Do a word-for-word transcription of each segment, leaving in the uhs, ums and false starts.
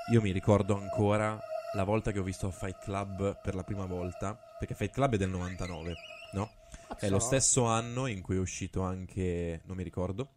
io mi ricordo ancora la volta che ho visto Fight Club per la prima volta, perché Fight Club è del novantanove, no? È lo stesso anno in cui è uscito anche, non mi ricordo,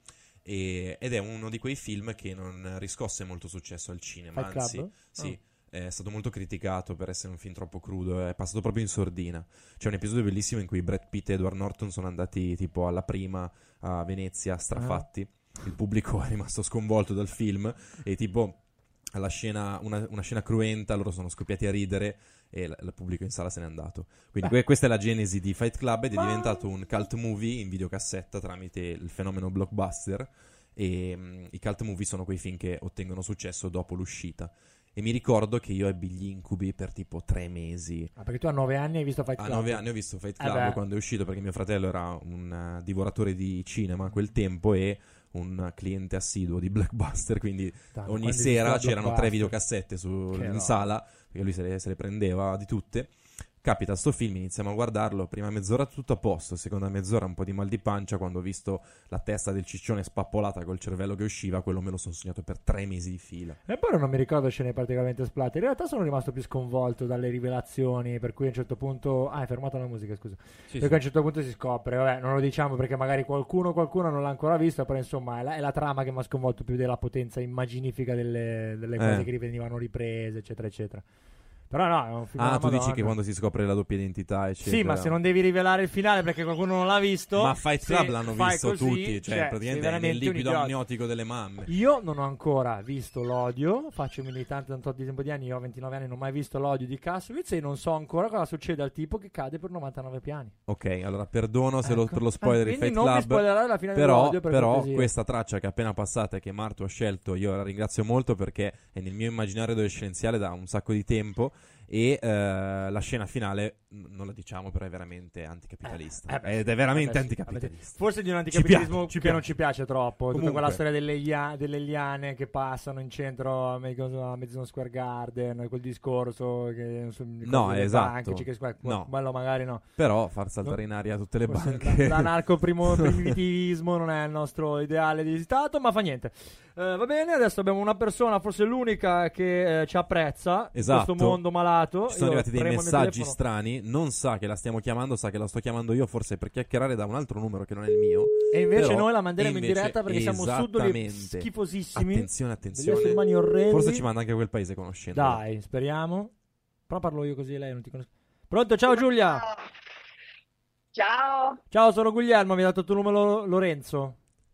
e, ed è uno di quei film che non riscosse molto successo al cinema, Fight anzi, Club? sì. Oh. È stato molto criticato per essere un film troppo crudo, è passato proprio in sordina. C'è un episodio bellissimo in cui Brad Pitt e Edward Norton sono andati tipo alla prima a Venezia, strafatti. Uh-huh. Il pubblico è rimasto sconvolto dal film e tipo alla scena, una, una scena cruenta, loro sono scoppiati a ridere e l- il pubblico in sala se n'è andato. Quindi que- questa è la genesi di Fight Club ed è diventato un cult movie in videocassetta tramite il fenomeno blockbuster. E um, i cult movie sono quei film che ottengono successo dopo l'uscita. E mi ricordo che io ebbi gli incubi per tipo tre mesi. Ah, perché tu a nove anni hai visto Fight Club? A nove anni ho visto Fight Club eh quando è uscito, perché mio fratello era un uh, divoratore di cinema a quel tempo e un cliente assiduo di Blockbuster, quindi Tanto, ogni sera c'erano tre videocassette su, che in no. sala, perché lui se le, se le prendeva di tutte. Capita sto film, iniziamo a guardarlo, prima mezz'ora tutto a posto, seconda mezz'ora un po' di mal di pancia quando ho visto la testa del ciccione spappolata col cervello che usciva, quello me lo sono sognato per tre mesi di fila. E poi non mi ricordo scene particolarmente splatte, in realtà sono rimasto più sconvolto dalle rivelazioni, per cui a un certo punto... Ah, è fermata la musica, scusa. Sì, perché sì. a un certo punto si scopre, vabbè, non lo diciamo perché magari qualcuno qualcuno non l'ha ancora visto, però insomma è la, è la trama che mi ha sconvolto più della potenza immaginifica delle, delle cose Eh. che venivano riprese, eccetera, eccetera. Però no, è un film Ah, della tu Madonna. dici che quando si scopre la doppia identità, eccetera. Sì, ma se non devi rivelare il finale perché qualcuno non l'ha visto... Ma Fight Club se l'hanno fai visto così, tutti, cioè, cioè, sei praticamente è nel veramente un liquido idiota. amniotico delle mamme. Io non ho ancora visto l'Odio, faccio militante da un tot di tempo di anni, io ho ventinove anni, non ho mai visto l'Odio di Kassovitz e non so ancora cosa succede al tipo che cade per novantanove piani. Ok, allora perdono se Ecco. lo, per lo spoiler Eh, di quindi Fight non mi Club. spoilerare la fine Però, dell'Odio, per però cortesia. questa traccia che è appena passata e che Marto ha scelto, io la ringrazio molto perché è nel mio immaginario adolescenziale da un sacco di tempo. E uh, la scena finale, n- non la diciamo, però è veramente anticapitalista. Eh, eh beh, Ed è veramente eh beh, sì, anticapitalista. Forse di un anticapitalismo Ci piace, ci che piace. non ci piace troppo. Comunque. Tutta quella storia delle, ia- delle liane che passano in centro a Madison a Madison Square Garden, quel discorso che non so, No, delle esatto. banche, Chicago Square, No. quello magari no. Però far saltare in aria tutte le Forse banche. la- L'anarco-primitivismo non è il nostro ideale di stato, ma fa niente. Eh, va bene, adesso abbiamo una persona, forse l'unica, che eh, ci apprezza Esatto. in questo mondo malato. Ci sono Io arrivati dei premo il mio messaggi telefono. strani. Non sa che la stiamo chiamando, sa che la sto chiamando io, forse per chiacchierare da un altro numero che non è il mio. E invece Però- noi la manderemo e in invece- diretta perché siamo subdoli e esattamente. schifosissimi. Attenzione, Degli attenzione. esseri umani orrendi. Forse ci manda anche quel paese conoscendo. Dai, speriamo. Però parlo io così lei non ti conosco. Pronto, ciao Giulia. Ciao. Ciao, sono Guglielmo, mi ha dato il tuo numero Lorenzo.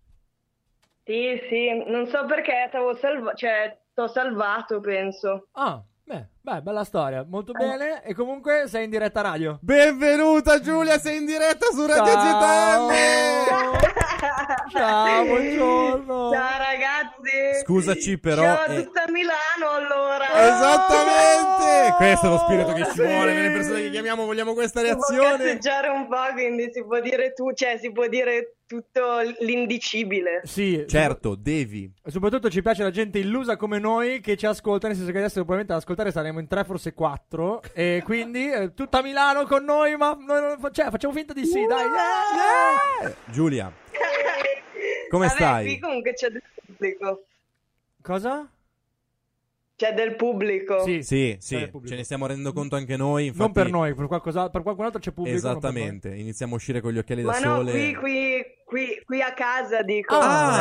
Sì, sì, non so perché t'avevo salva- cioè, t'ho salvato, penso. Ah, beh, beh, bella storia, molto bene. E comunque sei in diretta radio. Benvenuta Giulia, sei in diretta su Radio Ciao. Z M. Ciao, buongiorno. Ciao ragazzi. Scusaci però Ciao a è- tutta Milano allora. Esattamente! Oh! Questo è lo spirito che ci Sì. vuole. Nelle persone che chiamiamo vogliamo questa Si può reazione. cazzeggiare un po', quindi si può dire tu, cioè si può dire tutto l'indicibile. Sì, Certo, devi. soprattutto ci piace la gente illusa come noi che ci ascolta, nel senso che adesso probabilmente ad ascoltare saremo in tre, forse quattro. E quindi eh, tutta Milano con noi, ma noi non fa- cioè, facciamo finta di sì, dai. Yeah, yeah. Giulia, come Vabbè, stai? qui comunque c'è del pubblico. Cosa? C'è del pubblico. Sì, Sì, c'è sì, il pubblico. ce ne stiamo rendendo conto anche noi. Infatti, Non per noi, per, qualcosa, per qualcun altro c'è pubblico. non per noi. Esattamente, iniziamo a uscire con gli occhiali da Ma no, sole. qui, qui, qui, qui a casa dico.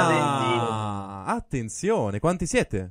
Ah, attenzione, quanti siete?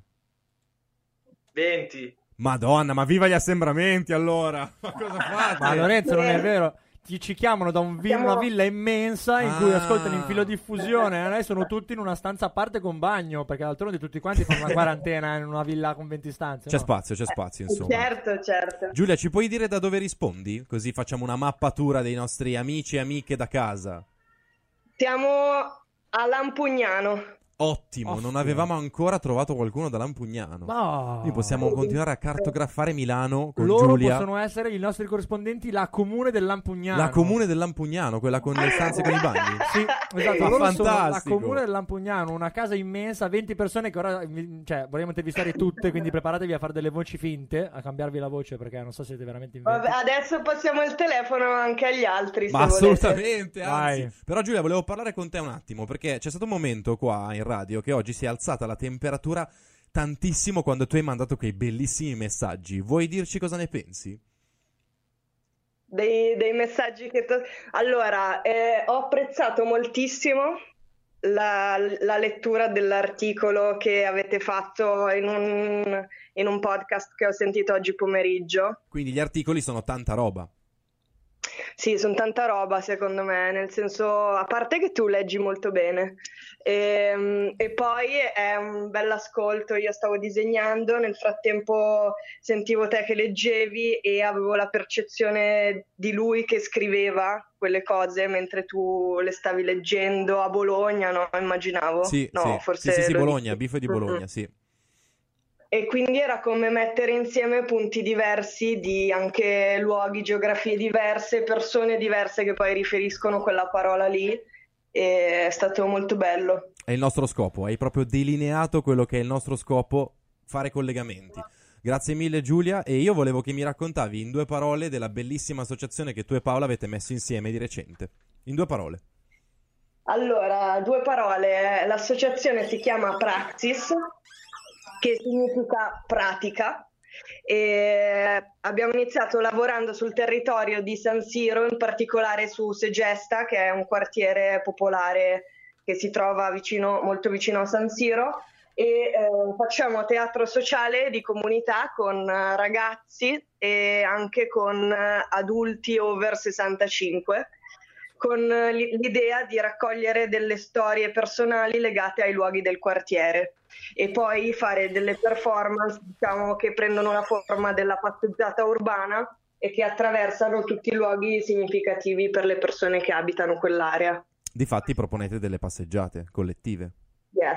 venti. Madonna, ma viva gli assembramenti allora! Ma cosa fate? Ma Lorenzo, non è vero. Ti, ci chiamano da un vi- Siamo- una villa immensa in cui Ah. ascoltano in filodiffusione. E noi sono tutti in una stanza a parte con bagno. Perché d'altronde tutti quanti fanno una quarantena in una villa con venti stanze. C'è no? spazio, c'è spazio, insomma. Certo, certo. Giulia, ci puoi dire da dove rispondi? Così facciamo una mappatura dei nostri amici e amiche da casa. Siamo a Lampugnano. Ottimo, non avevamo ancora trovato qualcuno da Lampugnano. Ma Quindi possiamo continuare a cartografare Milano con loro Giulia. possono essere i nostri corrispondenti, la comune del Lampugnano. La comune del Lampugnano, quella con le stanze con i bagni. Sì, esatto. Ma Loro sono la fantastico. comune del Lampugnano, una casa immensa, venti persone che ora, cioè, vorremmo intervistare tutte, quindi preparatevi a fare delle voci finte, a cambiarvi la voce perché non so se siete veramente in Vabbè, adesso passiamo il telefono anche agli altri. Ma se volete. assolutamente, anzi. Vai. Però Giulia, volevo parlare con te un attimo, perché c'è stato un momento qua in radio che oggi si è alzata la temperatura tantissimo quando tu hai mandato quei bellissimi messaggi. Vuoi dirci cosa ne pensi? Dei, dei messaggi che... to- Allora, eh, ho apprezzato moltissimo la, la lettura dell'articolo che avete fatto in un, in un podcast che ho sentito oggi pomeriggio. Quindi gli articoli sono tanta roba. Sì, sono tanta roba secondo me, nel senso, a parte che tu leggi molto bene e, e poi è un bell'ascolto. Io stavo disegnando, nel frattempo sentivo te che leggevi e avevo la percezione di lui che scriveva quelle cose mentre tu le stavi leggendo a Bologna, no? Immaginavo. Sì, no, sì, forse sì, sì, sì, lo Bologna, dici. Bifo di Bologna, sì. E quindi era come mettere insieme punti diversi di anche luoghi, geografie diverse, persone diverse che poi riferiscono quella parola lì. E è stato molto bello. È il nostro scopo, hai proprio delineato quello che è il nostro scopo, fare collegamenti. Grazie mille Giulia, e io volevo che mi raccontavi in due parole della bellissima associazione che tu e Paola avete messo insieme di recente. In due parole. Allora, due parole. L'associazione si chiama Praxis, che significa pratica, e abbiamo iniziato lavorando sul territorio di San Siro, in particolare su Segesta, che è un quartiere popolare che si trova vicino, molto vicino a San Siro, e eh, facciamo teatro sociale di comunità con eh, ragazzi e anche con eh, adulti over sessantacinque, con eh, l'idea di raccogliere delle storie personali legate ai luoghi del quartiere e poi fare delle performance, diciamo, che prendono la forma della passeggiata urbana e che attraversano tutti i luoghi significativi per le persone che abitano quell'area. Difatti proponete delle passeggiate collettive. Yes.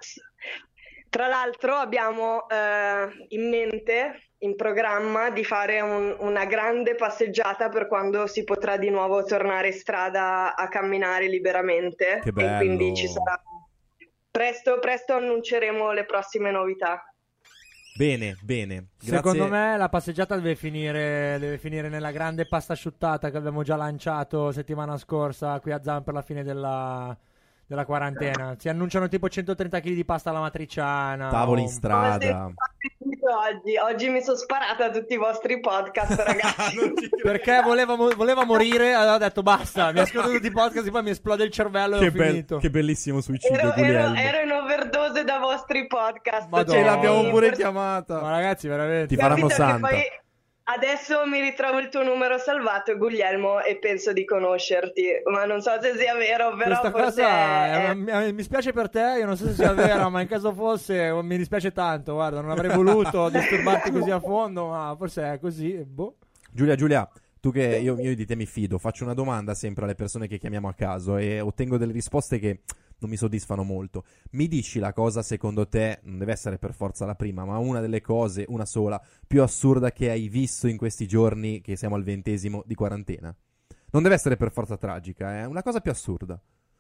Tra l'altro abbiamo eh, in mente, in programma, di fare un, una grande passeggiata per quando si potrà di nuovo tornare in strada a camminare liberamente. Che bello. E quindi ci sarà... Presto, presto annunceremo le prossime novità. Bene, bene. Grazie. Secondo me la passeggiata deve finire, deve finire nella grande pasta asciuttata che abbiamo già lanciato settimana scorsa qui a Zan per la fine della, della quarantena. Si annunciano tipo centotrenta chili di pasta alla matriciana. Tavoli in o- strada. Oggi, oggi mi sono sparata a tutti i vostri podcast, ragazzi. Non ci credo. Perché voleva, mo- voleva morire, allora ho detto basta, mi ascolto tutti i podcast e poi mi esplode il cervello e Che, ho bel- finito. che bellissimo suicidio, Ero, ero, Guglielmo. ero in overdose da vostri podcast. Madonna. Ce l'abbiamo pure per- chiamata. Ma ragazzi, veramente. Ti faranno Capito che santa. poi adesso mi ritrovo il tuo numero salvato, Guglielmo, e penso di conoscerti, ma non so se sia vero, però Questa forse cosa è- è- mi, mi spiace per te, io non so se sia vera, ma in caso fosse oh, mi dispiace tanto, guarda, non avrei voluto disturbarti così a fondo, ma forse è così, boh. Giulia, Giulia, tu che io, io di te mi fido, faccio una domanda sempre alle persone che chiamiamo a caso e ottengo delle risposte che non mi soddisfano molto. Mi dici la cosa, secondo te, non deve essere per forza la prima, ma una delle cose, una sola, più assurda che hai visto in questi giorni, che siamo al ventesimo di quarantena? Non deve essere per forza tragica, è una cosa più assurda.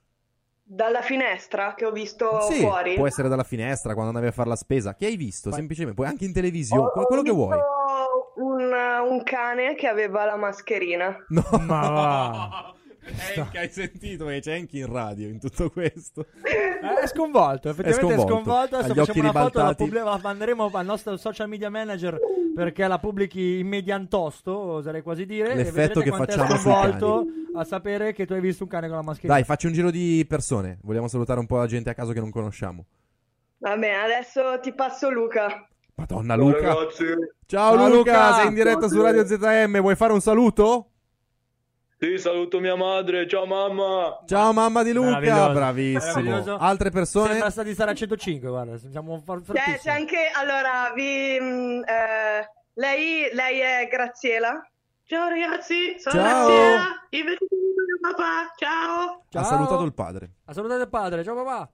dalla finestra che ho visto Sì, fuori. può essere dalla finestra, quando andavi a fare la spesa. Che hai visto? Poi- Semplicemente, puoi anche in Ho- televisione, ho quello che visto vuoi. Un, un cane che aveva la mascherina. No, Ma va. Hank, hai sentito che c'è anche in radio in tutto questo? Eh, È sconvolto, effettivamente è sconvolto. sconvolto. Adesso Ha gli occhi facciamo una foto, la, ribaltati. pubblic- la manderemo al nostro social media manager perché la pubblichi immediantosto, oserei quasi dire. e L'effetto vedrete che quanto è facciamo sui sconvolto a sapere che tu hai visto un cane con la mascherina. Dai, facci un giro di persone. Vogliamo salutare un po' la gente a caso che non conosciamo. Va bene, adesso ti passo Luca. Madonna, Ciao, Luca. ragazzi. Ciao, Ciao, Luca, Luca. sei in diretta su Radio Z M. Vuoi fare un saluto? Sì, saluto mia madre. Ciao mamma. Ciao, mamma di Luca. Meraviglioso. Bravissimo. Meraviglioso. Altre persone? Sembra sta di stare a centocinque, guarda, siamo for- C'è, c'è fortissimi. anche, allora, vi, mh, eh, lei, lei è Graziella? Ciao ragazzi, sono Ciao. Graziella, invece di mio papà, ciao. Ciao. Ha salutato il padre. Ha salutato il padre, ciao papà.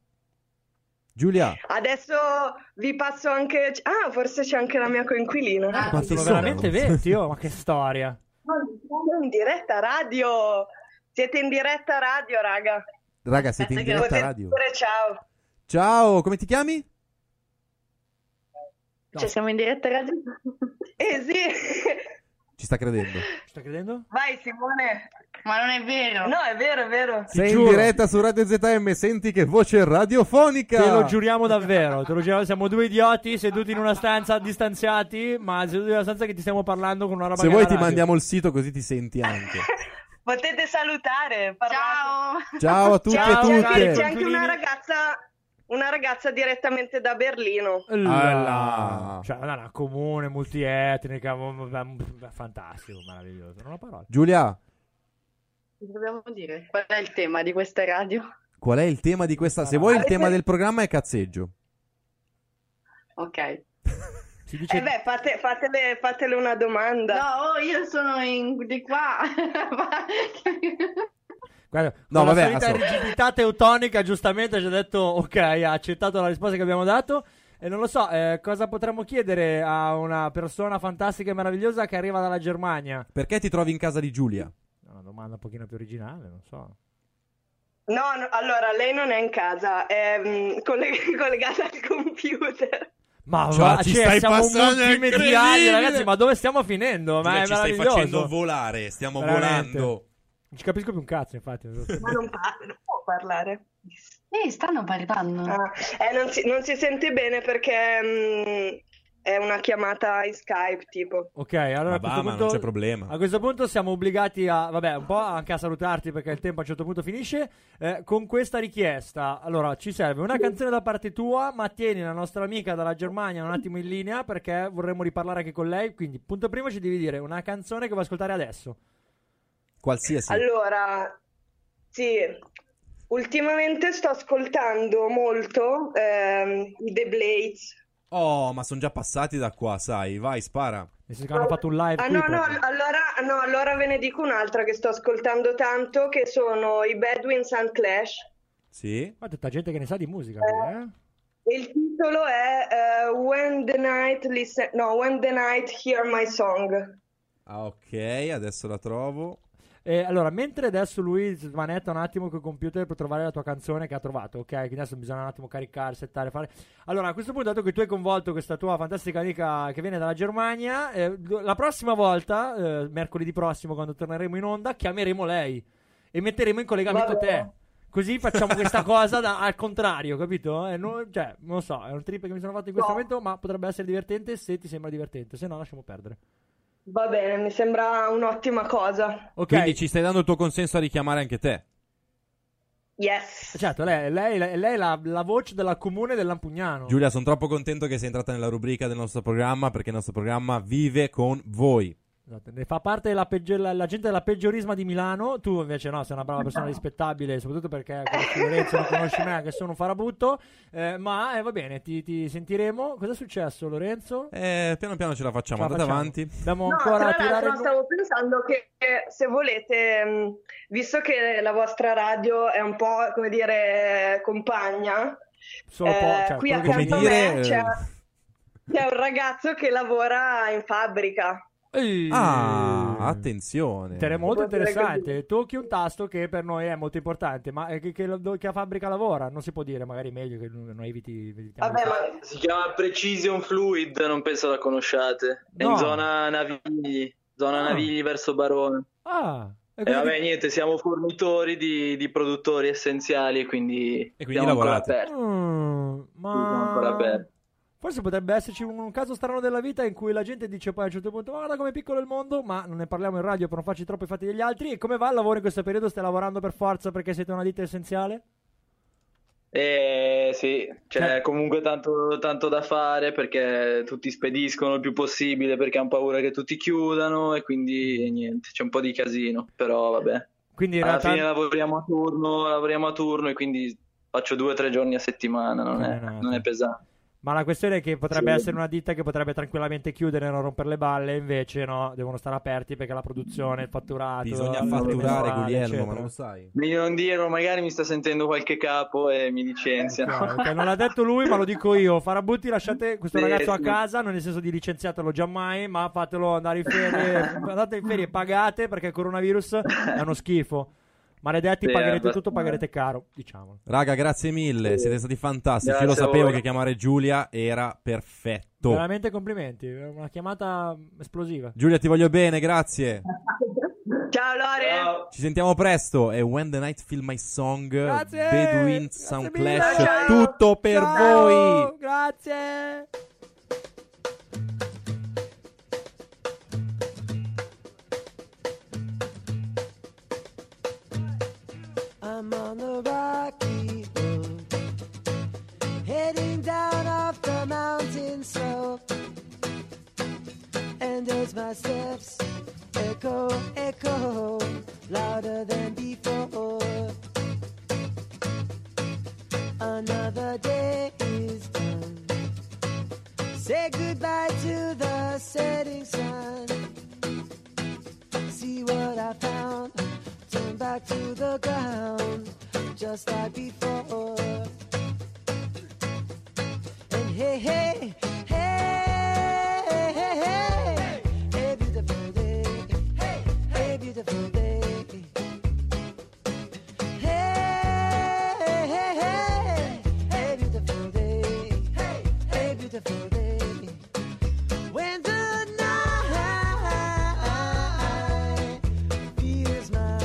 Giulia, Adesso vi passo anche, ah, forse c'è anche la mia coinquilina. quanti Sono sono? veramente venti, oh, ma che storia. Siamo in diretta radio, siete in diretta radio, raga. raga, siete in diretta Potete radio. pure ciao. Ciao, come ti chiami? No. Cioè, siamo in diretta radio? Eh sì, Ci sta credendo. Ci sta credendo? Vai Simone. Ma non è vero. No, è vero, è vero. Sei giuro. in diretta su Radio Z M, senti che voce radiofonica. Te lo giuriamo davvero, te lo giuriamo, siamo due idioti seduti in una stanza distanziati, ma seduti in una stanza che ti stiamo parlando con una roba Se che vuoi è ti la radio. mandiamo il sito così ti senti anche. Potete salutare. parlate. Ciao. Ciao a tutti Ciao, e C'è tutte. anche, c'è anche Conquilini. una ragazza, una ragazza direttamente da Berlino. Là. Cioè, è una comune, multietnica, m- m- fantastico, meraviglioso, non ho parole. Giulia, Dobbiamo dire qual è il tema di questa radio? qual è il tema di questa? Se vuoi il tema del programma è cazzeggio. Ok. Si dice Eh beh, fate, fatele, fatele una domanda. No, oh, io sono in, di qua. Guarda, No, con la vabbè, solita adesso- rigidità teutonica, giustamente ci ha detto ok, ha accettato la risposta che abbiamo dato. E non lo so, eh, cosa potremmo chiedere a una persona fantastica e meravigliosa che arriva dalla Germania? Perché ti trovi in casa di Giulia? Una domanda un pochino più originale, non so. No, no, allora lei non è in casa, è mm, colleg- collegata al computer. Ma Cioè, va, ci cioè, stai siamo passando multimediali, incredibile! ragazzi, ma dove stiamo finendo? Ma è ci stai meraviglioso. facendo volare, stiamo Veramente. volando. Non ci capisco più un cazzo, infatti. Ma non, parla, non può parlare. Ehi, stanno parlando. Ah, eh, non, si, non si sente bene perché mm, è una chiamata in Skype, tipo. Ok, allora Ma a questo va, ma punto non c'è problema. A questo punto siamo obbligati a, vabbè, un po' anche a salutarti perché il tempo a un certo punto finisce. Eh, con questa richiesta, allora ci serve una canzone da parte tua, ma tieni la nostra amica dalla Germania un attimo in linea perché vorremmo riparlare anche con lei. Quindi, punto primo, ci devi dire una canzone che vuoi ascoltare adesso. Qualsiasi. Allora, sì, ultimamente sto ascoltando molto ehm, i The Blades. Oh, ma sono già passati da qua, sai. Vai, spara. Nel senso che hanno fatto un live Ah qui no, no, proprio. allora, no, allora ve ne dico un'altra che sto ascoltando tanto, che sono i Bedouins and Clash. Sì. Ma tutta gente che ne sa di musica, qui, eh? E il titolo è eh, When the Night Listen... No, When the Night Hear My Song. Ah, ok, adesso la trovo. E allora, mentre adesso lui smanetta un attimo col computer per trovare la tua canzone che ha trovato, ok? Quindi adesso bisogna un attimo caricare, settare, fare. Allora, a questo punto, dato che tu hai coinvolto questa tua fantastica amica che viene dalla Germania, eh, la prossima volta, eh, mercoledì prossimo, quando torneremo in onda, chiameremo lei e metteremo in collegamento Vabbè. te. Così facciamo questa cosa da- al contrario, capito? Eh, non, cioè, non lo so, è un trip che mi sono fatto in questo No. momento, ma potrebbe essere divertente se ti sembra divertente, se no lasciamo perdere. Va bene, mi sembra un'ottima cosa. Ok, Quindi ci stai dando il tuo consenso a richiamare anche te. Yes. certo, lei, lei, lei è la, la voce della comune del Lampugnano. Giulia, sono troppo contento che sei entrata nella rubrica del nostro programma perché il nostro programma vive con voi. Esatto, ne fa parte la, peggio- la, la gente della peggiorisma di Milano. Tu invece no, sei una brava persona rispettabile, soprattutto perché conosci Lorenzo, non conosci me che sono un farabutto. eh, Ma eh, va bene, ti, ti sentiremo. Cosa è successo, Lorenzo? Eh, piano piano ce la facciamo, Ce la andate facciamo. avanti. Dobbiamo No, ancora tra tirare l'altro il nu- stavo pensando che eh, se volete, mh, visto che la vostra radio è un po', come dire, compagna, solo po', eh, cioè, qui quello che come accanto a dire, me eh, c'è, c'è un ragazzo che lavora in fabbrica. Ehi. Ah, attenzione. Inter- molto Può essere interessante. Tocchi un tasto che per noi è molto importante. Ma eh, che, che, che a fabbrica lavora? Non si può dire, magari meglio che non eviti. evitiamo Vabbè, di- ma Si chiama Precision Fluid, non penso la conosciate. È No. in zona Navigli, zona Ah. Navigli verso Barone. Ah, e E quindi- vabbè, niente, siamo fornitori di, di produttori essenziali e quindi, E quindi siamo ancora lavorate. aperti. Mm, Siamo ancora ma aperti. forse potrebbe esserci un, un caso strano della vita in cui la gente dice poi a un certo punto: ma guarda com'è piccolo il mondo, ma non ne parliamo in radio per non farci troppo i fatti degli altri. E come va il lavoro in questo periodo? Stai lavorando per forza perché siete una ditta essenziale? Eh sì, c'è Cioè- comunque tanto, tanto da fare perché tutti spediscono il più possibile perché hanno paura che tutti chiudano e quindi niente, c'è un po' di casino, però vabbè. Quindi in Alla realtà fine lavoriamo a turno, lavoriamo a turno e quindi faccio due o tre giorni a settimana, non è, Eh, no, non è pesante. Ma la questione è che potrebbe Sì. essere una ditta che potrebbe tranquillamente chiudere e non rompere le balle, invece no, devono stare aperti perché la produzione, il fatturato, Bisogna la- fatturare, la- Guglielmo, eccetera. ma non lo sai. Meglio non dirlo, magari mi sta sentendo qualche capo e mi licenziano. Ok, ok, non l'ha detto lui, ma lo dico io. Farabutti, lasciate questo Sì, ragazzo a sì. casa, non nel senso di licenziatelo giammai, ma fatelo andare in ferie, andate in ferie pagate perché il coronavirus è uno schifo. Maledetti, Sì, pagherete abbastanza. tutto, pagherete caro, diciamo. Raga, grazie mille, siete stati fantastici. Grazie Io lo a sapevo voi. che chiamare Giulia era perfetto. Veramente complimenti, una chiamata esplosiva. Giulia, ti voglio bene, grazie. Ciao Lore. Ciao. Ci sentiamo presto. E When the Night Feel My Song, Grazie. Bedouin Grazie Sound mille. Clash, Ciao. tutto per Ciao, voi. grazie. I'm on the rocky road, heading down off the mountain slope. And as my steps echo, echo, louder than before. Another day is done. Say goodbye to the setting sun. See what I found. Turn back to the ground, just like before. And hey, hey, hey, hey, hey, hey, hey, beautiful day, hey, hey, beautiful day. Hey, hey, hey, hey, beautiful day, hey, hey, beautiful day. When the night feels my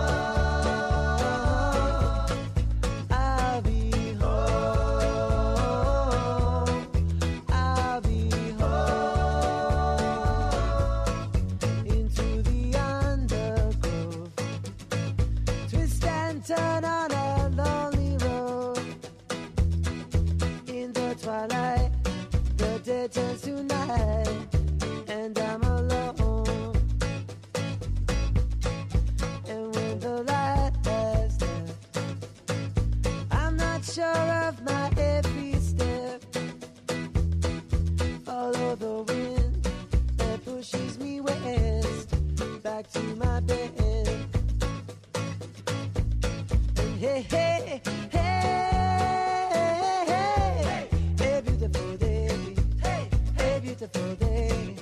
soul, I'll be home, I'll be home, into the undergrowth, twist and turn on a lonely road. In the twilight, the day turns to night, and I'm alone. And when the light has left, I'm not sure of my every step. Follow the wind that pushes me west, back to my bed. And hey, hey, hey, hey, hey, beautiful day, hey, hey, beautiful day.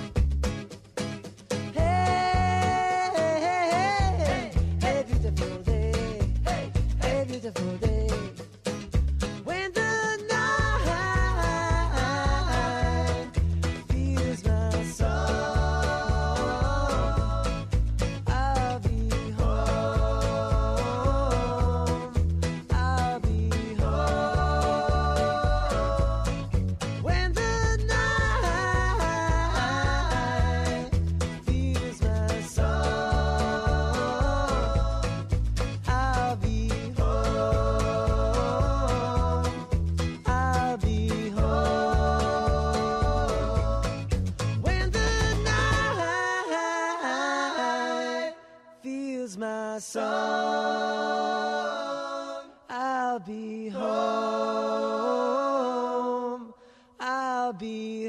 Hey, hey, hey, hey, beautiful day, hey, hey, beautiful day. When the night feels my soul, I'll be home, I'll be home. When the night feels my soul, I'll be home, I'll be home. When the night feels my soul, I'll be home, I'll be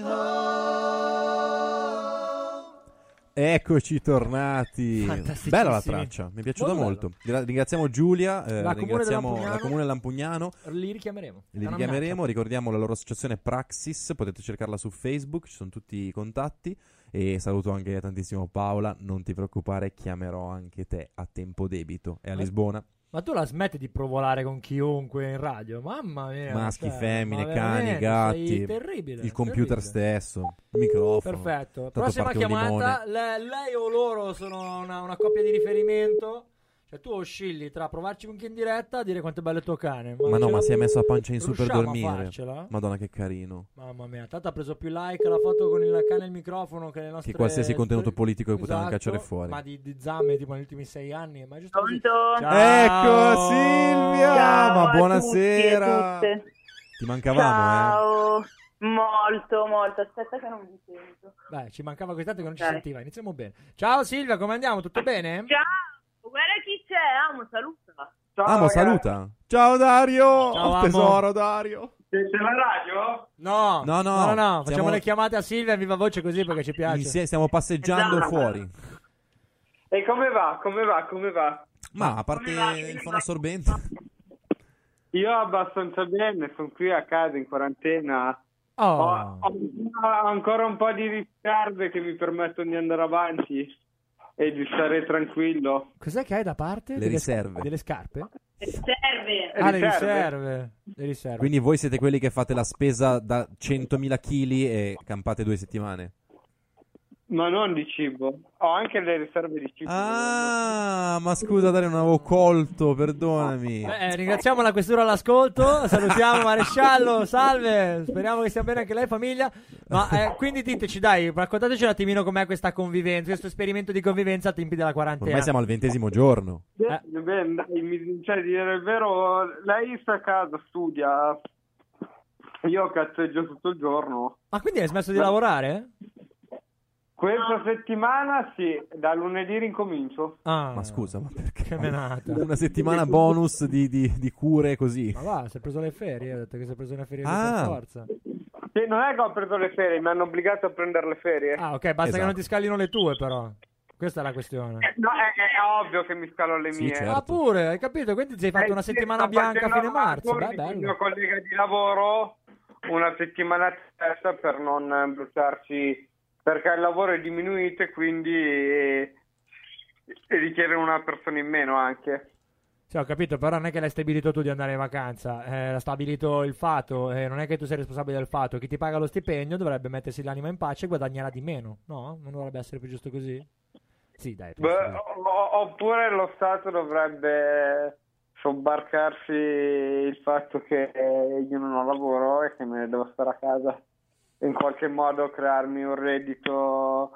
home. Eccoci tornati. Fantasticissimi. Bella la traccia, mi è piaciuta Molto molto. Gra- ringraziamo Giulia, eh, La Comune ringraziamo dell'Ampugnano. la Comune dell'Ampugnano. Li richiameremo. Li È una richiameremo, minaccia. ricordiamo la loro associazione Praxis, potete cercarla su Facebook, ci sono tutti i contatti. E saluto anche tantissimo Paola, non ti preoccupare, chiamerò anche te a tempo debito. È a Ma- Lisbona. Ma tu la smetti di provolare con chiunque in radio? Mamma mia. Maschi, cioè, femmine, ma cani, veramente, gatti, sei terribile. il computer terribile. stesso, il microfono. Perfetto. Tanto Prossima parte un chiamata. limone. Le- lei o loro sono una, una coppia di riferimento. Cioè, tu oscilli tra provarci con chi in diretta a dire quanto è bello il tuo cane. Ma no, ce ma la- si è messo a pancia in su per riusciamo a dormire. farcela? Madonna, che carino. Mamma mia, tanto ha preso più like la foto con il cane e il microfono che le nostre... Che qualsiasi contenuto storie. politico che potevano Esatto, cacciare fuori. Ma di, di zamme tipo negli ultimi sei anni. Ma è giusto così. Pronto? Ciao. Ecco Silvia, Ciao ma a buonasera. tutti e tutte. Ti mancavamo, Ciao. Molto, molto. Aspetta che non mi sento. Dai, ci mancava questa che non ci Dai. sentiva. Iniziamo bene. Ciao Silvia, come andiamo? Tutto bene? Ciao, guarda chi c'è, Amo, saluta. eh. Amo, saluta. Ciao Dario. Ciao, Oh, amo. tesoro Dario. C'è la radio? No, No, no, no, no, no. Facciamo siamo- le chiamate a Silvia in viva voce così perché ci piace. Insie- stiamo passeggiando Esatto. fuori. E come va? Come va? Come va? Ma a parte il fono assorbente. Io abbastanza bene, sono qui a casa in quarantena. Oh. Ho, ho ancora un po' di riscalde che mi permettono di andare avanti. e di stare tranquillo. Cos'è che hai da parte? Le Delle- riserve. Delle scarpe? Serve. Ah, le riserve. riserve. Le riserve. Quindi voi siete quelli che fate la spesa da centomila chili e campate due settimane? Ma non di cibo, ho anche le riserve di cibo. Ah, ma scusa, Dario, non avevo colto, perdonami. Eh, ringraziamo la questura all'ascolto, salutiamo Maresciallo, salve, speriamo che stia bene anche lei, famiglia. Ma eh, quindi diteci, dai, raccontateci un attimino com'è questa convivenza, questo esperimento di convivenza a tempi della quarantena. Ormai siamo al ventesimo giorno. Beh, beh, dai, mi- cioè, dire il vero, lei sta a casa, studia, io cazzeggio tutto il giorno. Ma quindi hai smesso di lavorare? Questa settimana sì, da lunedì rincomincio. Ah, Ma scusa, ma perché? che menata. Una settimana bonus di, di, di cure così. Ma va, si è preso le ferie, ho detto che si è preso le ferie Ah. per forza. Sì, non è che ho preso le ferie, mi hanno obbligato a prendere le ferie. Ah, ok, basta Esatto. che non ti scalino le tue però. Questa è la questione. No, è, è ovvio che mi scalo le Sì, mie. certo. Ah, pure, hai capito? Quindi ti sei fatto Eh, una sì, settimana sto bianca a facendo fine marzo. lavori Beh, con il mio bello. collega di lavoro una settimana stessa per non eh, bruciarci, perché il lavoro è diminuito e quindi eh, richiede una persona in meno anche. Sì, ho capito, però non è che l'hai stabilito tu di andare in vacanza, eh, l'ha stabilito il fato, eh, non è che tu sei responsabile del fatto. Chi ti paga lo stipendio dovrebbe mettersi l'anima in pace e guadagnerà di meno, no? Non dovrebbe essere più giusto così? Sì, dai. Beh, penso così. o- oppure lo Stato dovrebbe sobbarcarsi il fatto che io non ho lavoro e che me ne devo stare a casa, in qualche modo crearmi un reddito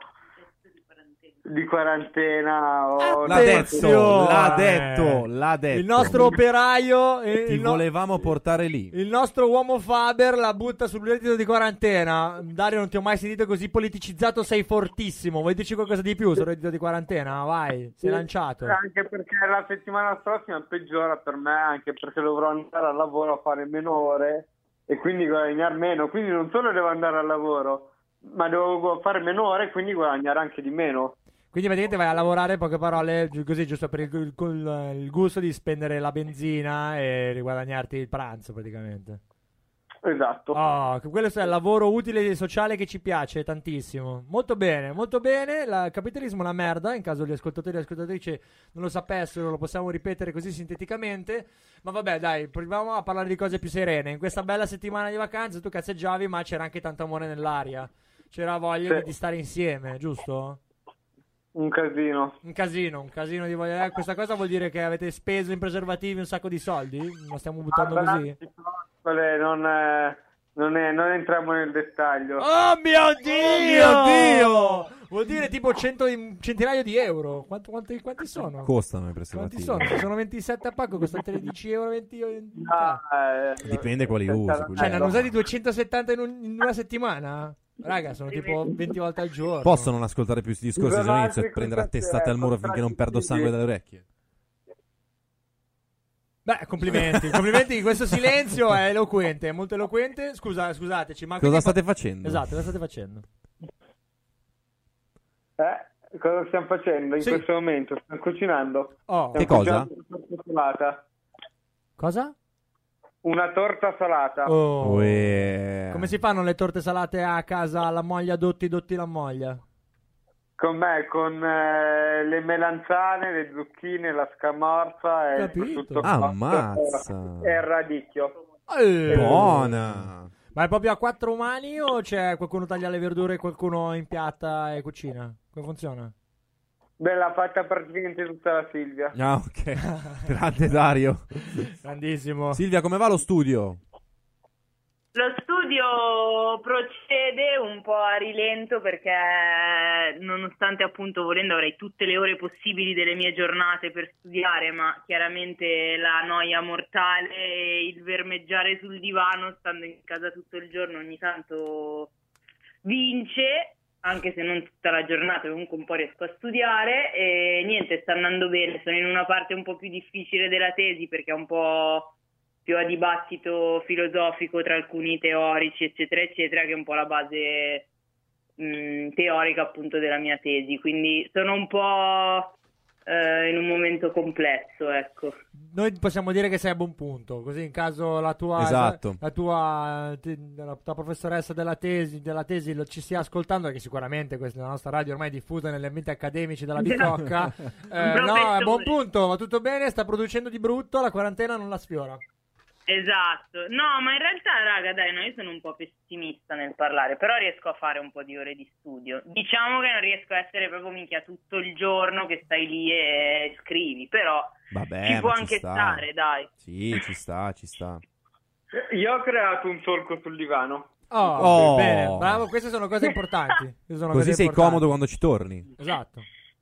di quarantena o L'ha Attenzione! detto, l'ha detto, l'ha detto. Il nostro operaio, il, Ti il no- volevamo portare lì. il nostro uomo Faber la butta sul reddito di quarantena. Dario, non ti ho mai sentito così politicizzato, sei fortissimo. Vuoi dirci qualcosa di più sul reddito di quarantena? Vai, sei lanciato. Anche perché la settimana prossima peggiora per me, anche perché dovrò andare al lavoro a fare meno ore e quindi guadagnare meno. Quindi non solo devo andare al lavoro, ma devo fare meno ore e quindi guadagnare anche di meno. Quindi praticamente vai a lavorare, in poche parole, gi- così giusto per il, il- il- il gusto di spendere la benzina e riguadagnarti il pranzo praticamente. Esatto. Oh, che quello è il lavoro utile e sociale che ci piace tantissimo. Molto bene, molto bene. La- Il capitalismo è una merda, in caso gli ascoltatori e ascoltatrici non lo sapessero, lo possiamo ripetere così sinteticamente. Ma vabbè, dai, proviamo a parlare di cose più serene. In questa bella settimana di vacanze tu cazzeggiavi, ma c'era anche tanto amore nell'aria. C'era voglia Sì. di, di stare insieme, giusto? Un casino. Un casino, un casino di voglia. Eh, questa cosa vuol dire che avete speso in preservativi un sacco di soldi? Lo stiamo buttando Ah, così? Quelle Non, eh, non, è- non entriamo nel dettaglio. Oh mio Dio! Oh mio Dio! Vuol dire tipo cento, un centinaio di euro. Quanto- quanti, quanti sono? Costano i Quanti preservativi. sono? Se sono ventisette a pacco, costano tredici euro, venti euro. Ah, eh, Dipende quali senza usi, la- quelli. Cioè, ne hanno eh, usati duecentosettanta in, un- in una settimana? Raga, sono tipo venti volte al giorno. Posso non ascoltare più questi discorsi, se no Usano inizio a altri prendere a contratti, testate eh, al muro finché non perdo sangue dalle orecchie. Beh, complimenti. Complimenti di questo silenzio è eloquente, è molto eloquente. Scusa, scusateci, ma Cosa quindi- state facendo? Esatto, cosa state facendo? Eh, cosa stiamo facendo in Sì. questo momento? Stiamo cucinando. Oh, Che Stiamo cosa? cucinando una torta salata. cosa? Una torta salata. Oh. Uè. Come si fanno le torte salate a casa alla moglia, dotti, dotti la moglia? Con me, con eh, le melanzane, le zucchine, la scamorza e il Capito. prosciutto Ammazza. cotto e il radicchio. Eh. Buona. Ma è proprio a quattro umani o c'è qualcuno taglia le verdure e qualcuno impiatta e cucina? Come funziona? Beh, l'ha fatta praticamente tutta la Silvia. Ah, ok. Grande Dario. Grandissimo. Silvia, come va lo studio? Lo studio procede un po' a rilento perché nonostante appunto volendo avrei tutte le ore possibili delle mie giornate per studiare, ma chiaramente la noia mortale e il vermeggiare sul divano stando in casa tutto il giorno ogni tanto vince, anche se non tutta la giornata, comunque un po' riesco a studiare e niente, sta andando bene. Sono in una parte un po' più difficile della tesi perché è un po' più a dibattito filosofico tra alcuni teorici eccetera eccetera, che è un po' la base mh, teorica appunto della mia tesi, quindi sono un po' eh, in un momento complesso, ecco. Noi possiamo dire che sei a buon punto, così in caso la tua, Esatto. la tua, te- la tua professoressa della tesi, della tesi lo- ci stia ascoltando, perché sicuramente questa è la nostra radio ormai diffusa negli ambienti accademici della Bicocca. Eh, no, è a buon punto, va tutto bene, sta producendo di brutto, la quarantena non la sfiora. Esatto, no, ma in realtà, raga, dai, no, io sono un po' pessimista nel parlare, però riesco a fare un po' di ore di studio. Diciamo che non riesco a essere proprio minchia tutto il giorno che stai lì e scrivi, però Vabbè, ci può ma ci anche sta. stare, dai. Sì, ci sta, ci sta. Io ho creato un solco sul divano. Oh, Oh. bene, bravo, queste sono cose importanti. Queste sono Così cose sei importanti. comodo quando ci torni. Esatto.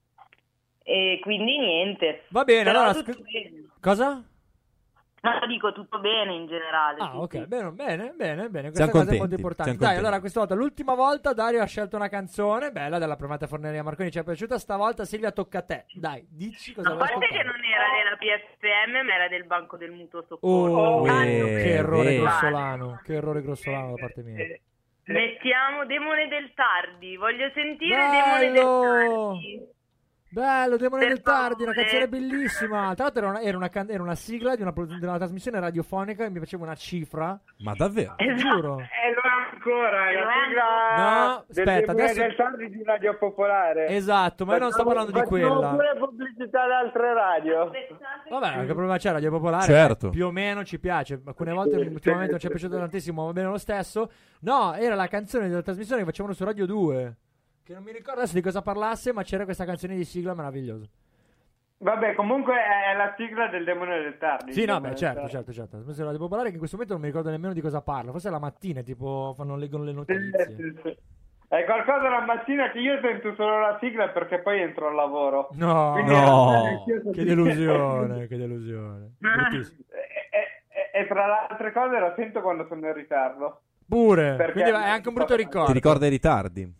E quindi niente. Va bene, Però allora tutto sc- bene. cosa? No, dico tutto bene in generale. Ah, sì, ok, sì. bene, bene, bene, bene. Questa Siamo cosa è contenti, molto importante. siamo Dai, contenti. allora questa volta, l'ultima volta Dario ha scelto una canzone bella della Premata Forneria Marconi, ci è piaciuta. Stavolta Silvia tocca a te. Dai, dici cosa A vuoi parte che ascoltare. non era della P F M, ma era del Banco del Mutuo Soccorso. Oh, Uè, che errore beh. grossolano, che errore grossolano da parte mia. Mettiamo Demone del Tardi. Voglio sentire Demone del Bello! Tardi. Bello, Demone Per del Tardi, una favore. canzone bellissima. Tra l'altro era una, era una, can- era una sigla di una, pro- di una trasmissione radiofonica e mi faceva una cifra. Ma davvero? Ti giuro. E lo è ancora, è Lo la è sigla No, del aspetta, Demone adesso- del Tardi di Radio Popolare. Esatto, ma io non sto parlando di Facciamo quella. pure pubblicità ad altre radio. Vabbè, che problema c'è? Radio Popolare Certo. eh, più o meno ci piace. Alcune volte ultimamente non ci è piaciuto tantissimo, va bene lo stesso. No, era la canzone della trasmissione che facevano su Radio due. Che non mi ricordo adesso di cosa parlasse, ma c'era questa canzone di sigla meravigliosa. Vabbè, comunque è la sigla del Demone del Tardi. Sì, no, Demone beh, del certo, Tardi. certo, certo. La trasmissione Radio Popolare che in questo momento non mi ricordo nemmeno di cosa parla. Forse è la mattina, tipo, fanno leggono le Sì, notizie. sì, sì. È qualcosa la mattina che io sento solo la sigla perché poi entro al lavoro. No, Quindi No. è- è- è- che delusione, che delusione. Bruttissimo. E, e- e tra le altre cose la sento quando sono in ritardo. Pure, Perché- quindi è anche un brutto Ti ricordo. ricorda i ritardi?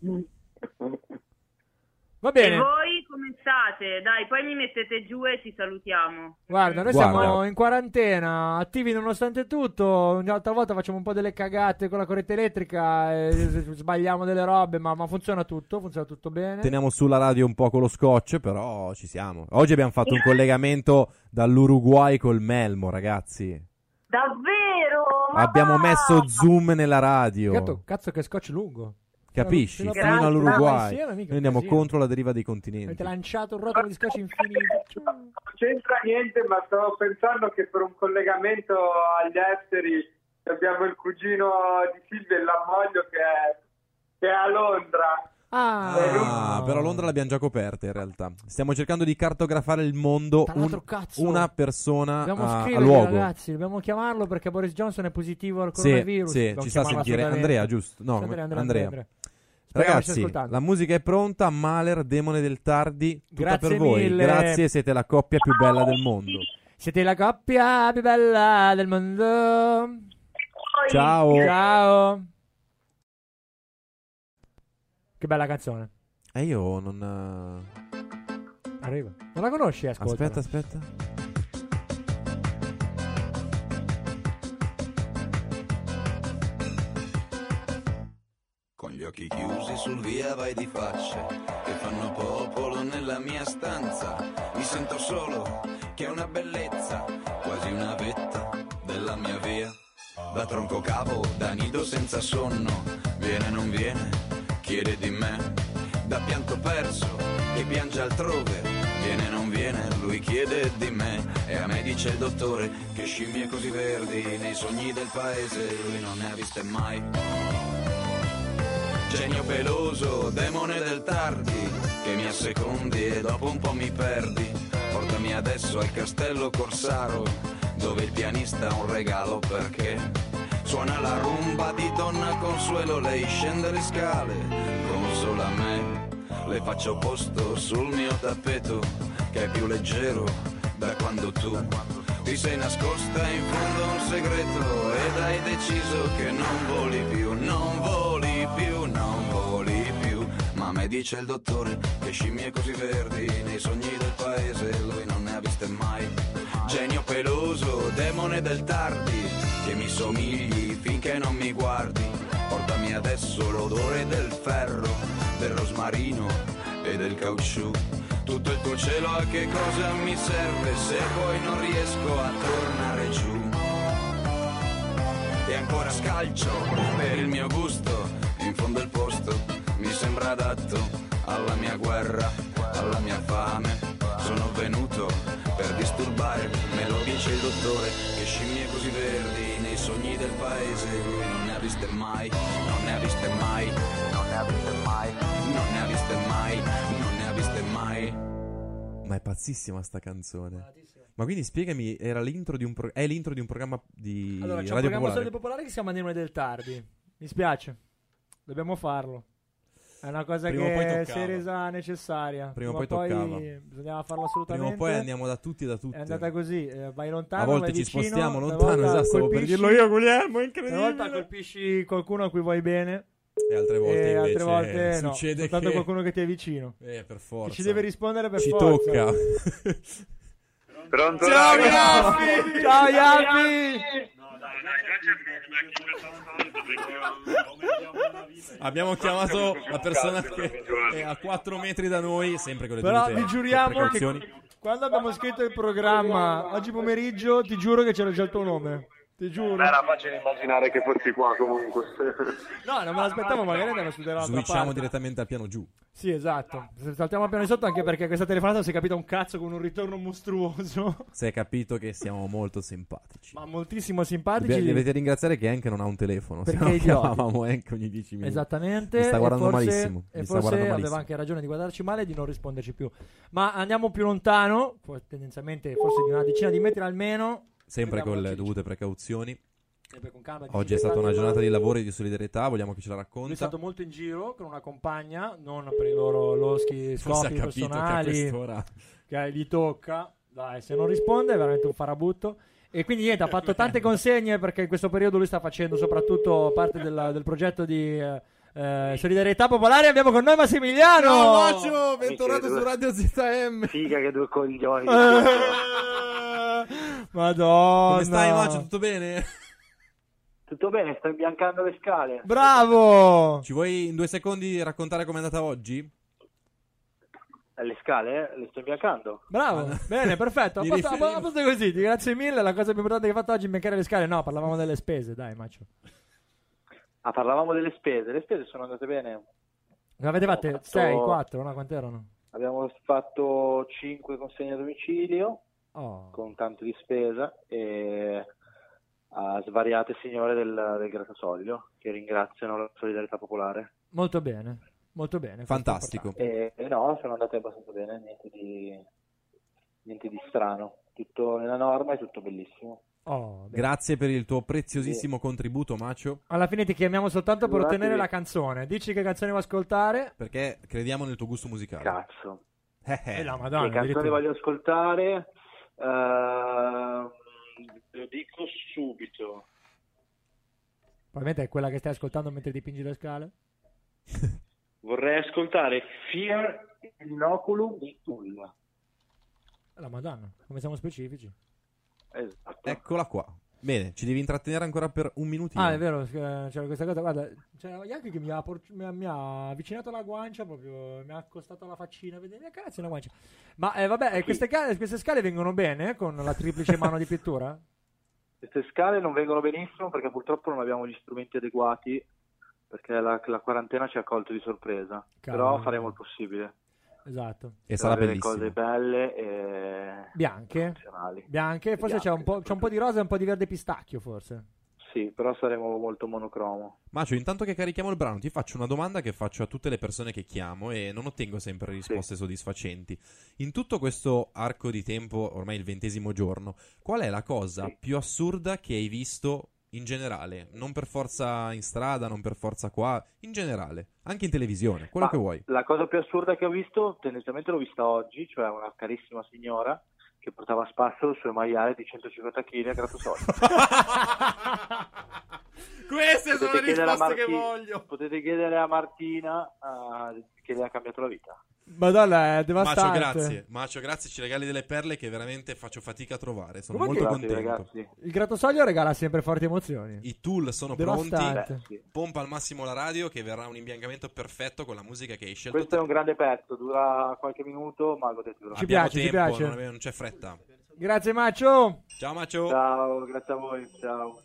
Va E bene. voi come state? Dai, poi mi mettete giù e ci salutiamo. Guarda, noi Guarda. siamo in quarantena, attivi nonostante tutto. Un'altra volta facciamo un po' delle cagate con la corrente elettrica, e sbagliamo delle robe, ma, ma funziona tutto, funziona tutto bene. Teniamo sulla radio un po' con lo scotch, però ci siamo. Oggi abbiamo fatto un collegamento dall'Uruguay col Melmo, ragazzi. Davvero? Ma Abbiamo va! messo zoom nella radio. Gatto, cazzo che scotch lungo. Capisci? Fino a- Fino Grazie. all'Uruguay. Insieme, mica Noi andiamo un casino. contro la deriva dei Avete continenti. lanciato un rotolo di scotch infinito. Non c'entra niente, ma stavo pensando che per un collegamento agli esteri abbiamo il cugino di Silvia e la moglie che è, che è a Londra. Ah, Ah, però Londra l'abbiamo già coperta in realtà. Stiamo cercando di cartografare il mondo Tra l'altro, un- cazzo, una persona Dobbiamo a, a scrivergli, luogo. ragazzi, dobbiamo chiamarlo perché Boris Johnson è positivo al Sì, coronavirus. sì, Dobbiamo ci sta a chiamarlo sentire assolutamente. Andrea, giusto? No, Sì, Andrea, Andrea, Andrea. Andrea. Speriamo ci stia Ragazzi, ascoltando. la musica è pronta. Mahler, Demone del Tardi, tutta Grazie per voi. mille. Grazie, siete la coppia più bella del mondo. Siete la coppia più bella del mondo. Ciao. Ciao. Che bella canzone. E io non... Arriva. Non la conosci? Ascolta. Aspetta, aspetta. Con gli occhi chiusi sul via vai di facce che fanno popolo nella mia stanza. Mi sento solo, che è una bellezza, quasi una vetta della mia via. Da tronco cavo, da nido senza sonno, viene non viene, chiede di me. Da pianto perso, che piange altrove, viene non viene, lui chiede di me. E a me dice il dottore che scimmie così verdi nei sogni del paese lui non ne ha viste mai. Genio peloso, demone del tardi, che mi assecondi e dopo un po' mi perdi. Portami adesso al castello Corsaro, dove il pianista ha un regalo perché suona la rumba di Donna Consuelo. Lei scende le scale, consola me, le faccio posto sul mio tappeto, che è più leggero da quando tu ti sei nascosta in fondo a un segreto ed hai deciso che non voli più, non voli più, non voli più. Ma a me dice il dottore che scimmie così verdi nei sogni del paese lui non ne ha viste mai. Genio peloso, demone del tardi, che mi somigli finché non mi guardi. Portami adesso l'odore del ferro, del rosmarino e del caucciù. tutto il tuo cielo a che cosa mi serve se poi non riesco a tornare giù. E ancora scalcio per il mio gusto, in fondo il posto mi sembra adatto alla mia guerra, alla mia fame. Sono venuto per disturbare, me lo dice il dottore, che scimmie così verdi nei sogni del paese lui non ne ha viste mai, non ne ha viste mai, non ne ha viste mai, non ne ha viste mai, non ne ha viste mai. Ma è pazzissima sta canzone. Ma quindi spiegami, era l'intro di un pro- è l'intro di un programma di Allora, c'è un Radio programma Popolare? Radio Popolare che si chiama Demone del Tardi. Mi spiace, dobbiamo farlo. È una cosa Prima o poi che toccava. si è resa necessaria. Prima o poi toccava. Bisognava farlo assolutamente. Prima o poi andiamo da tutti e da tutte. È andata così, eh, vai lontano, A volte vai ci vicino, spostiamo una lontano, volta esatto, stavo per colpisci- dirlo io, Guglielmo, è Una incredibile. volta colpisci qualcuno a cui vuoi bene. E altre volte e invece altre volte no, succede soltanto che qualcuno che ti è vicino. Eh, per forza. Che ci deve rispondere per Ci forza. tocca. Pronto? Ciao ragazzi? Iaffi! Ciao Iaffi! Abbiamo chiamato la persona che è a quattro metri da noi, sempre con le Però dovute vi giuriamo che precauzioni. quando abbiamo scritto il programma oggi pomeriggio, ti giuro che c'era già il tuo nome. Ti giuro. Era facile immaginare che fossi qua comunque. No, non me l'aspettavo, magari andiamo a studiare dall'altra Switchiamo parte. direttamente al piano giù. Sì, esatto. Saltiamo al piano di sotto anche perché questa telefonata non si è capita un cazzo con un ritorno mostruoso. Si è capito che siamo molto simpatici. Ma moltissimo simpatici. Dobbiamo- Dovete ringraziare che Hank non ha un telefono. Se Perché no è idioti. chiamavamo Hank ogni dieci minuti. Esattamente. Mi sta guardando e forse, malissimo. E Mi sta forse guardando aveva malissimo. anche ragione di guardarci male e di non risponderci più. Ma andiamo più lontano, for- tendenzialmente forse di una decina di metri almeno. Sempre Vediamo con le Ciccio. dovute precauzioni. Sempre con calma, Oggi è stata una giornata di lavoro e di solidarietà, vogliamo che ce la Lui è racconta. stato molto in giro con una compagna, non per i loro loschi Forse ha scopi capito che a personali quest'ora che gli tocca. Dai, se non risponde è veramente un farabutto. E quindi niente, ha fatto tante consegne perché in questo periodo lui sta facendo soprattutto parte del, del progetto di eh, eh, solidarietà popolare. Abbiamo con noi Massimiliano. Ciao Macio, bentornato su Radio Z M. Figa che due coglioni. Eh, Madonna. Come stai Macio, tutto bene? Tutto bene, sto imbiancando le scale. Bravo. Ci vuoi in due secondi raccontare com'è andata oggi? Eh, Le scale, eh? Le sto imbiancando. Bravo, bene, perfetto. A Mi posto, a riferivo- posto così, ti grazie mille. La cosa più importante che hai fatto oggi è imbiancare le scale. No, parlavamo delle spese, dai, Macio. Ah, parlavamo delle spese. Le spese sono andate bene. Ne avete fatte Ho fatto- sei, quattro, no? Quante erano? Abbiamo fatto cinque consegne a domicilio Oh. con tanto di spesa e a svariate signore del, del Gratasolido che ringraziano la solidarietà popolare. Molto bene, molto bene. questo è Fantastico. importante. E, e no, sono andate abbastanza bene, niente di, niente di strano. Tutto nella norma e tutto bellissimo. Oh, bene. Grazie per il tuo preziosissimo contributo Macio, Alla fine ti chiamiamo soltanto per Figuratevi. ottenere la canzone. Dici che canzone vuoi ascoltare? perché crediamo nel tuo gusto musicale. Cazzo. Eh, eh. Eh, la Che Madonna, canzoni addirittura. voglio ascoltare? Ehm, lo dico subito. Probabilmente è quella che stai ascoltando mentre dipingi le scale. Vorrei ascoltare Fear Inoculum di Tool. La Madonna, come siamo specifici. Esatto. Eccola qua. Bene, ci devi intrattenere ancora per un minutino. Ah, è vero, eh, c'era questa cosa. Guarda, c'era Yankee che mi ha, por- mi ha- mi ha avvicinato alla guancia, proprio mi ha accostato alla faccina. Vedi, mi accarezza la guancia. Ma eh, vabbè, eh, queste, ca- queste scale vengono bene con la triplice mano di pittura? Queste scale non vengono benissimo perché purtroppo non abbiamo gli strumenti adeguati perché la, la quarantena ci ha colto di sorpresa. Cavolo. Però faremo il possibile. Esatto. E sarà per avere bellissimo. cose belle e Bianche. funzionali. Bianche, forse Bianche, c'è un, po', c'è un po' di rosa e un po' di verde pistacchio, forse. Sì, però saremo molto monocromo. Macio, intanto che carichiamo il brano, ti faccio una domanda che faccio a tutte le persone che chiamo e non ottengo sempre risposte soddisfacenti. In tutto questo arco di tempo, ormai il ventesimo giorno, qual è la cosa Sì. più assurda che hai visto in generale? Non per forza in strada, non per forza qua, in generale, anche in televisione, quello Ma che vuoi. La cosa più assurda che ho visto, tendenzialmente l'ho vista oggi, cioè una carissima signora che portava a spasso il suo maiale di centocinquanta chili a Gratasoli. Queste Potete chiedere a Marti- voglio. Potete chiedere a Martina uh, che le ha cambiato la vita. Madonna, è Macio, devastante. grazie. Macio, grazie, ci regali delle perle che veramente faccio fatica a trovare. Sono Come molto che- contento. ragazzi. Il Grattosoglio regala sempre forti emozioni. I tool sono Devastante. pronti. Beh, sì. Pompa al massimo la radio che verrà un imbiancamento perfetto con la musica che hai scelto. Questo è te. un grande pezzo, dura qualche minuto, ma godetelo. Ci Abbiamo piace, ci tempo, piace. Non, ave- non c'è fretta. Grazie, Macio. Ciao Macio. Ciao, grazie a voi, ciao.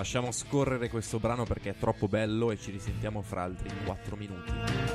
lasciamo scorrere questo brano perché è troppo bello e ci risentiamo fra altri quattro minuti.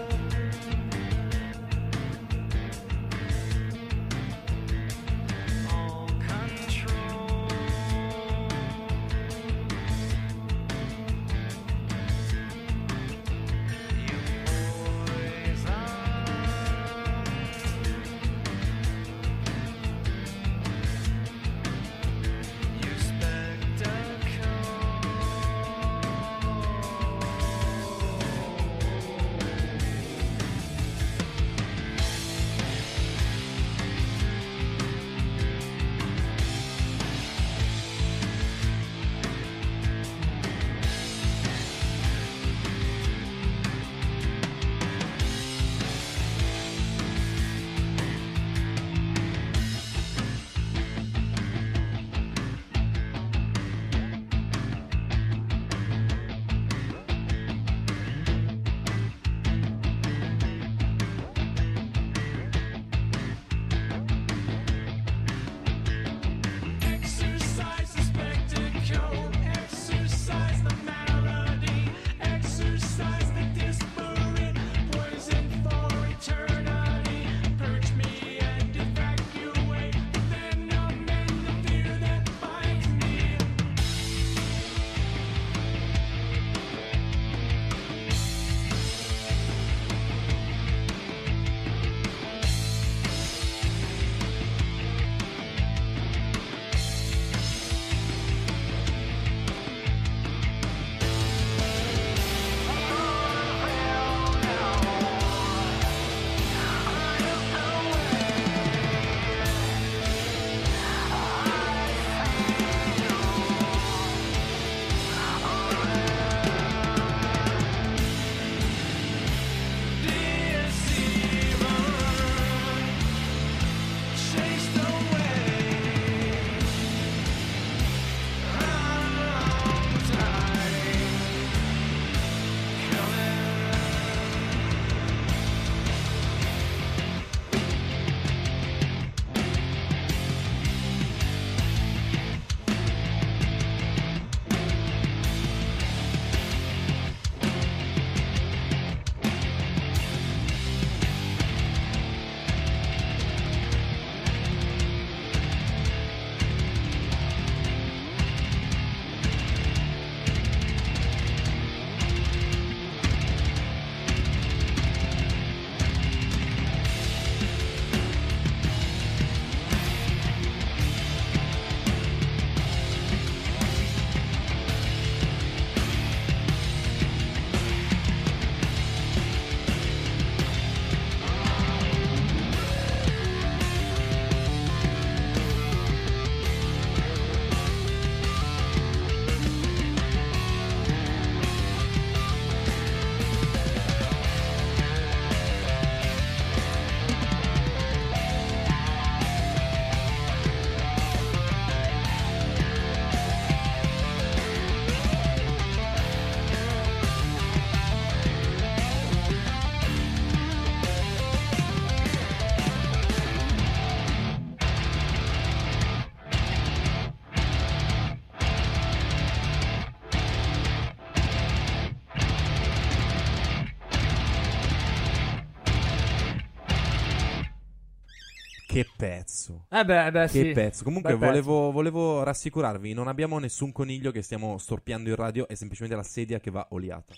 Che pezzo. Eh beh, beh, che sì. pezzo. Comunque Bel pezzo. volevo, volevo rassicurarvi, non abbiamo nessun coniglio che stiamo storpiando in radio, è semplicemente la sedia che va oliata.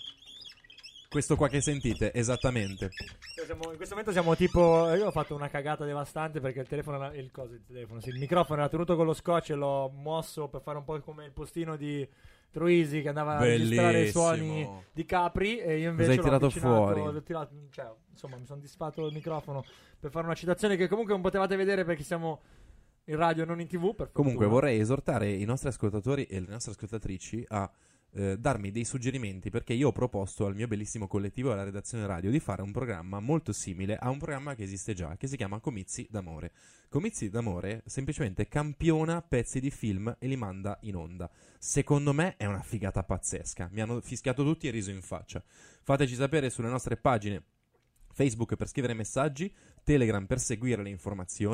Questo qua che sentite, esattamente. Siamo, in questo momento siamo tipo. Io ho fatto una cagata devastante perché il telefono era, il, coso, il, telefono, sì, il microfono era tenuto con lo scotch e l'ho mosso per fare un po' come il postino di Troisi che andava Bellissimo. a registrare i suoni di Capri e io invece Cosa hai l'ho tirato avvicinato, fuori? l'ho tirato, cioè, insomma mi sono disfatto il microfono per fare una citazione che comunque non potevate vedere perché siamo in radio e non in tv, per Comunque fortuna. vorrei esortare i nostri ascoltatori e le nostre ascoltatrici a eh, darmi dei suggerimenti, perché io ho proposto al mio bellissimo collettivo e alla redazione radio di fare un programma molto simile a un programma che esiste già, che si chiama Comizi d'Amore. Comizi d'Amore semplicemente campiona pezzi di film e li manda in onda. Secondo me è una figata pazzesca, mi hanno fischiato tutti e riso in faccia. Fateci sapere sulle nostre pagine Facebook per scrivere messaggi, Telegram per seguire le informazioni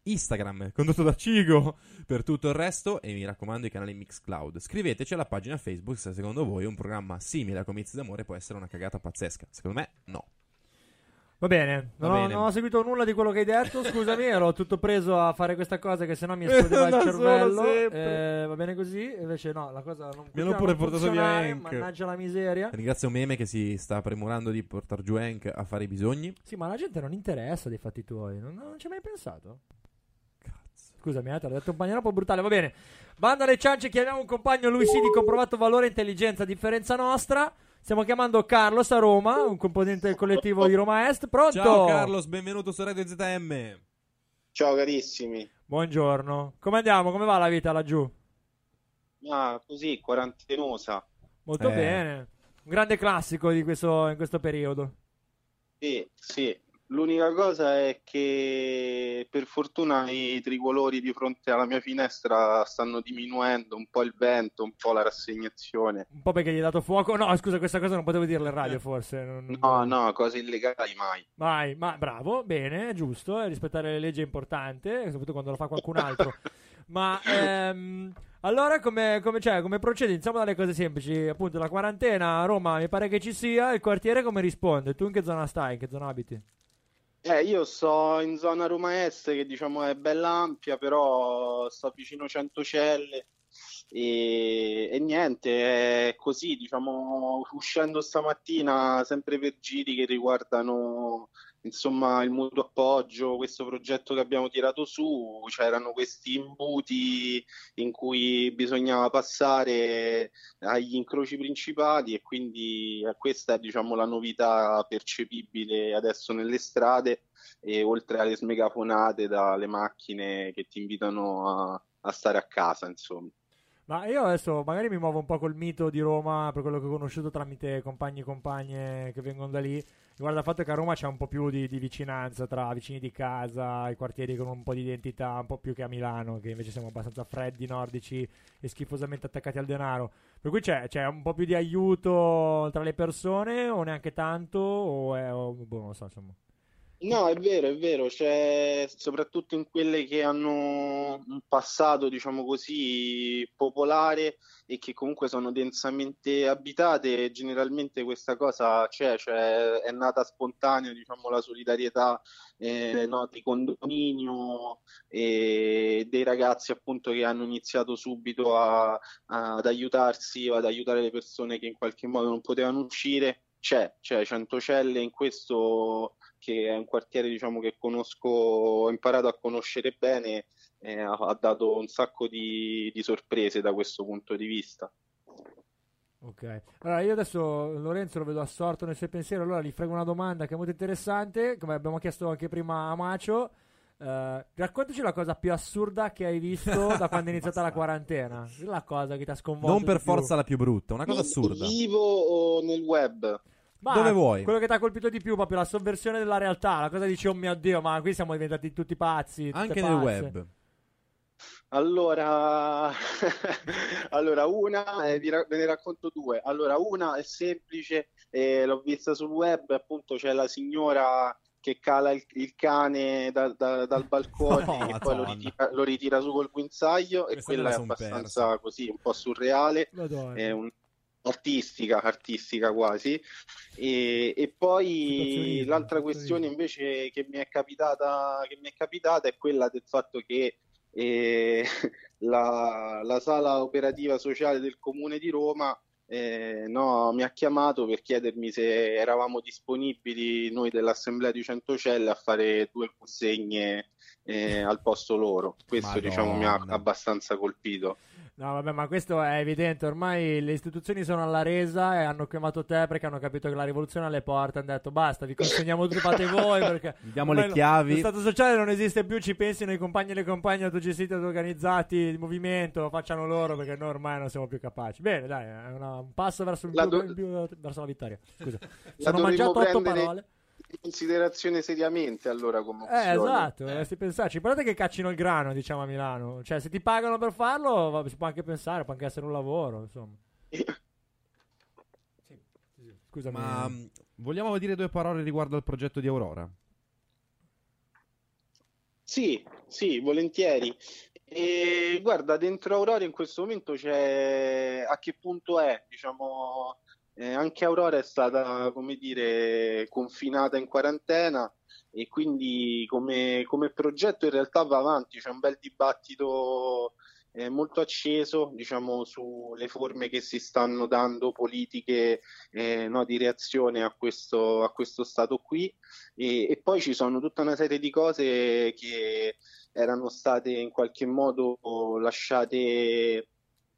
Instagram, condotto da Cigo, per tutto il resto, e mi raccomando i canali Mixcloud. Scriveteci alla pagina Facebook se secondo voi un programma simile a Comizi d'amore può essere una cagata pazzesca. Secondo me no. Va bene, non, Va ho, bene. non ho seguito nulla di quello che hai detto, scusami, ero tutto preso a fare questa cosa che sennò mi esplodeva il Da solo cervello. sempre. Eh, va bene così, invece no, la cosa non Mi hanno continua a pure non portato via funzionare, Hank. mannaggia la miseria. Ringrazio Meme che si sta premurando di portar giù Hank a fare i bisogni. Sì, ma la gente non interessa dei fatti tuoi, non, non ci hai mai pensato? Scusami, eh, te l'ho detto in maniera un po' brutale, va bene. Banda alle ciance, chiamiamo un compagno, lui sì, di comprovato valore e intelligenza, a differenza nostra. Stiamo chiamando Carlos a Roma, un componente del collettivo di Roma Est. Pronto? Ciao Carlos, benvenuto su Radio Z M. Ciao carissimi. Buongiorno. Come andiamo? Come va la vita laggiù? Ah, così, quarantenosa. Molto Eh. bene. Un grande classico di questo, in questo periodo. Sì, sì. L'unica cosa è che per fortuna i tricolori di fronte alla mia finestra stanno diminuendo, un po' il vento, un po' la rassegnazione. Un po' perché gli hai dato fuoco. No, scusa, questa cosa non potevo dirla in radio, forse. Non- non- No, no, cose illegali mai. Vai, ma bravo, bene, giusto, eh, rispettare le leggi è importante, soprattutto quando lo fa qualcun altro. Ma ehm, allora come, come, cioè, come procedi? Iniziamo dalle cose semplici, appunto la quarantena a Roma mi pare che ci sia, il quartiere come risponde? Tu in che zona stai, in che zona abiti? Eh, io sto in zona Roma Est, che diciamo è bella ampia, però sto vicino Centocelle e, e niente, è così, diciamo, uscendo stamattina sempre per giri che riguardano insomma il mutuo appoggio, questo progetto che abbiamo tirato su, c'erano questi imbuti in cui bisognava passare agli incroci principali e quindi eh, questa è diciamo la novità percepibile adesso nelle strade, e oltre alle smegafonate dalle macchine che ti invitano a, a stare a casa, insomma. Ma io adesso magari mi muovo un po' col mito di Roma, per quello che ho conosciuto tramite compagni e compagne che vengono da lì. Riguarda il fatto che a Roma c'è un po' più di, di vicinanza tra vicini di casa, i quartieri con un po' di identità, un po' più che a Milano, che invece siamo abbastanza freddi, nordici e schifosamente attaccati al denaro. Per cui c'è, c'è un po' più di aiuto tra le persone, o neanche tanto, o è, o, boh, non lo so, insomma. No, è vero, è vero, c'è soprattutto in quelle che hanno un passato, diciamo così, popolare e che comunque sono densamente abitate, generalmente questa cosa c'è, cioè è nata spontanea, diciamo, la solidarietà eh, no, di condominio e dei ragazzi appunto che hanno iniziato subito a- a- ad aiutarsi o ad aiutare le persone che in qualche modo non potevano uscire. C'è, c'è Centocelle in questo, che è un quartiere diciamo che conosco, ho imparato a conoscere bene, eh, ha, ha dato un sacco di, di sorprese da questo punto di vista. Ok, allora io adesso Lorenzo lo vedo assorto nei suoi pensieri, allora gli frego una domanda che è molto interessante, come abbiamo chiesto anche prima a Macio. Eh, raccontaci la cosa più assurda che hai visto da quando è iniziata la quarantena, la cosa che ti ha sconvolto Non per di più. forza la più brutta, una cosa Ma assurda. vivo o nel web? Ma Dove vuoi? quello che ti ha colpito di più, proprio la sovversione della realtà, la cosa dici oh mio Dio, ma qui siamo diventati tutti pazzi, tutte Anche nel pazze. web. Allora, allora una, eh, vi ra- ve ne racconto due. Allora, una è semplice, eh, l'ho vista sul web, appunto c'è la signora che cala il, il cane da- da- dal balcone No, e poi lo Madonna. ritira, lo ritira su col guinzaglio, e Questa me quella la è son abbastanza persa. così, un po' surreale, Madonna. è un- artistica, artistica quasi. E, e poi Situazionismo, l'altra situazionismo. questione invece che mi è capitata, che mi è capitata è quella del fatto che eh, la, la sala operativa sociale del Comune di Roma eh, no, mi ha chiamato per chiedermi se eravamo disponibili noi dell'Assemblea di Centocelle a fare due consegne eh, al posto loro. Questo diciamo mi ha Madonna. abbastanza colpito. No, vabbè, ma questo è evidente, ormai le istituzioni sono alla resa e hanno chiamato te perché hanno capito che la rivoluzione è alle porte, hanno detto basta, vi consegniamo tutto, fate voi perché Vi diamo ormai le lo- chiavi. Lo Stato sociale non esiste più, ci pensino i compagni e le compagne autogestiti, autoorganizzati, il movimento, facciano loro perché noi ormai non siamo più capaci. Bene, dai, è una- un passo verso, il La più- do- il più- verso la vittoria. Scusa, La sono dovremmo mangiato otto prendere parole. in considerazione seriamente allora come opzione. Eh, esatto, dovresti pensarci. Guardate che caccino il grano, diciamo a Milano. Cioè, se ti pagano per farlo, va- si può anche pensare, può anche essere un lavoro, insomma. Scusami. Ma mh, vogliamo dire due parole riguardo al progetto di Aurora? Sì, sì, volentieri. E guarda, dentro Aurora in questo momento c'è, a che punto è? Diciamo, eh, anche Aurora è stata, come dire, confinata in quarantena e quindi come, come progetto in realtà va avanti, c'è un bel dibattito eh, molto acceso, diciamo, sulle forme che si stanno dando politiche eh, no, di reazione a questo, a questo stato qui. E, e poi ci sono tutta una serie di cose che erano state in qualche modo lasciate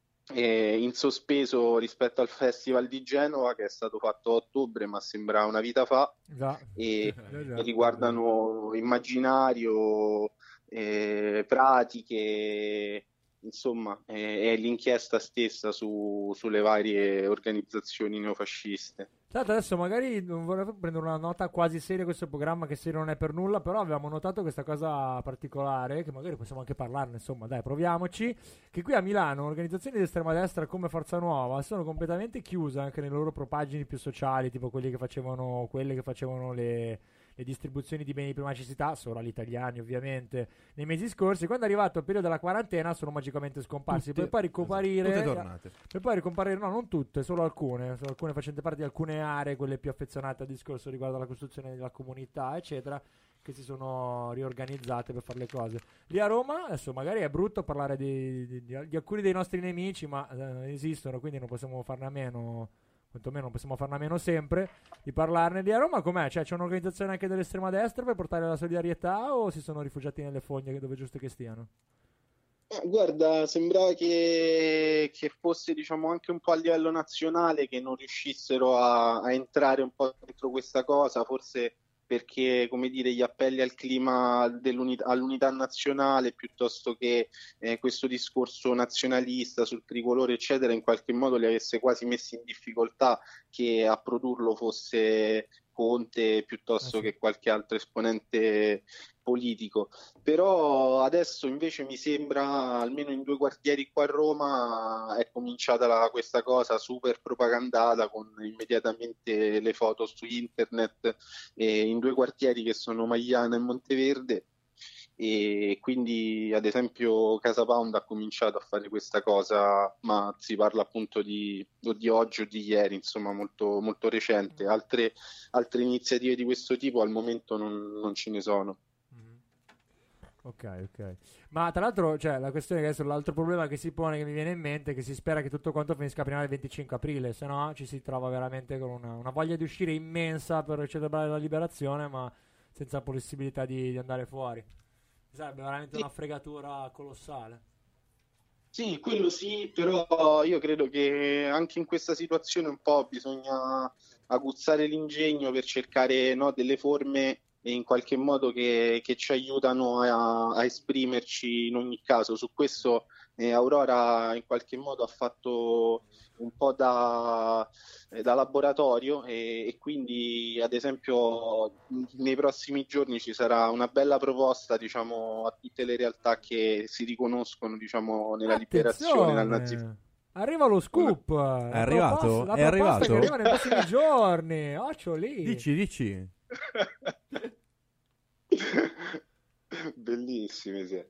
eh, in sospeso rispetto al Festival di Genova, che è stato fatto a ottobre, ma sembra una vita fa, Già. e Già, già. riguardano immaginario, eh, pratiche, insomma, eh, è l'inchiesta stessa su- sulle varie organizzazioni neofasciste. Tra l'altro adesso magari non vorrei prendere una nota quasi seria questo programma, che serio non è per nulla, però avevamo notato questa cosa particolare, che magari possiamo anche parlarne, insomma, dai, proviamoci, che qui a Milano organizzazioni di estrema destra come Forza Nuova sono completamente chiuse anche nelle loro propagini più sociali, tipo quelli che facevano, quelle che facevano le, le distribuzioni di beni di prima necessità, solo agli italiani ovviamente, nei mesi scorsi. Quando è arrivato il periodo della quarantena sono magicamente scomparsi, Tutte, per poi ricomparire, tutte tornate. per poi ricomparire, no, non tutte, solo alcune, solo alcune facenti parte di alcune aree, quelle più affezionate al discorso riguardo alla costruzione della comunità, eccetera, che si sono riorganizzate per fare le cose. Lì a Roma, adesso magari è brutto parlare di, di- di- di alcuni dei nostri nemici, ma eh, esistono, quindi non possiamo farne a meno, quantomeno non possiamo farne a meno sempre di parlarne. Lì a Roma com'è? Cioè, c'è un'organizzazione anche dell'estrema destra per portare la solidarietà, o si sono rifugiati nelle fogne dove è giusto che stiano? Eh, Guarda, sembrava che, che fosse, diciamo, anche un po' a livello nazionale che non riuscissero a, a entrare un po' dentro questa cosa, forse perché, come dire, gli appelli al clima dell'unità, all'unità nazionale, piuttosto che eh, questo discorso nazionalista sul tricolore, eccetera, in qualche modo li avesse quasi messi in difficoltà, che a produrlo fosse Conte piuttosto che qualche altro esponente politico. Però adesso invece mi sembra, almeno in due quartieri qua a Roma, è cominciata la- questa cosa super propagandata con immediatamente le foto su internet, eh, in due quartieri che sono Magliana e Monteverde. E quindi, ad esempio, Casa Pound ha cominciato a fare questa cosa, ma si parla appunto di, o di oggi o di ieri, insomma, molto, molto recente. Altre, altre iniziative di questo tipo al momento non, non ce ne sono. Ok, ok. Ma tra l'altro, cioè, la questione è che adesso l'altro problema che si pone, che mi viene in mente, è che si spera che tutto quanto finisca prima del venticinque aprile, se no ci si trova veramente con una, una voglia di uscire immensa per celebrare la liberazione, ma senza possibilità di, di andare fuori. Sarebbe veramente una fregatura colossale. Sì, quello sì, però io credo che anche in questa situazione un po' bisogna aguzzare l'ingegno per cercare, no, delle forme e in qualche modo che, che ci aiutano a, a esprimerci in ogni caso. Su questo eh, Aurora in qualche modo ha fatto un po' da, eh, da laboratorio e, e quindi ad esempio nei prossimi giorni ci sarà una bella proposta, diciamo, a tutte le realtà che si riconoscono, diciamo, nella liberazione dal nazismo. Arriva lo scoop. È arrivato? La È proposta arrivato? che arriva nei prossimi giorni. Occhio lì. Dici, dici. Bellissimi, sì.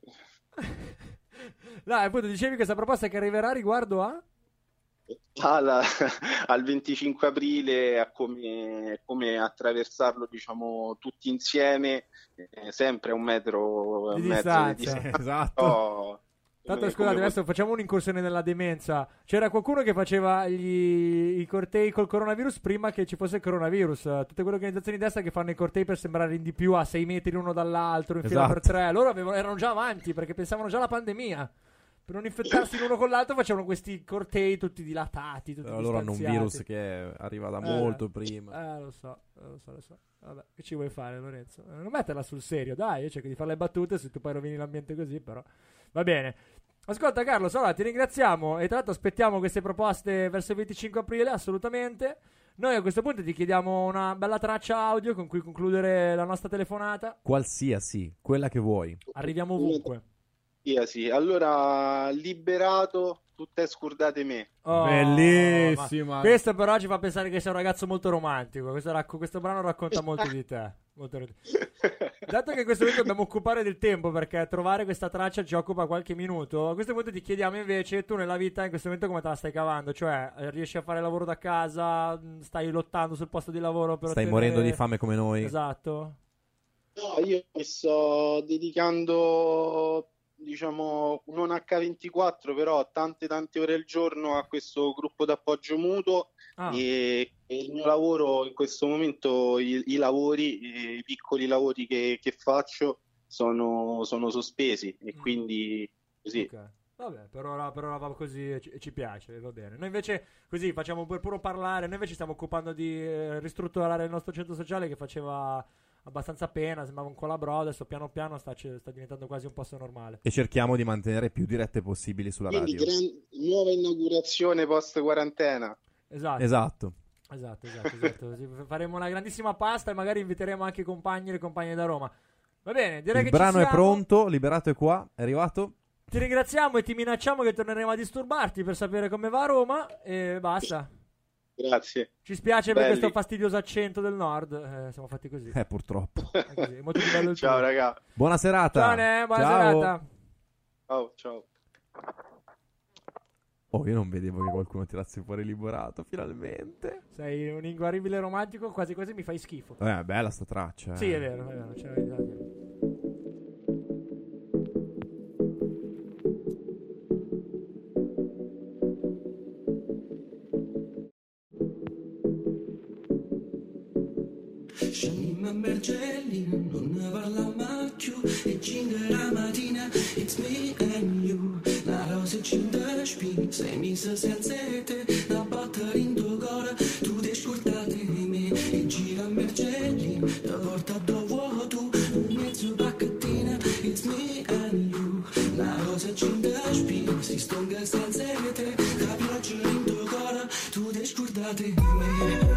Dai, appunto, dicevi questa proposta che arriverà riguardo a? Alla- al venticinque aprile, a come, come attraversarlo, diciamo, tutti insieme, eh, sempre a un metro e Di mezzo distanza. di distanza. Esatto. Però, Tanto come- scusate, come- adesso facciamo un'incursione nella demenza. C'era qualcuno che faceva gli- i cortei col coronavirus prima che ci fosse il coronavirus. Tutte quelle organizzazioni di destra che fanno i cortei per sembrare in di più a sei metri l'uno dall'altro, in fila Esatto. per tre. Loro avevano- erano già avanti perché pensavano già alla pandemia. Per non infettarsi l'uno con l'altro facevano questi cortei tutti dilatati, tutti Però loro hanno un distanziati. virus che arriva da Eh, molto prima. Eh, lo so, eh, lo so, lo so. Vabbè, che ci vuoi fare, Lorenzo? Eh, Non metterla sul serio, dai, io cerco di fare le battute, se tu poi rovini l'ambiente così, però. Va bene. Ascolta Carlo, allora ti ringraziamo e tra l'altro aspettiamo queste proposte verso il venticinque aprile, assolutamente. Noi a questo punto ti chiediamo una bella traccia audio con cui concludere la nostra telefonata. Qualsiasi, quella che vuoi. Arriviamo ovunque. Sì, sì. Allora, Liberato tutte scordate me. Oh, bellissima. ma questo però ci fa pensare che sei un ragazzo molto romantico. Questo, racco- questo brano racconta molto di te. Molto... Dato che in questo momento dobbiamo occupare del tempo, perché trovare questa traccia ci occupa qualche minuto, a questo punto ti chiediamo invece, tu nella vita in questo momento come te la stai cavando? Cioè, riesci a fare lavoro da casa? Stai lottando sul posto di lavoro per Stai ottenere... morendo di fame come noi. Esatto. No, io mi sto dedicando, diciamo, non acca ventiquattro, però tante tante ore al giorno a questo gruppo d'appoggio mutuo. Ah. E, e il mio lavoro in questo momento, i, i lavori, i piccoli lavori che, che faccio sono, sono sospesi e Mm. quindi così. Ok. Vabbè, per ora, per ora va così e ci, e ci piace, va bene. Noi invece, così, facciamo per puro parlare, noi invece stiamo occupando di eh, ristrutturare il nostro centro sociale che faceva abbastanza pena, sembrava un colabro, adesso piano piano sta, sta diventando quasi un posto normale. E cerchiamo di mantenere più dirette possibili sulla Quindi radio. gran- nuova inaugurazione post quarantena. Esatto. Esatto. Esatto, esatto, esatto. Sì, faremo una grandissima pasta e magari inviteremo anche i compagni e le compagne da Roma. Va bene, direi Il che brano ci è siamo. pronto, Liberato è qua, è arrivato. Ti ringraziamo e ti minacciamo che torneremo a disturbarti per sapere come va a Roma e basta. Grazie. Ci spiace per Belli. questo fastidioso accento del nord, eh, siamo fatti così. Eh, purtroppo. È così, è molto più bello il Ciao tuo. raga. Buona serata. Ciao, Ne, buona Ciao. serata. Ciao, ciao. Oh, io non vedevo che qualcuno tirasse fuori Liberato, finalmente. Sei un inguaribile romantico, quasi quasi mi fai schifo. Eh, bella sta traccia. Sì, eh. è vero, è vero, c'è da dire. Scendi a Mergellina, non ne parliamo più. E cinque la mattina, it's me and you. La rosa cinta spina, sei messa senza te. La batteria in tuo cuore, tu ti scordate di me. E gira a Mergellina, ti porta dove vuoi tu. Un mezzo pacchettina, it's me and you. La rosa cinta spina, si stonga senza te. La pioggia in tuo cuore, tu ti scordate di me.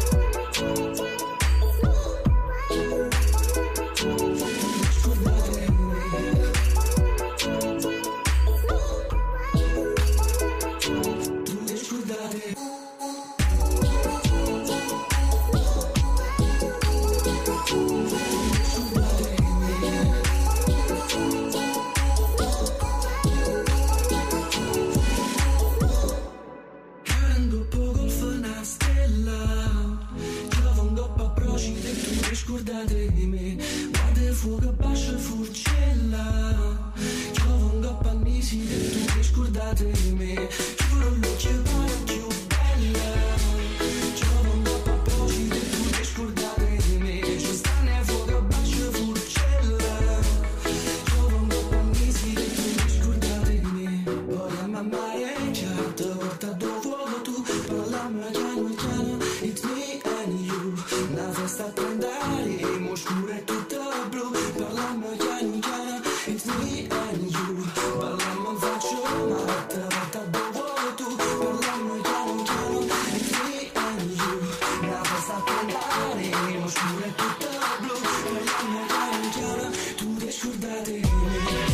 Scordate di me, guarda il fuoco bascia furcella. Trovo un coppa annisi e tu ti scordate di me. Giuro l'occhio pare più bella. Trovo un coppa appoggio e tu ti scordate di me. Ci sta nel fuoco bascia furcella. Trovo un coppa annisi e tu ti scordate di me. Poi a mamma è già ti porta dove vuoi tu. Parliamo piano piano, it's me and you. La festa a andare, scuro è tutto blu. Parliamo piano piano, it's me and you. Parliamo in faccio, ma te volta dove vuoi tu. Parliamo piano piano, it's me and you. La festa a andare, lo scuro è tutto blu. Parliamo piano piano, tu ti scordate di me.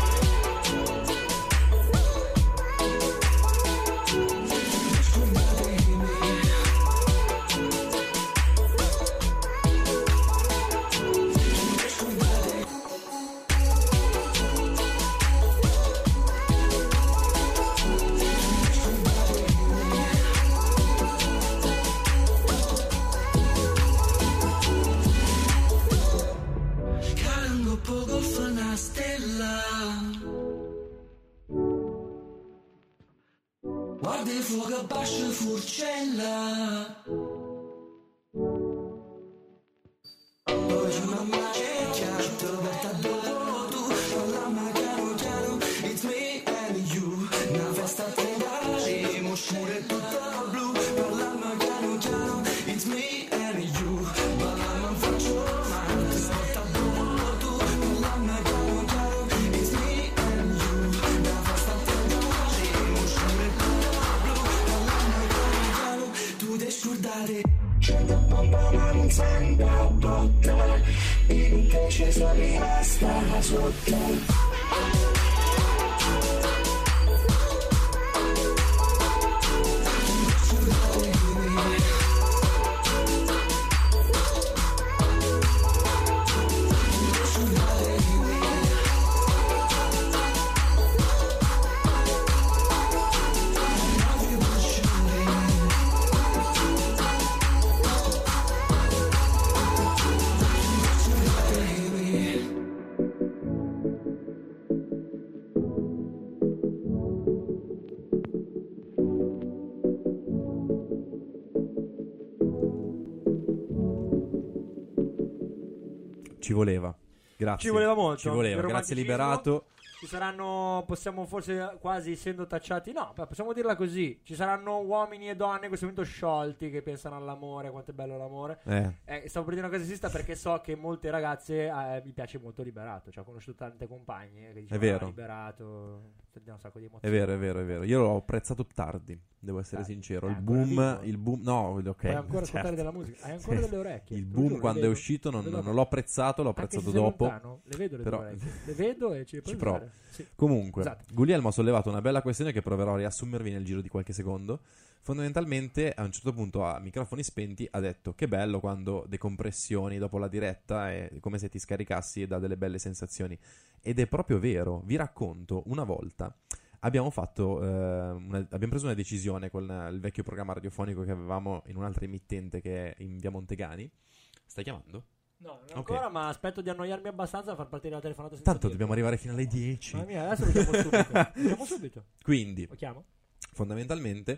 Poco fa una stella. Guarda il fuoco bascia furcella. Oggi mamma è chiaro, porta dove tu. Parliamo piano piano, it's me and you. Una festa a trovare, mo scuro è tutto blu. Parliamo piano piano, it's me and you. Parliamo in faccio, ma ti porta dove tu. Parliamo piano piano, it's me and you. Una festa a trovare, mo scuro è tutto blu. Parliamo piano piano, tu ti scordate. C'è da bomba ma non sembra botta. Invece sono rimasta sotto. Ci voleva. Grazie. Ci voleva molto. Ci voleva. Il Grazie romanticismo. Liberato. Ci saranno, possiamo forse quasi essendo tacciati, no, beh, possiamo dirla così, ci saranno uomini e donne in questo momento sciolti che pensano all'amore, quanto è bello l'amore. Eh. Eh, stavo per dire una cosa sessista perché so che molte ragazze eh, mi piace molto Liberato, cioè ho conosciuto tante compagne che dicevano È vero. "Ah, Liberato, un sacco di È emozioni". vero, è vero, è vero. Io l'ho apprezzato tardi, devo essere Eh, sincero. è Il ancora boom, vivo? il boom, no, ok. Puoi ancora ascoltare certo. della musica? Hai ancora delle orecchie? Il Te lo boom giuro, quando le è vedo. uscito non, Le vedo. non l'ho apprezzato, l'ho Anche se apprezzato sei dopo. lontano, le vedo le tue però orecchie. Le vedo e ci, ci puoi provo. usare. Sì. Comunque, Esatto. Guglielmo ha sollevato una bella questione che proverò a riassumervi nel giro di qualche secondo. Fondamentalmente, a un certo punto, a microfoni spenti, ha detto: che bello quando decompressioni dopo la diretta, è come se ti scaricassi e dà delle belle sensazioni. Ed è proprio vero. Vi racconto, una volta abbiamo fatto eh, una, abbiamo preso una decisione con eh, il vecchio programma radiofonico che avevamo in un'altra emittente che è in via Montegani. Stai chiamando? No, non Ok. ancora, ma aspetto di annoiarmi abbastanza a far partire la telefonata senza Tanto tempo. dobbiamo arrivare fino alle dieci. Mamma mia, adesso lo chiamo subito. Lo chiamo subito. Quindi, Lo chiamo? fondamentalmente,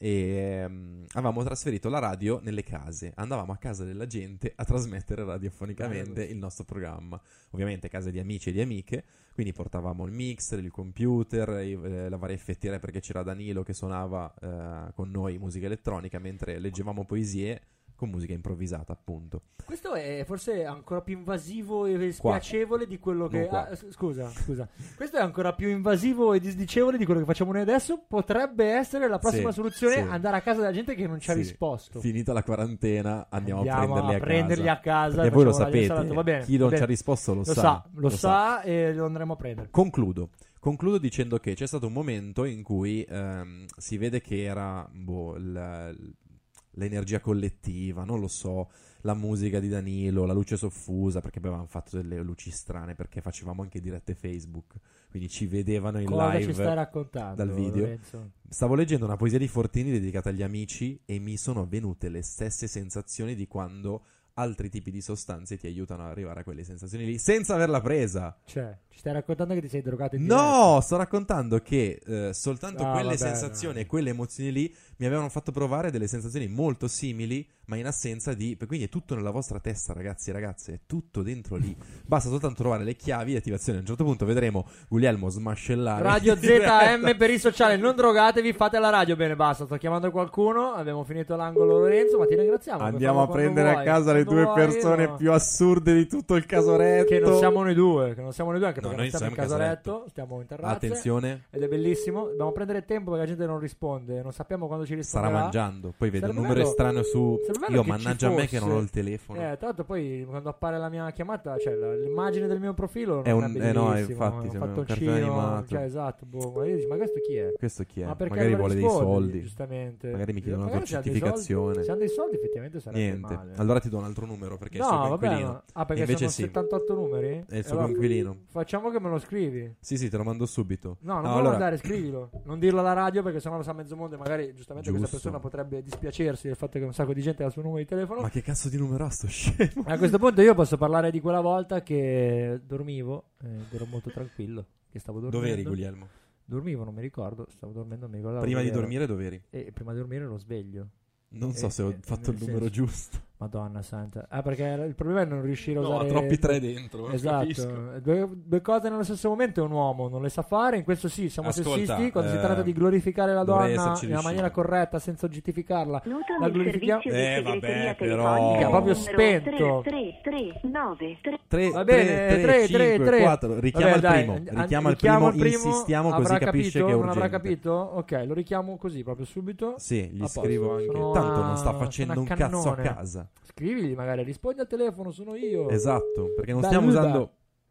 ehm, avevamo trasferito la radio nelle case. Andavamo a casa della gente a trasmettere radiofonicamente il nostro programma. Ovviamente case di amici e di amiche. Quindi portavamo il mixer, il computer, i- eh, la varia effettiera, perché c'era Danilo che suonava eh, con noi musica elettronica mentre leggevamo poesie con musica improvvisata, appunto. Questo è forse ancora più invasivo e spiacevole di quello che... Non qua. ah, s- scusa, scusa. Questo è ancora più invasivo e disdicevole di quello che facciamo noi adesso. Potrebbe essere la prossima Sì, soluzione sì. andare a casa della gente che non ci ha Sì. risposto. Finita la quarantena andiamo, Andiamo a prenderli a, a prenderli casa. a casa E e voi lo facciamo radio sapete, salato. Va bene, chi va non bene. ci ha risposto lo, Lo sa, lo, lo sa e lo andremo a prendere. Concludo. Concludo dicendo che c'è stato un momento in cui ehm, si vede che era boh, l- l'energia collettiva, non lo so, la musica di Danilo, la luce soffusa, perché poi avevamo fatto delle luci strane, perché facevamo anche dirette Facebook, quindi ci vedevano in Cosa live ci stai raccontando, dal video. Lorenzo? Stavo leggendo una poesia di Fortini dedicata agli amici e mi sono venute le stesse sensazioni di quando altri tipi di sostanze ti aiutano ad arrivare a quelle sensazioni lì senza averla presa. Cioè, ci stai raccontando che ti sei drogato in diretta? No, sto raccontando che eh, soltanto Ah, quelle vabbè, sensazioni e quelle emozioni lì mi avevano fatto provare delle sensazioni molto simili, ma in assenza di... Quindi è tutto nella vostra testa, ragazzi e ragazze, è tutto dentro lì. Basta soltanto trovare le chiavi di attivazione. A un certo punto vedremo Guglielmo smascellare. Radio Z M per i sociali, non drogatevi, fate la radio. Bene, basta, sto chiamando qualcuno. Abbiamo finito l'angolo, Lorenzo, ma ti ringraziamo. puoi Andiamo a farlo quando prendere vuoi, a casa le quando due vuoi, persone no. più assurde di tutto il casoretto. Che non siamo noi due, che non siamo noi due, anche No, perché noi non stiamo in siamo in casoletto, casoletto. stiamo in terrazza. Attenzione. Ed è bellissimo. Dobbiamo prendere tempo perché la gente non risponde, non sappiamo quando ci Starà risponderà. mangiando. Poi vedo un Sarebbe numero bello- estraneo su... sarebbe bello Io che mannaggia ci a me che non ho fosse. il telefono. Eh, tra l'altro poi quando appare la mia chiamata, cioè la- l'immagine del mio profilo non È un- è eh no, bellissimo, infatti, è un sembra un fattoncino, cartone animato. cioè esatto, boh, ma io dico, ma questo chi è? Questo chi è? Ma perché Magari non vuole dei rispondi, soldi. giustamente. Magari mi chiedono una Magari se ha dei soldi- certificazione. Se hanno dei soldi effettivamente sarebbe Niente. male. Allora ti do un altro numero perché è il No, suo vabbè, coinquilino. ma- ah, perché Invece sono sì. settantotto numeri? È il suo Allora, coinquilino. Facciamo che me lo scrivi. Sì, sì, te lo mando subito. No, non Ah, me lo allora- mandare, scrivilo. Non dirlo alla radio perché sennò lo sa mezzo mondo e magari giustamente questa Giusto. persona potrebbe dispiacersi del fatto che un sacco di gente ha il suo numero di telefono. Ma che cazzo di numero ha sto scemo? A questo punto io posso parlare di quella volta che dormivo ed ero molto tranquillo, che stavo dormendo. Dov'eri, Guglielmo? Dormivo, non mi ricordo, stavo dormendo, non mi ricordavo. Prima di dov'ero. dormire dov'eri? E prima di dormire ero sveglio. Non so E- se ho e- fatto nel il numero senso- giusto. Madonna santa. Ah, perché era- il problema è non riuscire a No, usare... ha troppi tre dentro, non Esatto. capisco. Due, due cose nello stesso momento è un uomo, non le sa fare. In questo sì, siamo Ascolta, sessisti. Quando si eh, tratta di glorificare la dovrei donna esserci nella riuscito. maniera corretta, senza oggettificarla, la glorifichiamo... Eh, vabbè, però... Mica, proprio spento. tre, tre, nove, tre. tre, Va bene, tre, tre, cinque, tre, tre. quattro. Richiama Vabbè, il dai, primo. an- Richiama il richiamo primo, insistiamo così avrà capisce capito? che è Non avrà urgente. capito? Ok, lo richiamo così proprio subito. Sì, gli A posto. scrivo anche. Sono Tanto a- non sta sono facendo a un cazzo a cannone. casa. Scrivigli magari, rispondi al telefono, sono io. Esatto, perché non Beh, stiamo beh. usando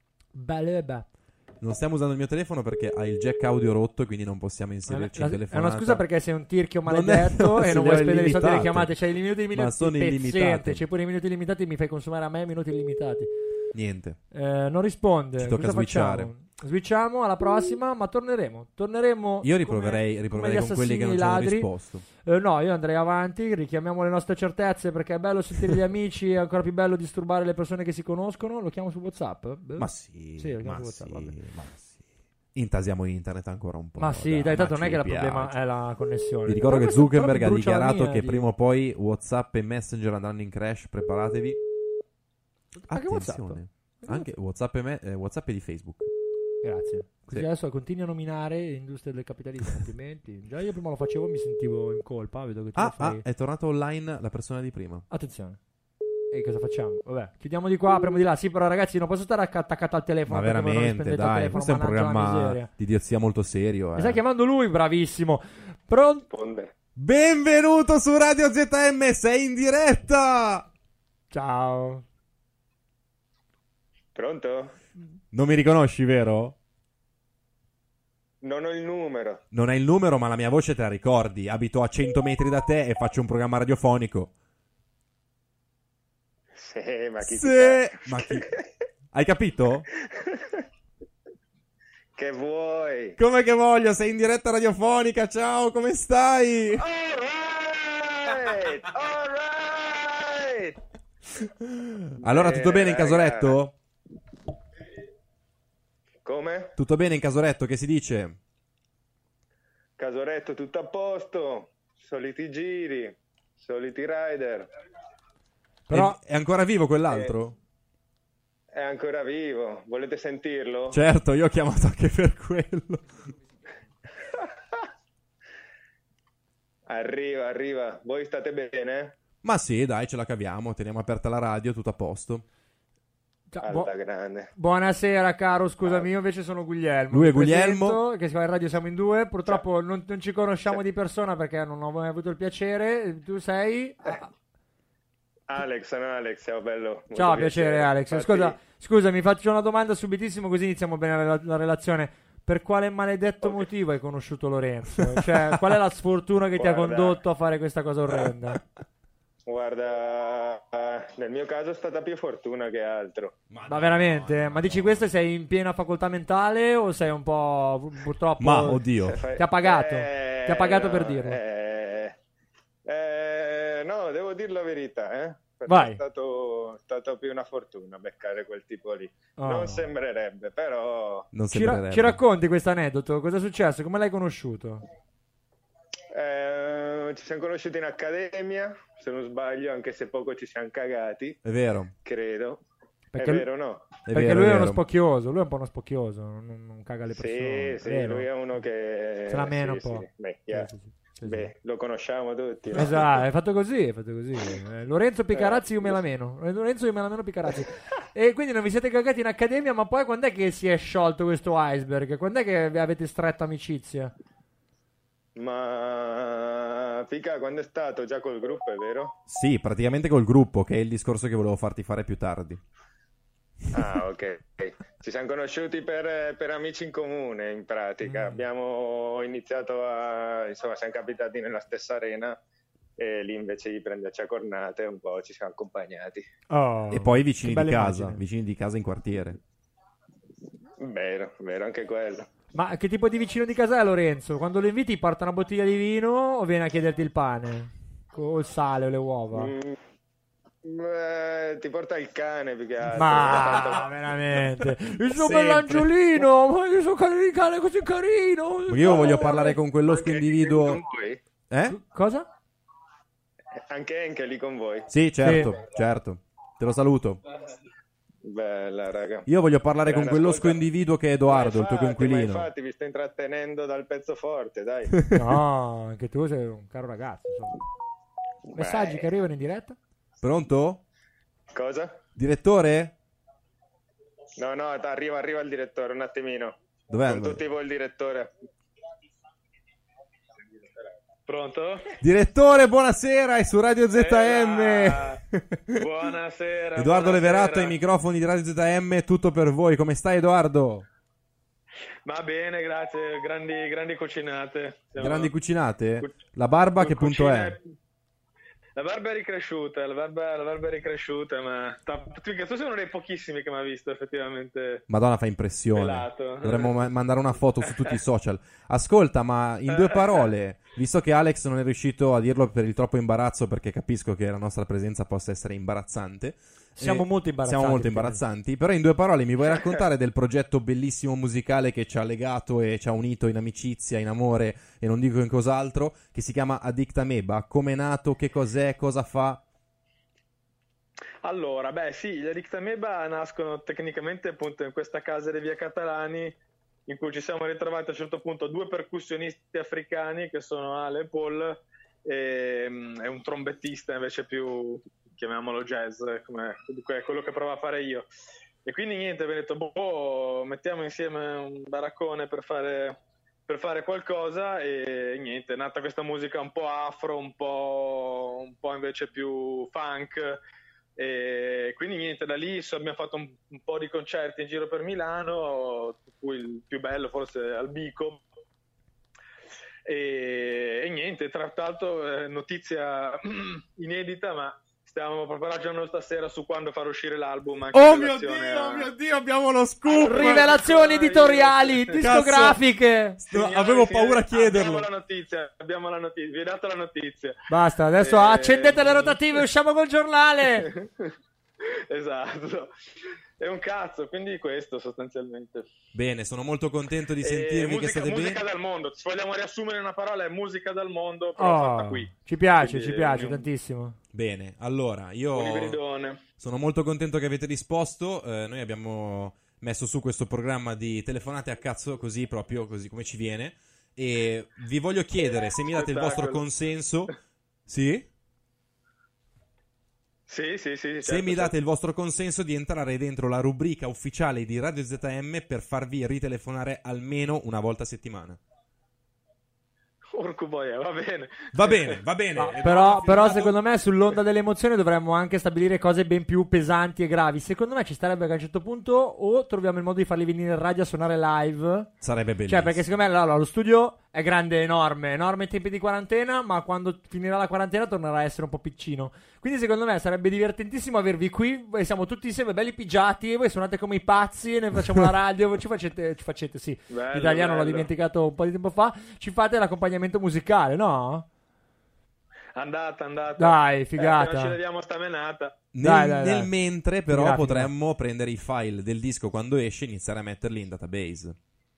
Beh, beh. non stiamo usando il mio telefono perché ha il jack audio rotto, quindi non possiamo inserirci È in una- telefonata. è una scusa perché sei un tirchio Non è- maledetto e se non le vuoi ho spendere i soldi delle illimitate. chiamate. C'hai i minuti illimitati. Ma sono pezzente, illimitate. C'hai pure i minuti illimitati e mi fai consumare a me i minuti illimitati. Niente. Eh, non risponde. Ci tocca Cosa switchare. facciamo? Switchiamo alla prossima, ma torneremo. Torneremo. Io come- riproverei, come riproverei gli con quelli che non assassini ci hanno ladri. risposto. Eh, no, io andrei avanti, richiamiamo le nostre certezze perché è bello sentire gli amici, è ancora più bello disturbare le persone che si conoscono. Lo chiamo su WhatsApp? Beh. Ma sì, Sì, lo chiamo ma su WhatsApp. sì, vabbè. ma sì. Intasiamo internet ancora un po'. Ma sì, dai, tanto non è che il ci problema piace. è la connessione. Vi ricordo Però che questo Zuckerberg però ha mi brucia la dichiarato mia che di- prima o poi WhatsApp e Messenger andranno in crash, preparatevi. Anche WhatsApp? Attenzione. Anche WhatsApp e, me- eh, WhatsApp e di Facebook. Grazie. Così Sì. adesso continui a nominare l'industria del capitalismo. Complimenti. Già io prima lo facevo e mi sentivo in colpa. Vedo che tu lo Ah, fai. ah, è tornato online la persona di prima. Attenzione. E cosa facciamo? Vabbè, chiudiamo di qua, apriamo di là. Sì, però ragazzi, non posso stare acc- attaccato al telefono. Ma perché voi non veramente, rispondete al dai, telefono, questo è un mannaggia la programma miseria. di idiozia molto serio. Mi Eh. sta chiamando lui, bravissimo. Pronto? Benvenuto su Radio Z M, sei in diretta! Ciao. Pronto? Non mi riconosci, vero? Non ho il numero. Non hai il numero, ma la mia voce te la ricordi. Abito a cento metri da te e faccio un programma radiofonico. Sì, ma chi Sì, ti ma chi... Hai capito? Che vuoi? Come che voglio, sei in diretta radiofonica, ciao, come stai? Alright, alright. Allora, tutto Eh, bene in raga. casoretto? Come? Tutto bene in casoretto, che si dice? Casoretto tutto a posto, soliti giri, soliti rider. Però... È, è ancora vivo quell'altro? È ancora vivo, volete sentirlo? Certo, io ho chiamato anche per quello. Arriva, arriva. Voi state bene? Ma sì, dai, ce la caviamo, teniamo aperta la radio, tutto a posto. Alla bu- grande. Buonasera caro, scusami, io invece sono Guglielmo. Lui è Mi presento, Guglielmo. che si fa in radio, siamo in due. Purtroppo non, non ci conosciamo di persona perché non ho mai avuto il piacere. Tu sei... Alex, sono Alex, ciao bello. Molto Ciao, piacere Alex. Infatti- Scusa, scusa, mi faccio una domanda subitissimo così iniziamo bene la, la relazione. Per quale maledetto motivo hai conosciuto Lorenzo? Cioè, qual è la sfortuna che ti ha Guarda. condotto a fare questa cosa orrenda? Guarda, eh, nel mio caso è stata più fortuna che altro. Ma veramente? Ma dici questo, sei in piena facoltà mentale o sei un po' purtroppo... Ma, oddio. Se fai- Ti ha pagato? Eh, Ti ha pagato no, per dirlo? eh, eh, no, devo dire la verità, eh. Perché Vai. È stato, è stato più una fortuna beccare quel tipo lì. Oh. Non sembrerebbe, però... Non Ci, ra- ci racconti questo aneddoto? Cosa è successo? Come l'hai conosciuto? Eh, ci siamo conosciuti in accademia, se non sbaglio, anche se poco ci siamo cagati, È vero. credo. Perché- È vero o no? È Perché vero, lui è è uno vero. spocchioso, lui è un po' uno spocchioso, non, non caga le Sì, persone. sì, vero? lui è uno che... Se la mena sì, un po'. sì. Beh, chiaro. Sì, sì, sì, sì, Beh, lo conosciamo tutti. no? Esatto, è fatto così, è fatto così. Eh, Lorenzo Picarazzi, io me la meno. Eh, Lorenzo io me la meno Picarazzi. E quindi non vi siete cagati in accademia, ma poi quando è che si è sciolto questo iceberg? Quando è che vi avete stretto amicizia? Ma Pica, quando è stato? Già col gruppo, è vero? Sì, praticamente col gruppo, che è il discorso che volevo farti fare più tardi. Ah, ok. Ci siamo conosciuti per, per amici in comune, in pratica. Abbiamo iniziato a... insomma, siamo capitati nella stessa arena e lì invece di prenderci a cornate un po' ci siamo accompagnati. Oh, E poi vicini che di bella casa, immagine. vicini di casa in quartiere. Vero, vero, anche quello. Ma che tipo di vicino di casa è Lorenzo? Quando lo inviti porta una bottiglia di vino o viene a chiederti il pane? O il sale o le uova? Mm, eh, ti porta il cane più che altro. Ma veramente il suo Sempre. bell'angiolino, ma il suo cane, cane così carino. Ma io voglio parlare con quell'osco Con individuo. voi? Eh? Cosa? Anche Enke lì con voi. Sì, certo, certo. Te lo saluto. Bella, raga. Io voglio parlare con Grande, quell'osco ascolta. individuo che è Edoardo, Ma il tuo infatti, ma coinquilino. infatti vi sto intrattenendo dal pezzo forte, dai. No, anche tu sei un caro ragazzo. Insomma. Messaggi Beh. che arrivano in diretta? Pronto? Cosa? Direttore? No, no, arriva, arriva il direttore, un attimino. Dov'è? Con tutti voi il direttore. Pronto? Direttore, buonasera, è su Radio Z M. Buonasera. Edoardo buonasera. Leverato ai microfoni di Radio Z M, tutto per voi. Come stai, Edoardo? Va bene, grazie. Grandi, grandi cucinate. Siamo- Grandi cucinate? Cu- La barba che punto cucine- è? La barba è ricresciuta, la barba, la barba è ricresciuta, ma ta- tu, tu sei uno dei pochissimi che mi ha visto effettivamente. Madonna, fa impressione. Pelato. Dovremmo ma- mandare una foto su tutti i social. Ascolta, ma in due parole, visto che Alex non è riuscito a dirlo per il troppo imbarazzo, perché capisco che la nostra presenza possa essere imbarazzante. Siamo eh, molto imbarazzati, Siamo molto perché- imbarazzanti. Però in due parole mi vuoi raccontare del progetto bellissimo musicale che ci ha legato e ci ha unito in amicizia, in amore e non dico in cos'altro, che si chiama Addict Ameba? Come è nato? Che cos'è? Cosa fa? Allora, beh sì, gli Addict Amoeba nascono tecnicamente appunto in questa casa di Via Catalani, in cui ci siamo ritrovati a un certo punto due percussionisti africani che sono Ale e Paul, e, e un trombettista invece più, chiamiamolo jazz, come quello che provo a fare io. E quindi niente, abbiamo detto, boh, mettiamo insieme un baraccone per fare, per fare qualcosa, e niente, è nata questa musica un po' afro, un po', un po' invece più funk, e quindi niente, da lì so, abbiamo fatto un, un po' di concerti in giro per Milano, cui il più bello forse al Bico, e, e niente, tra l'altro eh, notizia inedita, ma stiamo proprio ragionando stasera su quando far uscire l'album. Anche Oh in mio relazione Dio, a- mio Dio, abbiamo lo scoop! Rivelazioni editoriali, discografiche. Signori, Avevo signori, paura a chiederlo. Abbiamo la notizia, abbiamo la notizia, vi ho dato la notizia. Basta, adesso Eh, accendete le rotative e usciamo col giornale. Esatto. È un cazzo, quindi questo sostanzialmente. Bene, sono molto contento di E sentirvi musica, che state musica bene. dal mondo, se vogliamo riassumere in una parola è musica dal mondo, però fatta Oh, qui. ci piace, Quindi, ci piace un- tantissimo. Bene, allora, io un ibridone. sono molto contento che avete risposto. Eh, noi abbiamo messo su questo programma di telefonate a cazzo, così proprio, così come ci viene. E vi voglio chiedere se mi date il vostro Spettacolo. consenso. Sì? Sì, sì, sì. Se certo, mi date certo. il vostro consenso di entrare dentro la rubrica ufficiale di Radio Z M per farvi ritelefonare almeno una volta a settimana. Porco boia, va bene. Va bene, va bene. No, però, però secondo me sull'onda delle emozioni dovremmo anche stabilire cose ben più pesanti e gravi. Secondo me ci starebbe che a un certo punto o troviamo il modo di farli venire in radio a suonare live. Sarebbe bellissimo. Cioè, perché secondo me allora, lo studio è grande, enorme, enorme in tempi di quarantena, ma quando finirà la quarantena tornerà a essere un po' piccino. Quindi secondo me sarebbe divertentissimo avervi qui, e siamo tutti insieme belli pigiati, e voi suonate come i pazzi, e ne facciamo la radio, voi ci facete, ci facete, sì, Bello, l'italiano l'ho bello. dimenticato un po' di tempo fa, ci fate l'accompagnamento musicale, no? Andata, andata. Dai, Eh, figata. appena ci leviamo sta menata. Nel, Dai, dai, nel dai. mentre, però, Figata, potremmo prendere i file del disco quando esce e iniziare a metterli in database.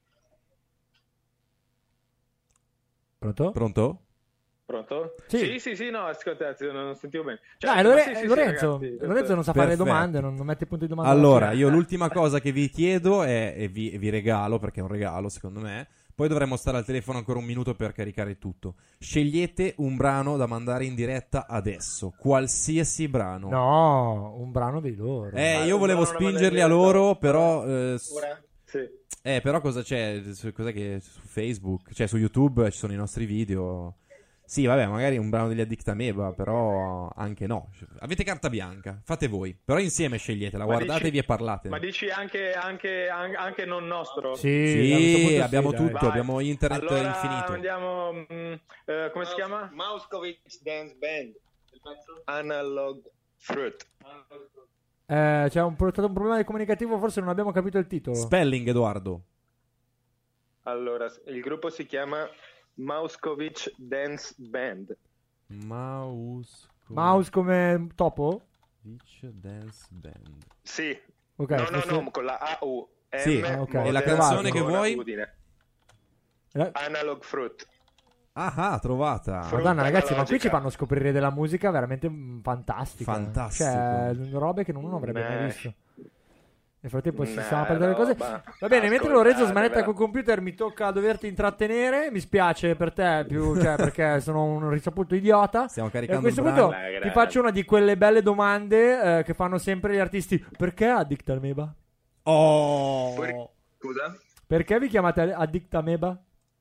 Pronto? Pronto? Pronto? Sì. sì, sì, sì, no, ascolta, non sentivo bene. Cioè, Dai, ma Lore- sì, sì, sì, Lorenzo, ragazzi, Lorenzo non sa fare le Perfetto. domande, non, non mette punti di domanda. Allora, alla io fine. l'ultima cosa che vi chiedo è, e vi, e vi regalo, perché è un regalo secondo me, poi dovremmo stare al telefono ancora un minuto per caricare tutto. Scegliete un brano da mandare in diretta adesso, qualsiasi brano. No, un brano dei loro. Eh, io volevo un brano da spingerli a mandare in loro, però... eh, s- Ora? Sì. eh, però cosa c'è? Su- Cos'è che su Facebook? Cioè, su YouTube ci sono i nostri video. Sì, vabbè, magari un brano degli Addict Amoeba, però anche no. Avete carta bianca, fate voi. Però insieme sceglietela, Ma guardatevi dici- e parlate. Ma dici anche, anche, an- anche non nostro? Sì, Sì, a abbiamo questo punto sì, tutto, dai. abbiamo internet Allora infinito. andiamo, mm, eh, come si chiama? Mauskovic Dance Band. Analog Fruit. Eh, c'è un, stato un problema di comunicativo, forse non abbiamo capito il titolo. Spelling, Edoardo. Allora, il gruppo si chiama Mauskovic Dance Band. Mouse. Mouse come topo? Dance Band. Sì. Ok, no, no, forse- no, con la A U. M, Sì, ah, ok. modern E la canzone che con vuoi? Udine. Eh, Analog Fruit. Ah, ah, trovata. Madonna ragazzi, ma qui analogica. ci fanno scoprire della musica veramente mm, fantastica. Fantastico. Cioè, robe che non avrebbe mai Beh. visto. Nel frattempo si Beh, stanno perdendo le cose. roba. Va bene, mentre Lorenzo smanetta Ascoltatevela. col computer mi tocca doverti intrattenere. Mi spiace per te, più, cioè, perché sono un risaputo idiota. Stiamo E a caricando questo il punto brano. Beh, ti grazie. faccio una di quelle belle domande eh, che fanno sempre gli artisti. Perché Addict Amoeba? Oh! Poi- Scusa? Perché vi chiamate Addict Amoeba?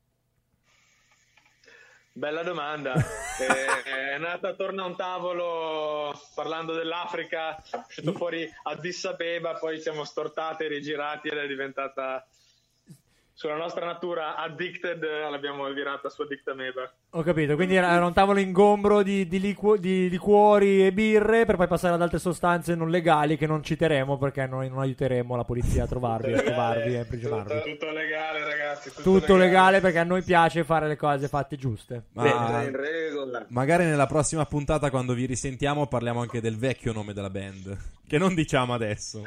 Bella domanda. Eh, è nata attorno a un tavolo parlando dell'Africa, è uscito fuori Addis Abeba, poi siamo stortati, rigirati ed è diventata sulla nostra natura addicted, l'abbiamo virata su Addict Amoeba. Ho capito, quindi era, era un tavolo ingombro di, di, liqu- di liquori e birre per poi passare ad altre sostanze non legali che non citeremo perché noi non aiuteremo la polizia a trovarvi, a trovarvi e a imprigionarvi. Tutto, tutto legale, ragazzi. Tutto, Tutto legale perché a noi piace fare le cose fatte giuste. Ma In regola. magari nella prossima puntata, quando vi risentiamo, parliamo anche del vecchio nome della band, che non diciamo adesso.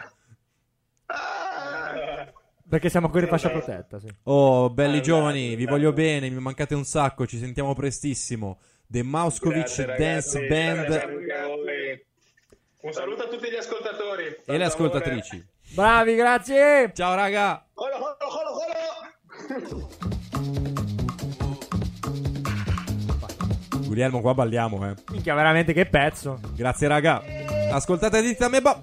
Perché siamo ancora in fascia protetta, sì. Oh, belli Eh, giovani, bello, vi bello. voglio bene, mi mancate un sacco, ci sentiamo prestissimo. The Mauskovic Grazie, Dance ragazzi. Band. Grazie anche a voi. Un saluto a tutti gli ascoltatori. E le ascoltatrici. Bravi, grazie. Ciao raga. Colo, colo, colo, colo. Guglielmo, qua balliamo, eh. Minchia, veramente che pezzo. Grazie raga. Ascoltate Edith Ameba.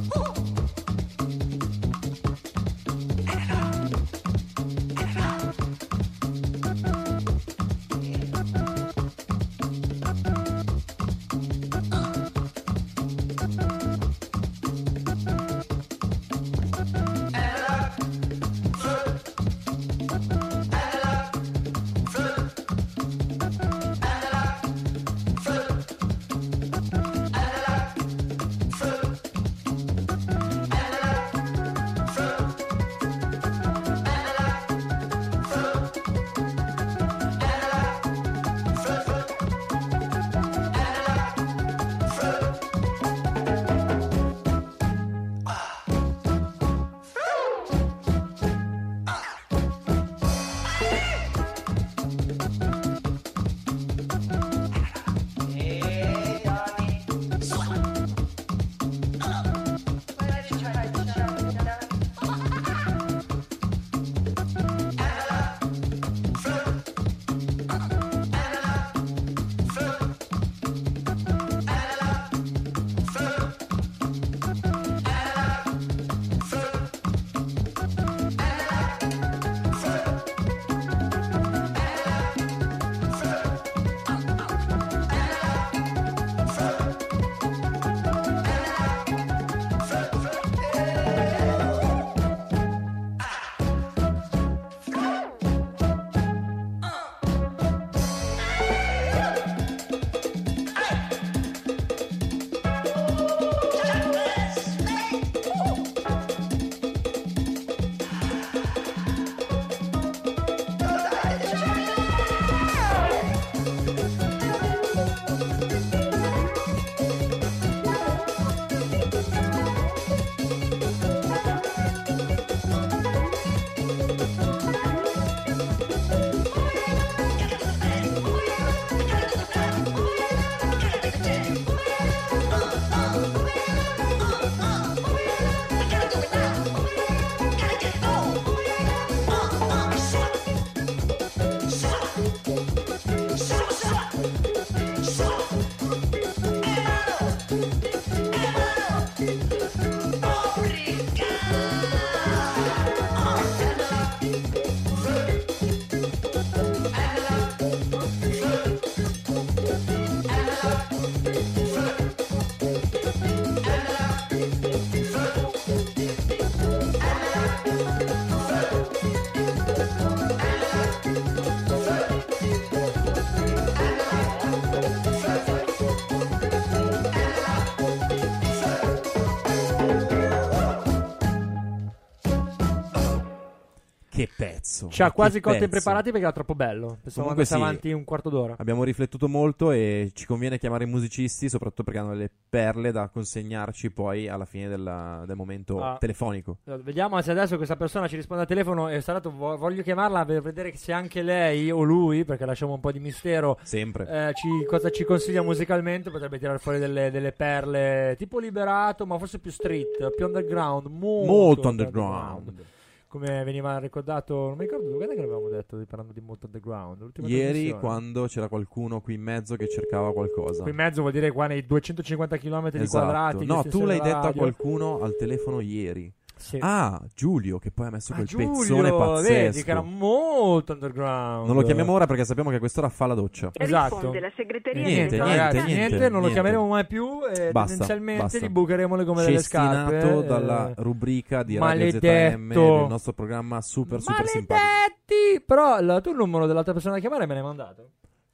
Che pezzo. C'ha ma quasi che cotte pezzo. preparati perché era troppo bello. Pensavo Comunque andasse sì, avanti un quarto d'ora. Abbiamo riflettuto molto e ci conviene chiamare i musicisti, soprattutto perché hanno delle perle da consegnarci poi alla fine della- del momento Ah. telefonico. Allora, vediamo se adesso questa persona ci risponde al telefono. E tra l'altro vo- voglio chiamarla per vedere se anche lei o lui, perché lasciamo un po' di mistero, Sempre. eh, ci, cosa ci consiglia musicalmente. Potrebbe tirare fuori delle, delle perle tipo Liberato, ma forse più street, più underground. Molto, Molto underground. Come veniva ricordato, non mi ricordo dove che l'avevamo detto di- parlando di molto underground. L'ultima Ieri trasmissione. quando c'era qualcuno qui in mezzo che cercava qualcosa. Qui in mezzo vuol dire qua nei duecentocinquanta chilometri Esatto. quadrati. di No, tu estensione l'hai della detto a radio. qualcuno al telefono ieri. Sì. Ah, Giulio, che poi ha messo Ah, quel Giulio, pezzone pazzesco. vedi che era molto underground. Non lo chiamiamo ora perché sappiamo che a quest'ora fa la doccia. Esatto. Risponde la segreteria Niente, di niente, Ragazzi, niente, niente, non lo niente. chiameremo mai più e Basta, tendenzialmente basta. li bucheremo le gomme delle Cestinato scarpe. eh, dalla rubrica di Radio Z M, maledetto. del nostro programma super super simpatico. Maledetti! Però il tuo numero dell'altra persona da chiamare me l'hai mandato.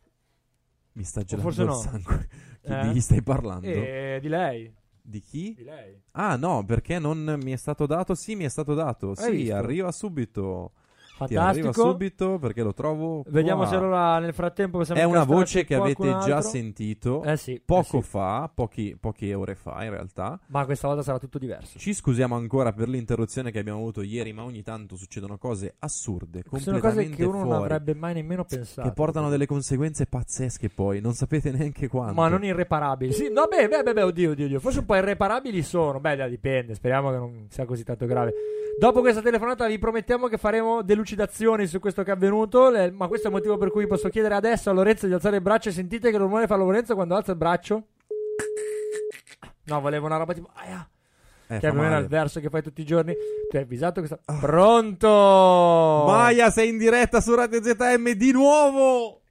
Mi sta O gelando forse il no. sangue. Chi Eh? di chi stai parlando? Eh, di lei. Di chi? Di lei. Ah no, perché non mi è stato dato? Sì, mi è stato dato. Hai Sì, visto? arriva subito. Ti arriva Fantastico. subito perché lo trovo. Vediamo qua. se allora nel frattempo possiamo È una incastrarci voce che avete qualcun già altro. sentito Eh sì, poco eh sì. fa, pochi, poche ore fa in realtà. Ma questa volta sarà tutto diverso. Ci scusiamo ancora per l'interruzione che abbiamo avuto ieri, ma ogni tanto succedono cose assurde, Sono cose completamente che uno non fuori, avrebbe mai nemmeno pensato. che portano delle conseguenze pazzesche poi, non sapete neanche quanto. Ma non irreparabili. Sì, no, beh, beh, beh, beh, oddio, oddio, oddio. Forse un po' irreparabili sono. Beh, dai, dipende. Speriamo che non sia così tanto grave. Dopo questa telefonata vi promettiamo che faremo delucidazioni su questo che è avvenuto. Le- ma questo è il motivo per cui posso chiedere adesso a Lorenzo di alzare il braccio. E sentite che rumore fa Lorenzo quando alza il braccio? No, volevo una roba tipo... Aia. Eh, che fa più o meno è male. il verso che fai tutti i giorni. Ti hai avvisato che sta... Pronto! Maia, sei in diretta su Radio Z M di nuovo!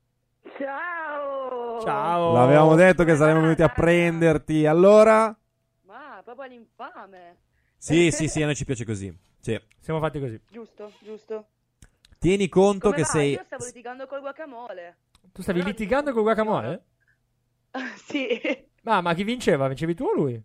Ciao! Ciao! L'avevamo detto che saremmo venuti a prenderti. Allora? Ma proprio l'infame. Sì, sì, sì, a noi ci piace così. Sì. Siamo fatti così. Giusto, giusto. Tieni conto Come che va? sei... Io stavo litigando col guacamole. Tu stavi litigando con Guacamole? Sì. Ma, ma chi vinceva? Vincevi tu o lui?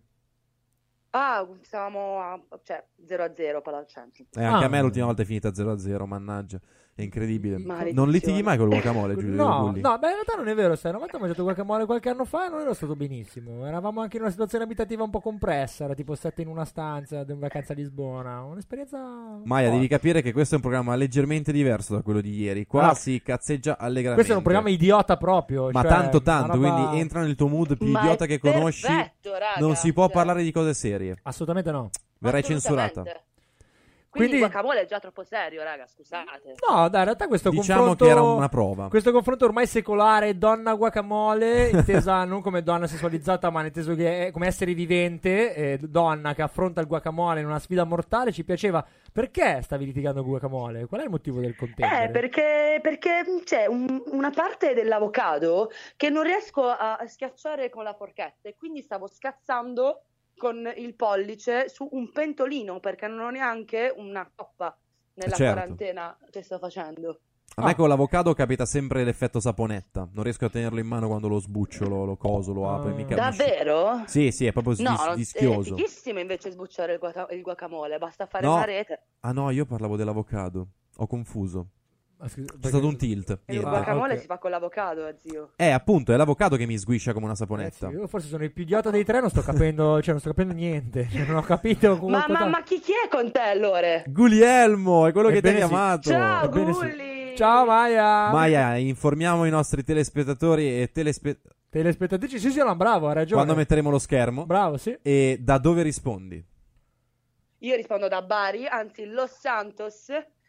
Ah, stavamo a, cioè, zero a zero palla al centro. Eh, anche Ah. a me l'ultima volta è finita zero a zero, mannaggia. È incredibile. Maledizione. Non litighi mai col guacamole, Giulio No, Gulli. no, beh, in realtà non è vero. Sai, una volta ho mangiato guacamole qualche anno fa e non ero stato benissimo. Eravamo anche in una situazione abitativa un po' compressa. Era tipo sette in una stanza, in vacanza a Lisbona. Un'esperienza. Maia, forte. devi capire che questo è un programma leggermente diverso da quello di ieri. Qua No. si cazzeggia allegramente. Questo è un programma idiota proprio. Ma cioè, tanto una tanto, roba- quindi entra nel tuo mood più Ma idiota è che conosci. perfetto, raga, Non si può cioè. parlare di cose serie. Assolutamente no. Verrai Assolutamente. censurata. Quindi, Quindi- il guacamole è già troppo serio, raga, scusate. No, dai, in realtà questo Diciamo confronto che era una prova. Questo confronto ormai secolare donna guacamole, intesa non come donna sessualizzata, ma inteso che è come essere vivente, eh, donna che affronta il guacamole in una sfida mortale, ci piaceva. Perché stavi litigando con guacamole? Qual è il motivo del contendere? Eh, perché, perché c'è un- una parte dell'avocado che non riesco a schiacciare con la forchetta e quindi stavo scazzando con il pollice su un pentolino perché non ho neanche una coppa nella Certo. quarantena che sto facendo. A me con l'avocado capita sempre l'effetto saponetta. Non riesco a tenerlo in mano quando lo sbucciolo, lo coso, lo apro e mi capisce. Davvero? Sì, sì, è proprio No, dis- non- dischioso. è fighissimo invece sbucciare il, guaca- il guacamole, basta fare No. una rete. Ah no, io parlavo dell'avocado. Ho confuso. Ah, scusa, C'è perché- stato un tilt. E il Niente. guacamole ok. si fa con l'avocado, eh, zio. Eh, appunto, è l'avocado che mi sguiscia come una Eh, saponetta. sì, io forse sono il più idiota dei tre, non sto capendo, cioè non sto capendo niente. Cioè, non ho capito come Ma, ma, ma chi, chi è con te allora? Guglielmo, è quello che ti ha Ebbene sì. chiamato. Ciao, Ebbene sì. Gulli! Ciao Maia. Maia, informiamo i nostri telespettatori e telespettatori Telespettatrici, sì, sì, no, bravo, hai ragione. quando metteremo lo schermo. Bravo, sì. E da dove rispondi? Io rispondo da Bari, anzi Los Santos,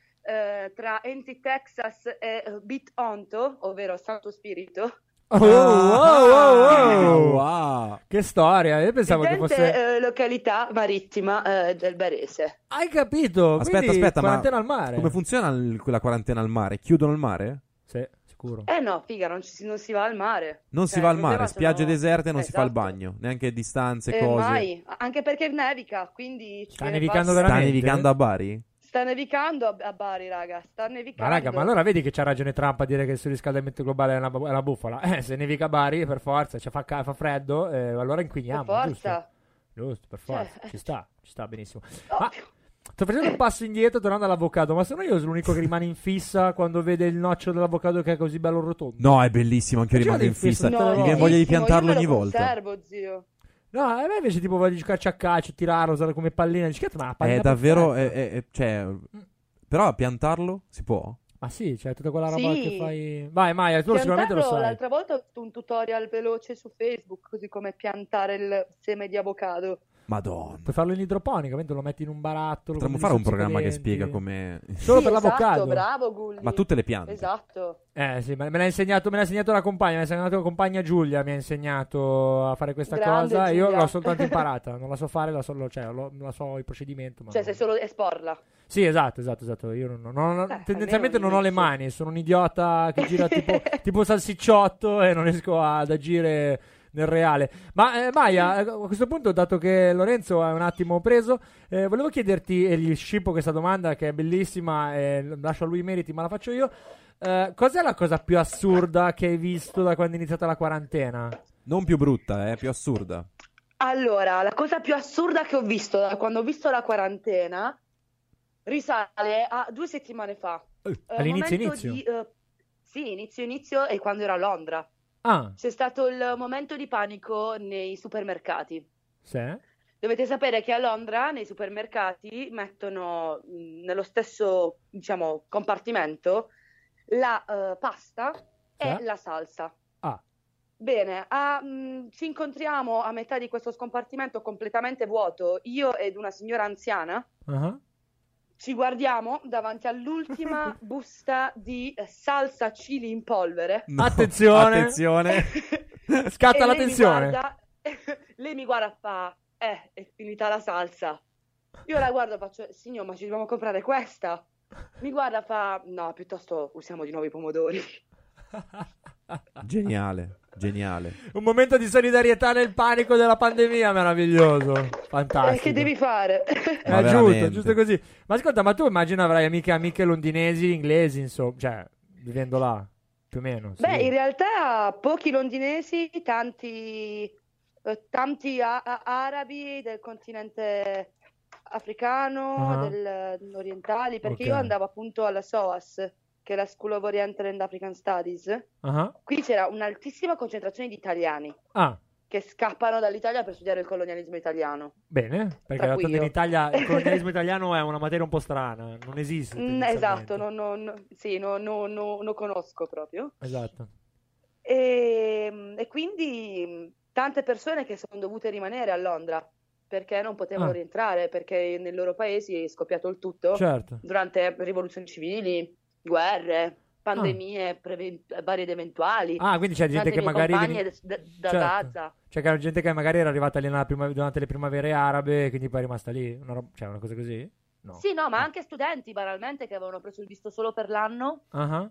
eh, tra Enti Texas e eh, Bit Onto, ovvero Santo Spirito. Oh, oh, oh, Ah, oh. wow. Che storia, io pensavo che Evidente, fosse... eh, località marittima eh, del Barese. Hai capito? Aspetta, Quindi aspetta, ma quarantena al mare. come funziona il- quella quarantena al mare? Chiudono il mare? Sì, sicuro. Eh no, figa, non, ci- non si va al mare. Non Cioè, si va al il mare, problema spiagge sono- deserte non si fa il Esatto. bagno, neanche distanze, Eh, cose. mai, anche perché nevica, quindi... Sta ci nevicando basta- Sta veramente? nevicando a Bari? Sta nevicando a, a Bari, raga, sta Ma nevicando. raga, ma allora vedi che c'ha ragione Trump a dire che il surriscaldamento globale è una, è una bufala. Eh, se nevica a Bari, per forza, cioè fa, ca- fa freddo, eh, allora inquiniamo, Per forza. giusto? Giusto, per Cioè, forza. Ci sta, ci sta benissimo. Oh, Ma sto facendo un passo indietro tornando all'avocado, ma sono io l'unico che rimane in fissa quando vede il nocciolo dell'avocado che è così bello rotondo? No, è bellissimo, anche io Faceva rimango in dei fissa. fissa- Mi No, viene voglia di bellissimo, piantarlo io me ogni lo volta. conservo, zio. No, a me invece tipo voglio giocarci a calcio, tirarlo, usarlo come pallina. Dici, "Cazzo, ma la pallina È davvero, perfetta." è- è- è- cioè, però piantarlo si può? Ma sì, c'è tutta quella roba Sì. che fai... Vai Maia, tu sicuramente lo Piantarlo, sai. l'altra volta ho visto un tutorial veloce su Facebook, così come piantare il seme di avocado. Madonna. Puoi farlo in idroponica, mentre lo metti in un barattolo. Potremmo con fare un degli programma che stuzzicadenti. spiega come... Solo Sì, per esatto, l'avocado. bravo Gulli. Ma tutte le piante. Esatto. Eh sì, ma me l'ha insegnato, me l'ha insegnato la compagna, me l'ha insegnato la compagna Giulia, mi ha insegnato a fare questa Grande cosa. Io Giulia. l'ho soltanto imparata, non la so fare, la so, cioè, lo- la so il procedimento. Ma Cioè, no. sei solo esporla. Sì, esatto, esatto, esatto. Io non, non- non- Eh, tendenzialmente almeno non ho le all'inizio. mani, sono un idiota che gira tipo, tipo salsicciotto e non riesco ad agire nel reale. Ma eh, Maia, a questo punto, dato che Lorenzo è un attimo preso, eh, volevo chiederti, e gli scippo questa domanda che è bellissima, e lascio a lui i meriti, ma la faccio io. Eh, cos'è la cosa più assurda che hai visto da quando è iniziata la quarantena? Non più brutta, eh, più assurda. Allora, la cosa più assurda che ho visto da quando ho visto la quarantena risale a due settimane fa. Eh, Eh, all'inizio momento inizio? di, eh, sì, inizio inizio e quando ero a Londra. Ah, C'è stato il momento di panico nei supermercati. sì. Dovete sapere che a Londra nei supermercati mettono mh, nello stesso, diciamo, compartimento la eh, pasta e Sì. la salsa. Ah, Bene, a- mh, ci incontriamo a metà di questo scompartimento completamente vuoto, io ed una signora anziana. ah. Ci guardiamo davanti all'ultima busta di eh, salsa chili in polvere. No, Attenzione. attenzione. Scatta E la lei mi tensione. guarda- lei mi guarda e fa, eh, è finita la salsa. Io la guardo e faccio, signor, ma ci dobbiamo comprare questa? Mi guarda e fa, no, piuttosto usiamo di nuovo i pomodori. Geniale, geniale. Un momento di solidarietà nel panico della pandemia meraviglioso. Eh, Fantastico. che devi fare? È Ma giusto, veramente. giusto così. Ma ascolta, ma tu immagino avrai amiche e amiche londinesi, inglesi, insomma, cioè, vivendo là, più o meno. sì. Beh, in realtà pochi londinesi, tanti, eh, tanti a- a- arabi del continente africano, Ah. del, orientali, perché Ok. io andavo appunto alla S O A S, che è la School of Oriental and African Studies. Ah, Qui c'era un'altissima concentrazione di italiani ah, che scappano dall'Italia per studiare il colonialismo italiano. bene, perché Tra tanto cui in io. Italia il colonialismo italiano è una materia un po' strana, non esiste. Mm, tendenzialmente. esatto, non, non- sì, non non- non- non conosco proprio. Esatto. E, e quindi mh, tante persone che sono dovute rimanere a Londra perché non potevano Ah. rientrare, perché nei loro paesi è scoppiato il tutto Certo. durante rivoluzioni civili, guerre, pandemie preven- varie ed eventuali. Ah, quindi c'è gente Tante che mie magari compagne veni- da, da Certo. Gaza. Cioè che era gente che magari era arrivata lì nella prima- durante le primavere arabe, quindi poi è rimasta lì, una roba- cioè una cosa così? No. Sì, no, ma anche studenti banalmente che avevano preso il visto solo per l'anno Ah,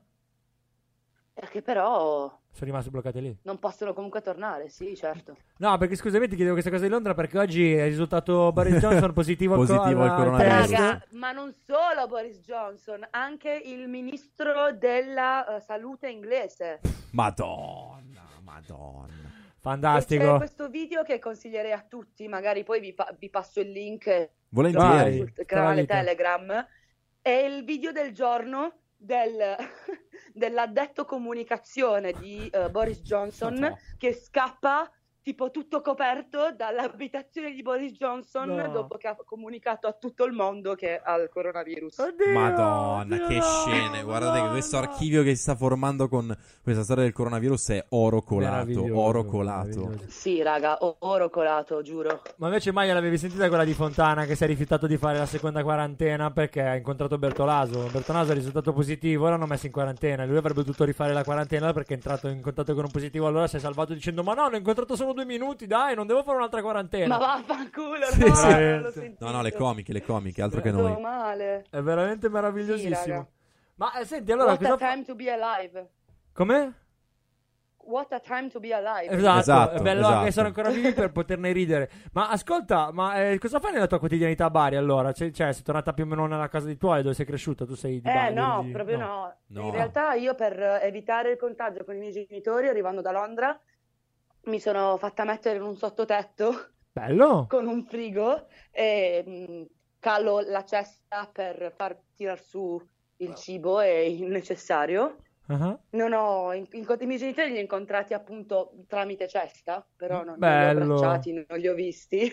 e che però sono rimasti bloccati lì. non possono comunque tornare, sì, certo. No, perché scusami, ti chiedevo questa cosa di Londra perché oggi è risultato Boris Johnson positivo, al co- Positivo al al coronavirus. test. Raga, ma non solo Boris Johnson, anche il ministro della eh, salute inglese. Madonna, madonna. E c'è Fantastico. questo video che consiglierei a tutti, magari poi vi, fa- vi passo il link Volentieri. sul Vai. canale Vita. Telegram. È il video del giorno del, dell'addetto comunicazione di eh, Boris Johnson No. che scappa tipo tutto coperto dall'abitazione di Boris Johnson No. dopo che ha comunicato a tutto il mondo che ha il coronavirus. Oddio, Madonna, oddio, che no, scene. Guardate che questo Madonna. archivio che si sta formando con questa storia del coronavirus è oro colato. Meraviglioso, Oro colato. meraviglioso. Sì, raga, o- oro colato, giuro. Ma invece Maya l'avevi sentita quella di Fontana che si è rifiutato di fare la seconda quarantena perché ha incontrato Bertolaso. Bertolaso è risultato positivo, l'hanno messo in quarantena. Lui avrebbe dovuto rifare la quarantena perché è entrato in contatto con un positivo. Allora si è salvato dicendo: ma no, l'ho incontrato solo due minuti, dai, non devo fare un'altra quarantena. Ma vaffanculo, Sì, no, sì. non l'ho sentito. No, no, le comiche, le comiche, altro che Sto noi. male. È veramente Sì, meravigliosissimo. raga. Ma eh, senti, allora What cosa a fa- time to be alive. Come? What a time to be alive. Esatto, Esatto, è bello esatto. che sono ancora vivi per poterne ridere. Ma ascolta, ma eh, cosa fai nella tua quotidianità a Bari allora? Cioè, cioè, sei tornata più o meno nella casa di tuoi dove sei cresciuta? Tu sei di Eh Bari? no, di- proprio no. No. In realtà io per evitare il contagio con i miei genitori, arrivando da Londra, mi sono fatta mettere in un sottotetto Bello. con un frigo e mh, calo la cesta per far tirar su il cibo e il necessario. Ah. Non ho in- in- i miei genitori li ho incontrati appunto tramite cesta, però non, non li Bello. ho abbracciati, non li ho visti.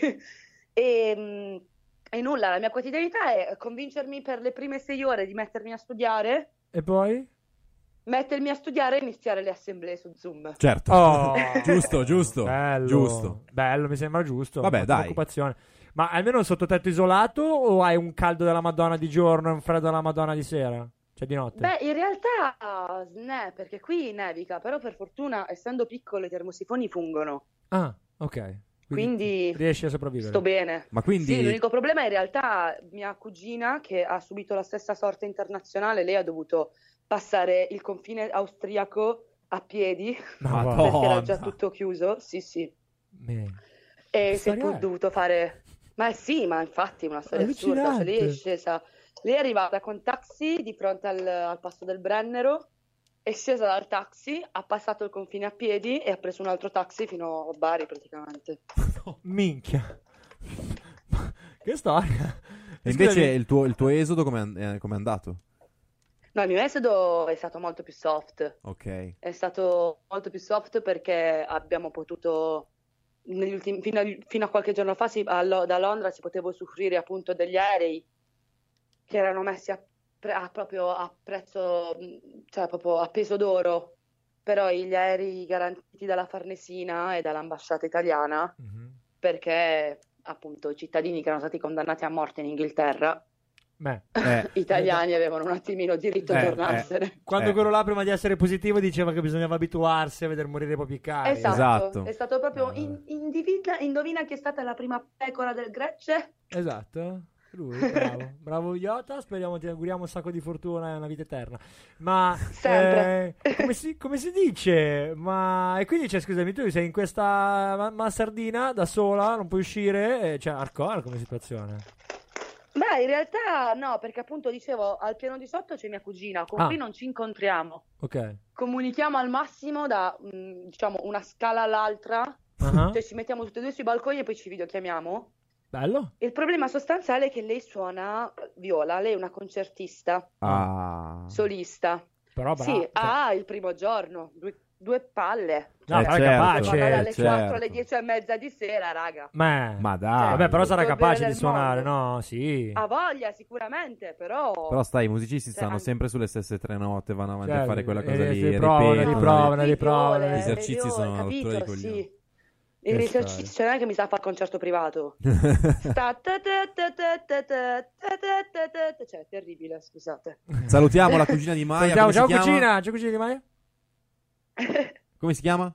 E, mh, e nulla, la mia quotidianità è convincermi per le prime sei ore di mettermi a studiare, E poi? mettermi a studiare e iniziare le assemblee su Zoom. Certo. Oh. Giusto, giusto. Bello. Giusto. Bello, mi sembra giusto. Vabbè, Ottima dai. occupazione. Ma almeno un sottotetto isolato o hai un caldo della Madonna di giorno e un freddo della Madonna di sera? Cioè di notte? Beh, in realtà ne, perché qui nevica, però per fortuna, essendo piccolo, i termosifoni fungono, Ah, ok. quindi riesci a sopravvivere. sto bene. Ma quindi Sì, l'unico problema è in realtà mia cugina, che ha subito la stessa sorte internazionale, lei ha dovuto passare il confine austriaco a piedi, Ma perché era già Madonna. tutto chiuso, sì sì, Me. e Che si è storia pu- è? dovuto fare... Ma sì, ma infatti è una storia assurda, cioè lei è Allucinante. scesa, lei è arrivata con taxi di fronte al, al passo del Brennero, è scesa dal taxi, ha passato il confine a piedi e ha preso un altro taxi fino a Bari praticamente. Minchia. Che storia. E invece il tuo, il tuo esodo come è andato? No, il mio esodo è stato molto più soft. Ok. È stato molto più soft perché abbiamo potuto, negli ultimi, fino, a, fino a qualche giorno fa, si, a, da Londra si poteva usufruire appunto degli aerei che erano messi a, pre, a proprio a prezzo, cioè proprio a peso d'oro, però gli aerei garantiti dalla Farnesina e dall'ambasciata italiana, mm-hmm. perché appunto i cittadini che erano stati condannati a morte in Inghilterra, Beh, eh, italiani avevano un attimino diritto eh, a tornarsene. Eh. Quando eh. quello là prima di essere positivo diceva che bisognava abituarsi a vedere morire i propri cari. Esatto, esatto. È stato proprio in, indivina, indovina chi è stata la prima pecora del Grecce? Esatto. Lui, bravo, bravo Iota, speriamo, ti auguriamo un sacco di fortuna e una vita eterna. Ma sempre eh, come, si, come si dice? Ma e quindi cioè, scusami, tu sei in questa mansardina da sola, non puoi uscire, cioè hardcore come situazione? Beh, in realtà no, perché appunto dicevo, al piano di sotto c'è mia cugina, con Ah. cui non ci incontriamo. Ok. Comunichiamo al massimo da, mh, diciamo, una scala all'altra, Uh-huh. cioè ci mettiamo tutti e due sui balconi e poi ci videochiamiamo. Bello. Il problema sostanziale è che lei suona viola, lei è una concertista, Ah. solista. Però bravo. Sì, ah, il primo giorno, due, due palle. No, Eh, però è certo, capace. Vado dalle certo. quattro alle dieci e mezza di sera, raga. Ma, Ma dai. Cioè, vabbè, però sarà tutto il capace bene di del suonare, mondo. no? Sì. Ha voglia sicuramente, però... Però stai, i musicisti Cioè, stanno an- sempre sulle stesse tre note, vanno avanti Cioè, a fare quella eh, cosa si lì, riprovano, ripetono. riprovano, Sì, riprovano. viole, Gli esercizi le viole, sono una capito? rottura di coglioni. Sì. Il Che esercizio, stai. cioè non è che mi sa fare concerto privato. Sta ta ta ta ta ta ta ta ta ta ta. Cioè, è terribile, scusate. Salutiamo la cugina di Maya. Ciao, come ciao si chiama? cugina, ciao cugina di Maya. Come si chiama?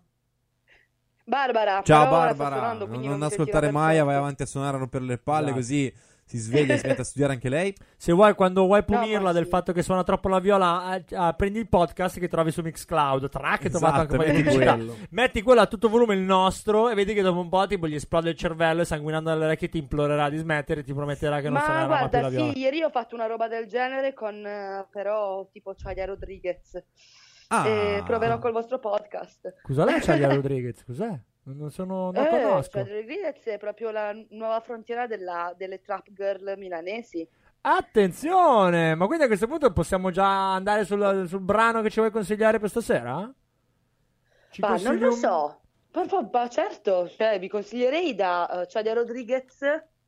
Barbara. Ciao però ora sta Barbara, suonando, non, quindi non mi ascoltare sentirò Maya, perfetto. vai avanti a suonare per le palle, Esatto. così si sveglia e si mette a studiare anche lei. Se vuoi, quando vuoi No, punirla ma del sì. fatto che suona troppo la viola, eh, eh, prendi il podcast che trovi su Mixcloud. Track, hai trovato anche Esatto, un po' di metti pubblicità. quello. Metti quello a tutto volume, il nostro, e vedi che dopo un po' tipo gli esplode il cervello e sanguinando dalle orecchie ti implorerà di smettere e ti prometterà che non Ma suonerà mai più guarda, la viola. sì, ieri ho fatto una roba del genere con eh, però tipo Chadia Rodriguez. Ah. E proverò col vostro podcast. Scusa, lei c'ha Rodriguez? Cos'è? Non sono, non Eh, conosco. Chadia Rodriguez è proprio la nuova frontiera della- delle trap girl milanesi. Attenzione! Ma quindi a questo punto possiamo già andare sul, sul brano che ci vuoi consigliare per stasera? Ci Ma non consigli lo un- so. Ma, ma- ma certo, cioè, vi consiglierei da uh, Chadia Rodriguez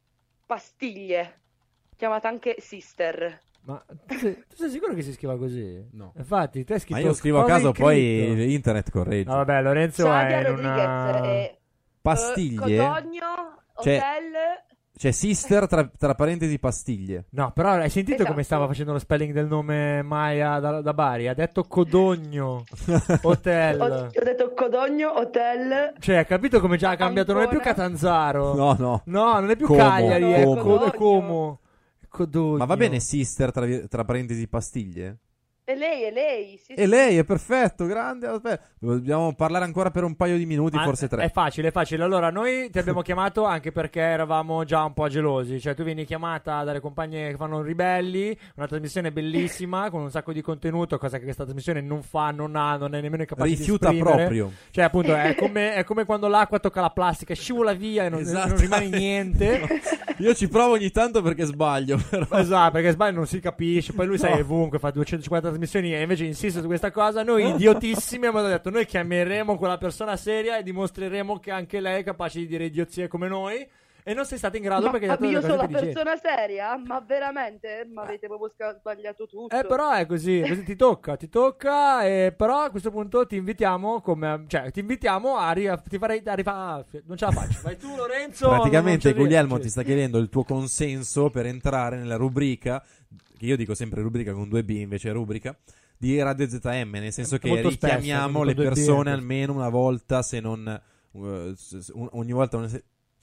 Pastiglie, chiamata anche Sister. Ma tu sei, tu sei sicuro che si scriva così? No. Infatti, te hai scritto Ma io scrivo a cosa caso, hai poi scritto? internet corregge. No, vabbè, Lorenzo Chadia è in Rodriguez una... è Pastiglie? uh, Cotogno, Cioè- Hotel. C'è sister tra, tra parentesi pastiglie. No, però hai sentito Esatto. come stava facendo lo spelling del nome Maya da, da Bari? Ha detto Codogno Hotel. Ho, ho detto Codogno, Hotel. Cioè, hai capito come già ha cambiato? Non è più Ancona. Catanzaro. No, no. No, non è più Como, Cagliari, è Como. Co- è Como. Codogno. Ma va bene sister tra, tra parentesi pastiglie? E lei, e lei. Sì, E sì. lei è perfetto, grande. Aspetta. Dobbiamo parlare ancora per un paio di minuti, Ma forse tre. È facile, è facile. Allora, noi ti abbiamo chiamato anche perché eravamo già un po' gelosi. Cioè, tu vieni chiamata dalle compagne che fanno Ribelli, una trasmissione bellissima con un sacco di contenuto, cosa che questa trasmissione non fa, non ha, non è nemmeno capace Rifiuta di esprimere. proprio. Cioè, appunto, è come, è come quando l'acqua tocca la plastica, scivola via e non, Esatto. non rimane niente. Io ci provo ogni tanto perché sbaglio. Però. Esatto, perché sbaglio non si capisce. Poi lui sai No. è ovunque, fa duecentocinquanta trasmissioni e invece insiste su questa cosa. Noi idiotissimi abbiamo detto noi chiameremo quella persona seria e dimostreremo che anche lei è capace di dire idiozie come noi. E non sei stato in grado Ma perché hai detto io delle sono cose la intelligenti. persona seria? Ma veramente? Ma avete proprio sca- sbagliato tutto. Eh, però è così, così ti tocca, ti tocca. E però a questo punto ti invitiamo come, cioè, ti invitiamo a, ri- a- ti farei a rifa- non ce la faccio. Vai tu, Lorenzo. Praticamente non- non c'è Guglielmo niente. ti sta chiedendo il tuo consenso per entrare nella rubrica, che io dico sempre rubrica con due B invece rubrica, di Radio Z M, nel senso che Molto spesso, richiamiamo con le due B, persone ecco. almeno una volta, se non uh, s- s- un- ogni volta una se-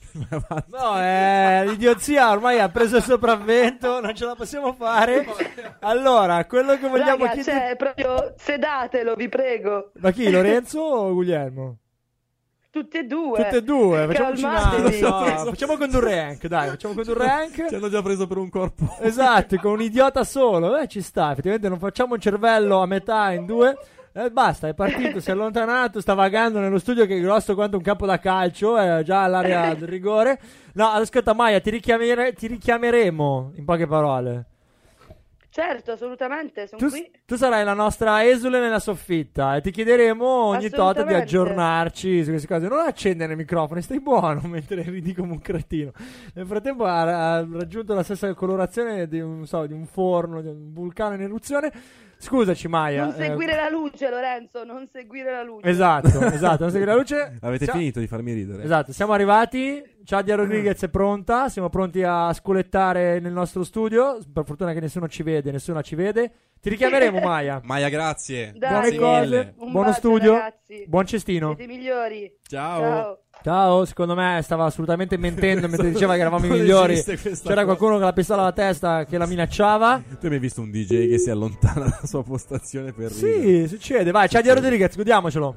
No, eh, l'idiozia ormai ha preso il sopravvento, non ce la possiamo fare. Allora, quello che vogliamo Raga, chiedere... cioè, proprio sedatelo, vi prego. Ma chi, Lorenzo o Guglielmo? Tutte e due. Tutte e due, facciamoci una... Calmatevi. no, facciamo condurre rank, dai, facciamo condurre rank. ci hanno già preso per un corpo. Esatto, con un idiota solo, eh, ci sta, effettivamente non facciamo un cervello a metà in due. Eh, basta, è partito, si è allontanato, sta vagando nello studio che è grosso quanto un campo da calcio, è già all'area del rigore. No, ascolta Maya, ti, richiamere- ti richiameremo, in poche parole. Certo, assolutamente, sono Tu, qui. tu sarai la nostra esule nella soffitta e ti chiederemo ogni tot di Assolutamente. aggiornarci su queste cose. Non accendere i microfoni, stai buono mentre ridi come un cretino. Nel frattempo ha, ha raggiunto la stessa colorazione di un, so, di un forno, di un vulcano in eruzione. Scusaci Maya. Non eh, seguire la luce, Lorenzo, non seguire la luce. Esatto, esatto, non seguire la luce. Avete Siamo- finito di farmi ridere? Esatto, siamo arrivati. Chadia Rodriguez è pronta. Siamo pronti a sculettare nel nostro studio. Per fortuna che nessuno ci vede, nessuno ci vede. Ti richiameremo, Maya. Maya, grazie. Dai, Buone cose, un buono bacio, studio, ragazzi. buon cestino. Siete i migliori. Ciao. Ciao. Ciao, secondo me stava assolutamente mentendo mentre diceva che eravamo i Non migliori. esiste questa C'era cosa. qualcuno con la pistola alla testa che la minacciava. Tu hai mai visto un D J che si allontana dalla sua postazione per Sì, ridere? succede. Vai, Chadia Rodriguez, godiamocelo.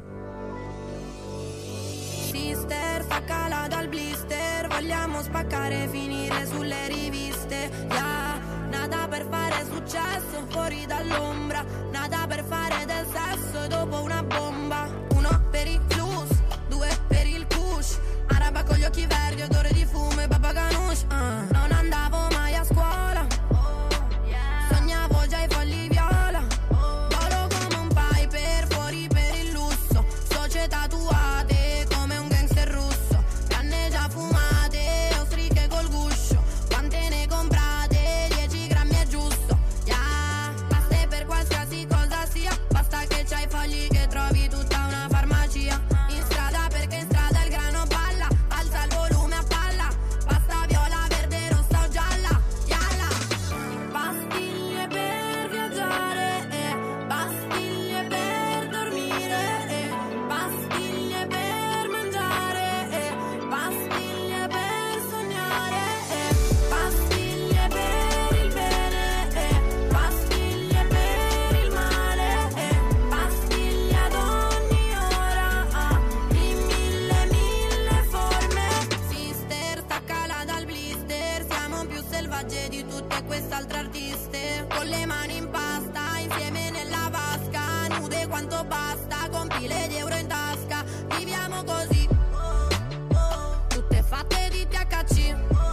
Sister, fa cala dal blister. Vogliamo spaccare, finire sulle riviste. Yeah, nada per fare successo fuori dall'ombra. Nada per fare del sesso dopo una bomba. Uno per i flus, due per il kush. Araba con gli occhi verdi, odore di fumo e baba ganoush. uh. Non andavo mai a scuola. Sognavo già i fogli viola. Volo come un piper, fuori per il lusso. Società tatuate come un gangster russo. Canne già fumate, ostriche col guscio. Quante ne comprate? dieci grammi è giusto. Yeah, basta per qualsiasi cosa sia. Basta che c'hai fogli che trovi tutta una farmacia. In strada perché in strada il grano balla. Alza il volume a palla. Pasta viola, verde, rossa o gialla. Yalla. Pastiglie per viaggiare, eh. Pastiglie per dormire, eh. Pastiglie per mangiare, eh. Pastiglie per sognare, eh. Pastiglie per il bene, eh. Pastiglie per il male, eh. Pastiglie ad ogni ora, ah. In mille, mille forme. Sister, staccala dal blister. Siamo più selvagge di tutte quest'altre artiste. Con le mani in pasta, insieme nella vasca. Nude quanto basta, con pile di euro in tasca. Viviamo così, tutte fatte di T H C.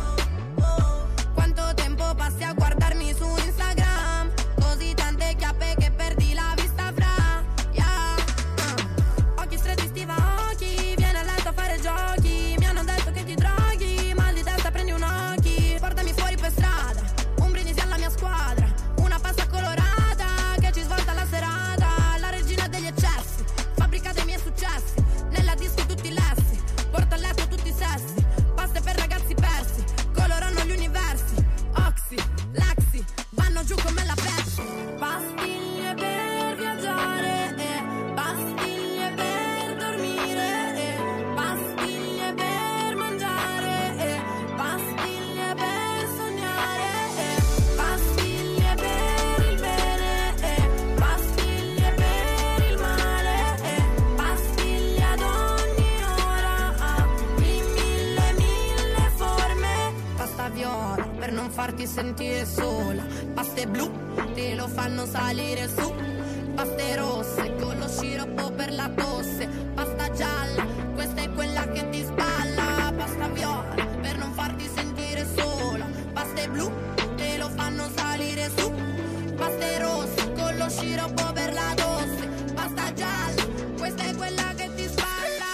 Quanto tempo passi a guardarmi su Instagram? Così tante chiappe che perdi la vista fra. Yeah. Uh. Occhi stretti, stiva occhi. Vieni a letto a fare giochi. Mi hanno detto che ti droghi. Mal di testa, prendi un occhi. Portami fuori per strada. Un brindisi alla mia squadra. Una pasta colorata che ci svolta la serata. La regina degli eccessi. Fabbrica dei miei successi. Nella disco tutti lessi. Porto a letto tutti i sessi. Paste per ragazzi persi. Colorano gli universi. Oxy, Lexi. Vanno giù come la Pepsi. Pastiglie per viaggiare, eh. Pastiglie per dormire, eh. Pastiglie per mangiare, eh. Pastiglie per sognare, eh. Pastiglie per il bene, eh. Pastiglie per il male, eh. Pastiglie ad ogni ora, ah. In mille, mille forme. Pasta viola per non farti sentire sola. Paste blu te lo fanno salire su. Paste rosse con lo sciroppo per la tosse. Pasta gialla, questa è quella che ti spalla. Pasta viola per non farti sentire sola. Paste blu te lo fanno salire su. Paste rosse con lo sciroppo per la tosse. Pasta gialla, questa è quella che ti spalla.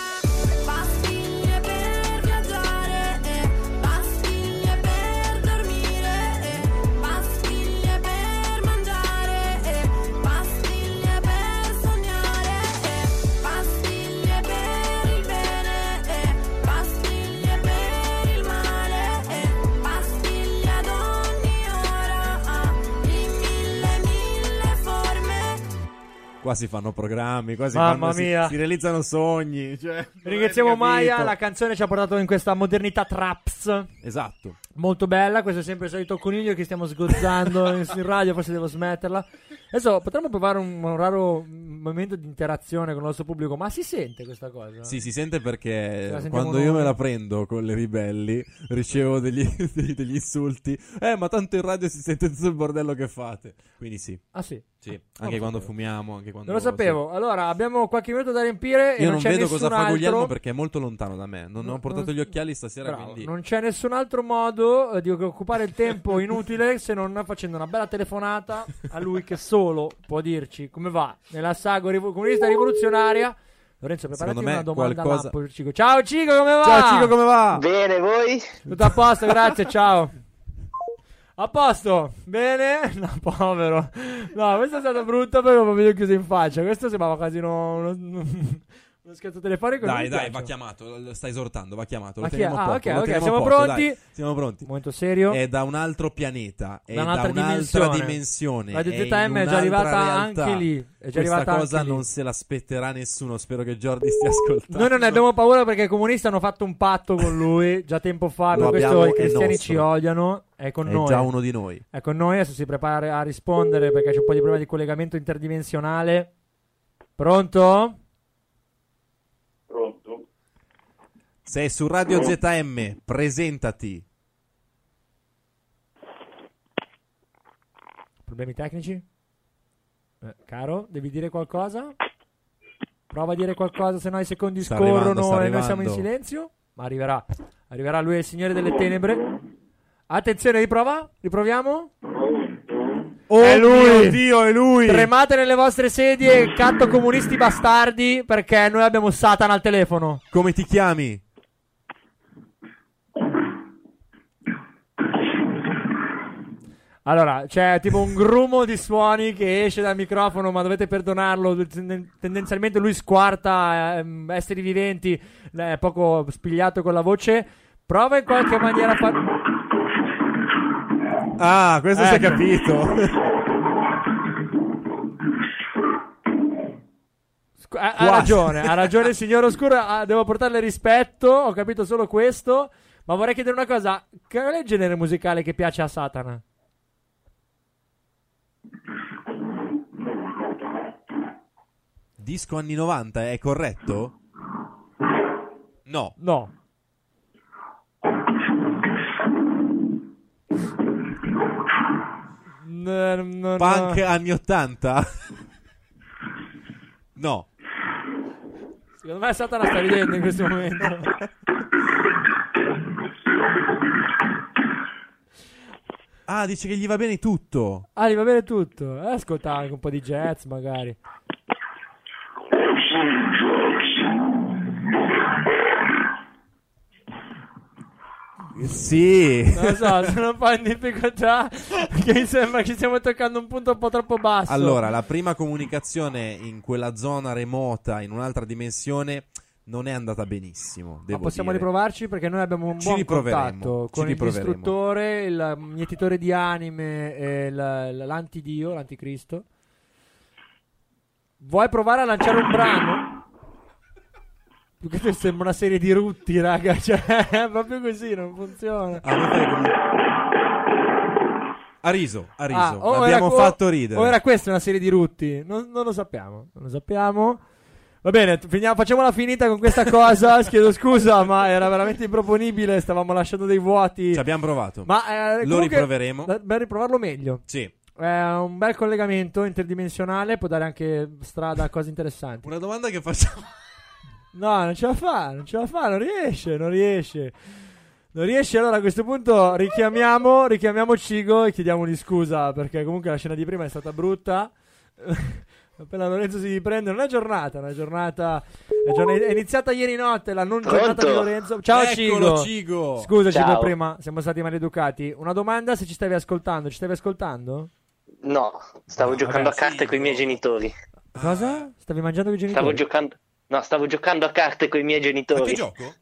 Pastiglie per viaggiare, eh. Pastiglie per dormire, eh. Pastiglie per mangiare, eh. Pastiglie per sognare, eh. Pastiglie per il bene, eh. Pastiglie per il male, eh. Pastiglie ad ogni ora, ah. In mille, mille forme. Qua si fanno programmi, qua si, Mamma fanno, si- mia. si realizzano sogni. Cioè, Ringraziamo non avete Maya, capito. la canzone ci ha portato in questa modernità traps. Esatto. Molto bella, questo è sempre il solito coniglio che stiamo sgozzando in in radio, forse devo smetterla. Adesso potremmo provare un, un raro momento di interazione con il nostro pubblico, ma si sente questa cosa? Sì, si sente Se perché la sentiamo quando io noi. me la prendo con le ribelli ricevo degli, degli, degli insulti. Eh, ma tanto in radio si sente tutto il bordello che fate. Quindi sì. Ah sì. Sì, anche quando fumiamo, anche quando... Non lo sapevo. Allora, abbiamo qualche minuto da riempire e Io non, non c'è vedo nessun cosa fa altro... Guglielmo perché è molto lontano da me. Non No, ho portato non- gli occhiali stasera, Bravo, quindi... non c'è nessun altro modo eh, di occupare il tempo inutile se non facendo una bella telefonata a lui che solo può dirci come va nella saga rivo- comunista rivoluzionaria. Lorenzo, preparati Secondo me una domanda qualcosa- all'app, Cico. Ciao Cico, come va? Ciao Cico, come va? Bene, voi? Tutto a posto, grazie, ciao. A posto, bene? No, povero. No, questo è stato brutto perché mi vedo chiuso in faccia. Questo sembrava quasi uno, uno, uno scherzo telefonico. non Dai, mi dai, piace. va chiamato, lo stai esortando, va chiamato. Ma Lo chi è? teniamo Ah, poco, ok, lo ok, teniamo siamo poco, pronti? dai, siamo pronti. Momento serio. È da un altro pianeta, è Da da un'altra un'altra dimensione. dimensione. Radio è Z M in è già un'altra arrivata realtà. anche lì, è già Questa arrivata cosa anche lì. non se l'aspetterà nessuno, spero che Jordi stia ascoltando. Noi non ne abbiamo paura perché i comunisti hanno fatto un patto con lui già tempo fa, Lo per questo abbiamo- i è cristiani nostro. ci odiano. È con È noi. già uno di noi. È con noi, adesso si prepara a rispondere perché c'è un po' di problema di collegamento interdimensionale. Pronto? Pronto? Sei su Radio Z M, presentati. Problemi tecnici? Eh, caro, devi dire qualcosa? Prova a dire qualcosa, se no i secondi Sta scorrono arrivando, sta e noi siamo in arrivando. silenzio. Ma arriverà. Arriverà lui, è il Signore delle Tenebre. Attenzione, riprova? Riproviamo? Oh è lui! mio Dio, è lui! Tremate nelle vostre sedie, catto comunisti bastardi, perché noi abbiamo Satana al telefono. Come ti chiami? Allora, c'è tipo un grumo di suoni che esce dal microfono, ma dovete perdonarlo. Tenden- Tendenzialmente lui squarta ehm, esseri viventi, è poco spigliato con la voce. Prova in qualche maniera a far... Ah, questo si è Ecco. capito. Scu- ha, ha ragione, ha ragione il signor Oscuro. ah, devo portarle rispetto. Ho capito solo questo. Ma vorrei chiedere una cosa: qual è il genere musicale che piace a Satana? Disco anni novanta, è corretto? No. No. No, no, Punk no. anni ottanta? No. Secondo me Satana sta ridendo in questo momento. Ah, dice che gli va bene tutto. Ah, gli va bene tutto. Eh, ascolta anche un po' di jazz, magari. Sì. Non lo so, sono un po' in difficoltà perché mi sembra che stiamo toccando un punto un po' troppo basso. Allora, la prima comunicazione in quella zona remota, in un'altra dimensione, non è andata benissimo. Ma Devo possiamo dire. riprovarci perché noi abbiamo un Ci buon riproveremo, contatto ci con il riproveremo. distruttore, il mietitore di anime e il- l'antidio, l'anticristo. Vuoi provare a lanciare un brano? Più che altro sembra una serie di rutti, raga. Cioè, è proprio così, non funziona. Ha riso, ha riso. Ah, o L'abbiamo era- o- fatto ridere. O era questa una serie di rutti? Non, non lo sappiamo. Non lo sappiamo. Va bene, t- finiamo, facciamola finita con questa cosa. Chiedo scusa, ma era veramente improponibile. Stavamo lasciando dei vuoti. Ci abbiamo provato. Ma eh, Lo comunque, riproveremo. da- Per riprovarlo meglio. Sì. È un bel collegamento interdimensionale. Può dare anche strada a cose interessanti. Una domanda che facciamo. No, non ce la fa, non ce la fa, non riesce, non riesce. Non riesce, allora a questo punto richiamiamo, richiamiamo Cigo e chiediamogli scusa perché comunque la scena di prima è stata brutta. Appena Lorenzo si riprende, non è giornata, è una giornata è, giorn- è iniziata ieri notte la non giornata Pronto? di Lorenzo. Ciao Eccolo, Cigo. Cigo. Scusaci Ciao. per prima, siamo stati maleducati. Una domanda, se ci stavi ascoltando, ci stavi ascoltando? No, stavo No, giocando vabbè, a carte sì, con i miei genitori. Cosa? Stavi mangiando con i genitori? Stavo giocando. No, stavo giocando a carte con i miei A che genitori. gioco?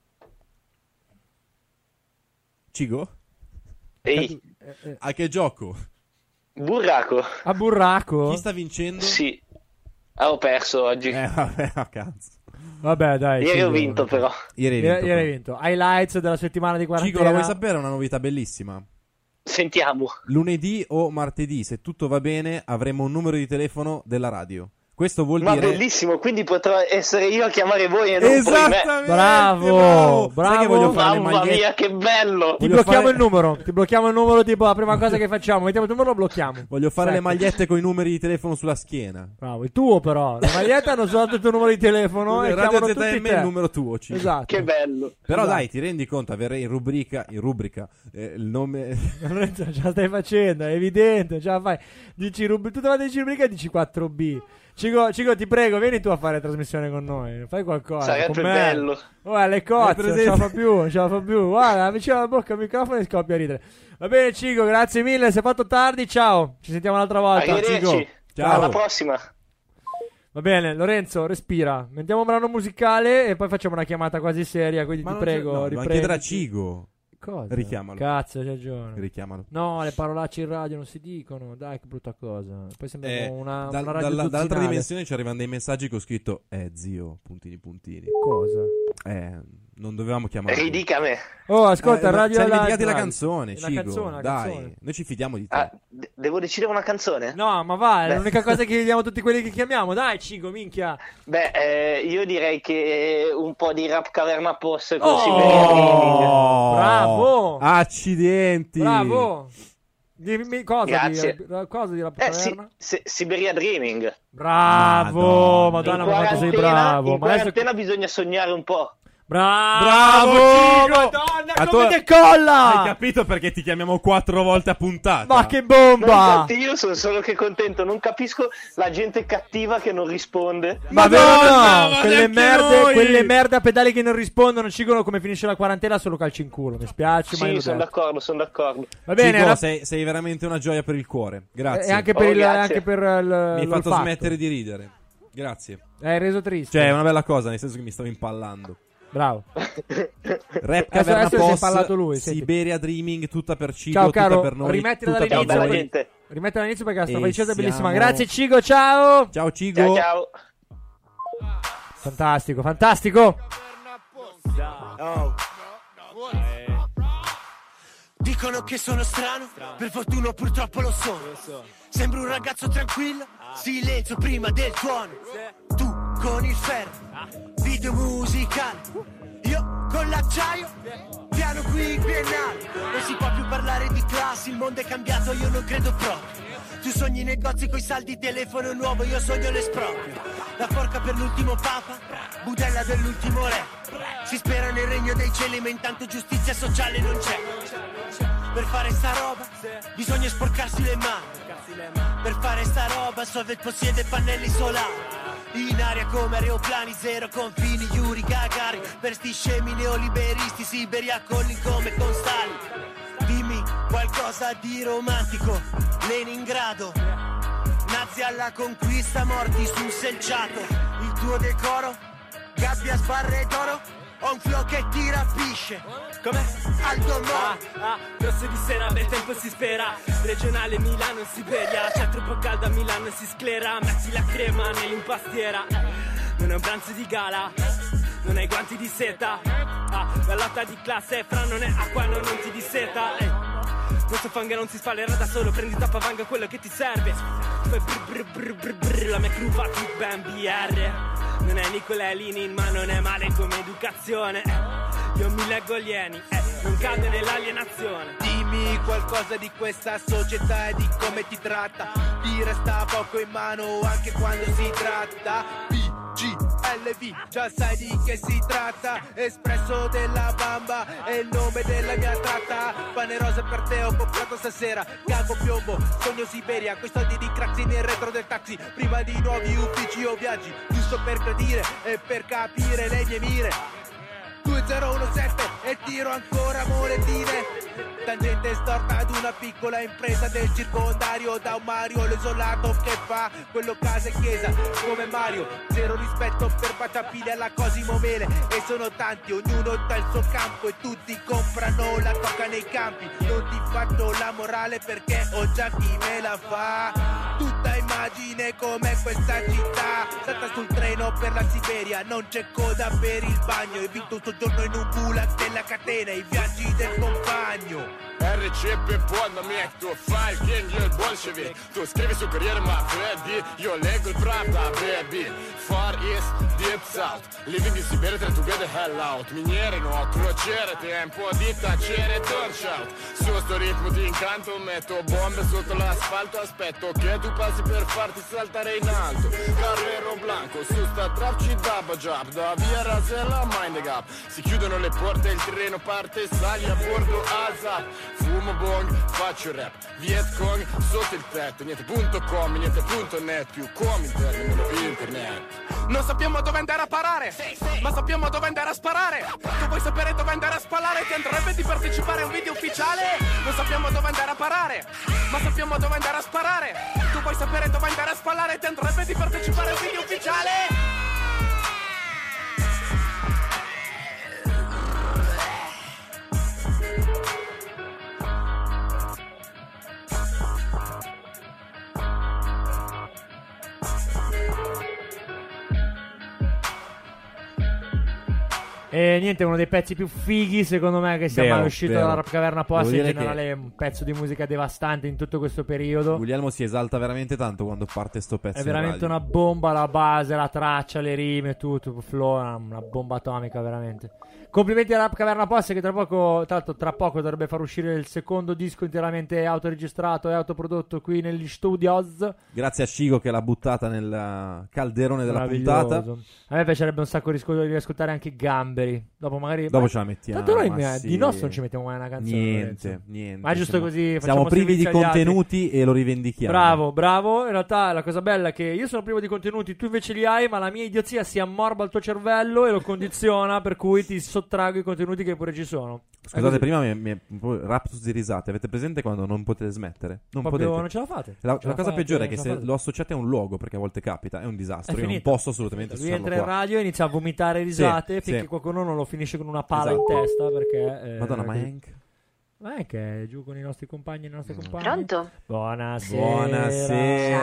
Cigo? Ehi, Eh, eh, A che gioco? burraco. a burraco? Chi sta vincendo? Sì. Ah, ho perso oggi. Eh, vabbè, a cazzo. Vabbè, dai. Ieri ho Cigo. vinto, però. Ieri hai Ieri vinto. ieri hai vinto. Highlights della settimana di quarantena. Cigo, la vuoi sapere? Una novità bellissima. Sentiamo. Lunedì o martedì, se tutto va bene, avremo un numero di telefono della radio. Questo vuol Ma dire... bellissimo, quindi potrò essere io a chiamare voi e non Esattamente, poi me. Bravo, bravo. Sai che voglio fare le Mamma magliette? mia, che bello! Ti Voglio blocchiamo fare- il numero, ti blocchiamo il numero, tipo la prima cosa che facciamo, mettiamo il numero e lo blocchiamo. Voglio fare le Secco. magliette con i numeri di telefono sulla schiena. Bravo, il tuo però. Le magliette hanno soltanto il tuo numero di telefono e Radio chiamano Z M tutti è il te. numero tuo, Cico. Esatto. Che bello! Però Esatto. dai, ti rendi conto, avere in rubrica, in rubrica eh, il nome... Ce la stai facendo, è evidente, ce la fai. Dici rub- tu davanti dici rubrica e dici quattro B. Cico, Cico, ti prego, vieni tu a fare trasmissione con noi. Fai qualcosa. Sarebbe con me. bello. Guarda, le Hai cozze, non presente? ce la fa più, non ce la fa più. Guarda, vicino alla bocca il microfono e scoppia a ridere. Va bene, Cico, grazie mille. Si è fatto tardi, ciao. Ci sentiamo un'altra volta. Arrivederci. Cico. Ciao. Alla prossima. Va bene, Lorenzo, respira. Mettiamo un brano musicale e poi facciamo una chiamata quasi seria. Quindi Ma ti non c'è- prego, no, devo riprendi. chiedere a Cigo. Cosa? Richiamalo. Cazzo, c'hai ragione. Richiamalo. No, le parolacce in radio non si dicono. Dai, che brutta cosa. Poi sembriamo Eh, una, dal- una radio dalla- dall'altra dozzinale. dimensione ci arrivano dei messaggi che ho scritto Eh zio, puntini puntini. Cosa? Eh, non dovevamo chiamare. Ridica a me. Oh, ascolta, Eh, ma radio ci hai alla- dimenticato la radio. canzone, La Cigo. canzone, la Dai, canzone. noi ci fidiamo di te. Ah, de- devo decidere una canzone? No, ma va, è Beh. l'unica cosa che chiediamo a tutti quelli che chiamiamo. Dai, Cigo, minchia. Beh, eh, io direi che un po' di rap caverna post con Oh! Siberia Dreaming. Bravo. Accidenti. Bravo. Dimmi cosa Grazie. di, cosa di rap Eh, si- caverna? si- Siberia Dreaming. Bravo, Madonna, in ma quanto sei quarantena, bravo. in Ma adesso... quarantena bisogna sognare un po'. Bravo, Bravo, Cigo, Cigo! Madonna, A come tu- decolla! Hai capito perché ti chiamiamo quattro volte a puntata? Ma che No, bomba! infatti io sono solo che contento, non capisco la gente cattiva che non risponde. Madonna, ma quelle neanche merde, noi! quelle merde a pedali che non rispondono, Cigono come finisce la quarantena solo calci in culo. Mi spiace, ma io Sì, lo sono detto. d'accordo, sono d'accordo. Va bene, Cigo, rap- sei, sei veramente una gioia per il cuore. Grazie. e anche per Oh, il grazie. anche per il Mi hai fatto l'olfatto. smettere di ridere. Grazie. Hai reso triste. Cioè, è una bella cosa, nel senso che mi stavo impallando. Bravo. Rap Adesso- Caverna adesso si è Post, parlato lui, senti. Siberia Dreaming, tutta per Cigo, Ciao tutta caro, per noi. rimettila tutta per dall'inizio Ciao, noi. bella perché- gente. Rimettila all'inizio perché la E sta facendo bellissima. siamo- Grazie Cigo, ciao. Ciao Cigo. Ciao ciao. Fantastico, fantastico. Dicono che sono strano, per fortuna purtroppo lo sono. Sembro un ragazzo tranquillo, silenzio prima del tuono. Tu con il ferro, video musicale. Io con l'acciaio, piano qui biennale. Non si può più parlare di classi, il mondo è cambiato, io non credo proprio. Tu sogni negozi coi saldi, telefono nuovo, io sogno l'esproprio. La forca per l'ultimo papa, budella dell'ultimo re. Si spera nel regno dei cieli, ma intanto giustizia sociale non c'è. Per fare sta roba bisogna sporcarsi le mani. Per fare sta roba Soviet possiede pannelli solari. In aria come aeroplani, zero confini, Yuri Gagarin. Per sti scemi neoliberisti, Siberia colli come con Stalin. Dimmi qualcosa di romantico, Leningrado. Nazi alla conquista, morti sul selciato. Il tuo decoro, gabbia sbarre d'oro. Ho un flow che ti rapisce. Com'è? Aldo Moro. Ah, ah, grosso di sera, bel tempo si spera. Regionale Milano, Siberia. C'è troppo caldo a Milano, si sclera. Metti la crema nell'impastiera. Non è un pranzo di gala, non hai guanti di seta. Ah, la lotta di classe, fra non è acqua, non, non ti disseta. Eh. Questo fanga non si spallerà da solo, prendi tappa vanga quello che ti serve. Poi brr brr brr brr brr, la mia crew fa più ben B R. Non è Nicola Linin, ma non è male come educazione. Eh. Io mi leggo alieni, eh, non cade nell'alienazione. Dimmi qualcosa di questa società e di come ti tratta. Ti resta poco in mano anche quando si tratta P G L V, già sai di che si tratta. Espresso della bamba è il nome della mia tratta. Pane rosa per te ho comprato stasera. Gago piombo, sogno Siberia, coi soldi di Craxi nel retro del taxi. Prima di nuovi uffici o viaggi, giusto per gradire e per capire le mie mire. Due zero uno sette e tiro ancora monetine. Tangente storta ad una piccola impresa del circondario. Da un Mario l'esolato che fa quello casa e chiesa come Mario. Zero rispetto per Baciapile alla Cosimo Mele. E sono tanti, ognuno dal suo campo e tutti comprano la coca nei campi. Non ti faccio la morale perché ho già chi me la fa. Tutti brutta immagine come questa città. Salta sul treno per la Siberia, non c'è coda per il bagno. Hai vinto un soggiorno in un gulag della catena, i viaggi del compagno. R C P pornami, tu fai il king, io il bolscevic. Tu scrivi su Corriere ma vedi, io leggo il Pravda, baby. Far East, Deep South, living in Siberia, try to get the hell out. Miniere, no, crociere, tempo di tacere, torch out. Su sto ritmo di incanto, metto bombe sotto l'asfalto. Aspetto che tu passi per farti saltare in alto. Carrero Blanco, su sta trap ci dabba job. Da via Rasella, mind the gap. Si chiudono le porte, il treno parte, sali a bordo, ASAP. Fumo bong, faccio rap, Viet Cong sotto il tetto, niente punto com, niente punto net, più com internet, internet. Non sappiamo dove andare a parare, sì, sì. Ma sappiamo dove andare a sparare. Tu vuoi sapere dove andare a spallare? Ti andrebbe di partecipare a un video ufficiale? Non sappiamo dove andare a parare, ma sappiamo dove andare a sparare. Tu vuoi sapere dove andare a spallare? Ti andrebbe di partecipare a un video ufficiale? E niente, uno dei pezzi più fighi secondo me che sia Vero, mai uscito vero. dalla Rap Caverna Post. Devo In dire generale che- è un pezzo di musica devastante in tutto questo periodo. Guglielmo si esalta veramente tanto quando parte sto pezzo È in veramente radio. una bomba, la base, la traccia, le rime, tutto, flow, una- una bomba atomica veramente. Complimenti alla Rap Caverna Post che tra poco, tra l'altro tra poco dovrebbe far uscire il secondo disco interamente autoregistrato e autoprodotto qui negli studios. Grazie a Cigo che l'ha buttata nel calderone della Meraviglioso. puntata. A me piacerebbe un sacco risco- di ascoltare anche Gamberi. Dopo magari Dopo ce la mettiamo, Tanto noi ma ne- sì. di nostro non ci mettiamo mai una canzone. Niente, Lorenzo. niente. Ma è giusto Siamo- così. Siamo facciamo privi di servizi agli altri. contenuti e lo rivendichiamo. Bravo, bravo. In realtà la cosa bella è che io sono privo di contenuti, tu invece li hai, ma la mia idiozia si ammorba al tuo cervello e lo condiziona, per cui ti sottraggo i contenuti che pure ci sono. È Scusate, così. prima mi, mi è un po' raptus di risate. Avete presente quando non potete smettere? Non Proprio potete. non ce la fate. La, Ce la la cosa fate, peggiore è non che ce se la fate. lo associate a un logo, perché a volte capita, è un disastro. È Io non finita. posso assolutamente Lui associarlo entra in qua. radio e inizia a vomitare risate Sì, finché sì. qualcuno non lo finisce con una pala Esatto. in testa perché eh, Madonna, ma così. Hank? Ma è che è giù con i nostri compagni e le nostre compagne. Pronto? Buonasera. Buonasera.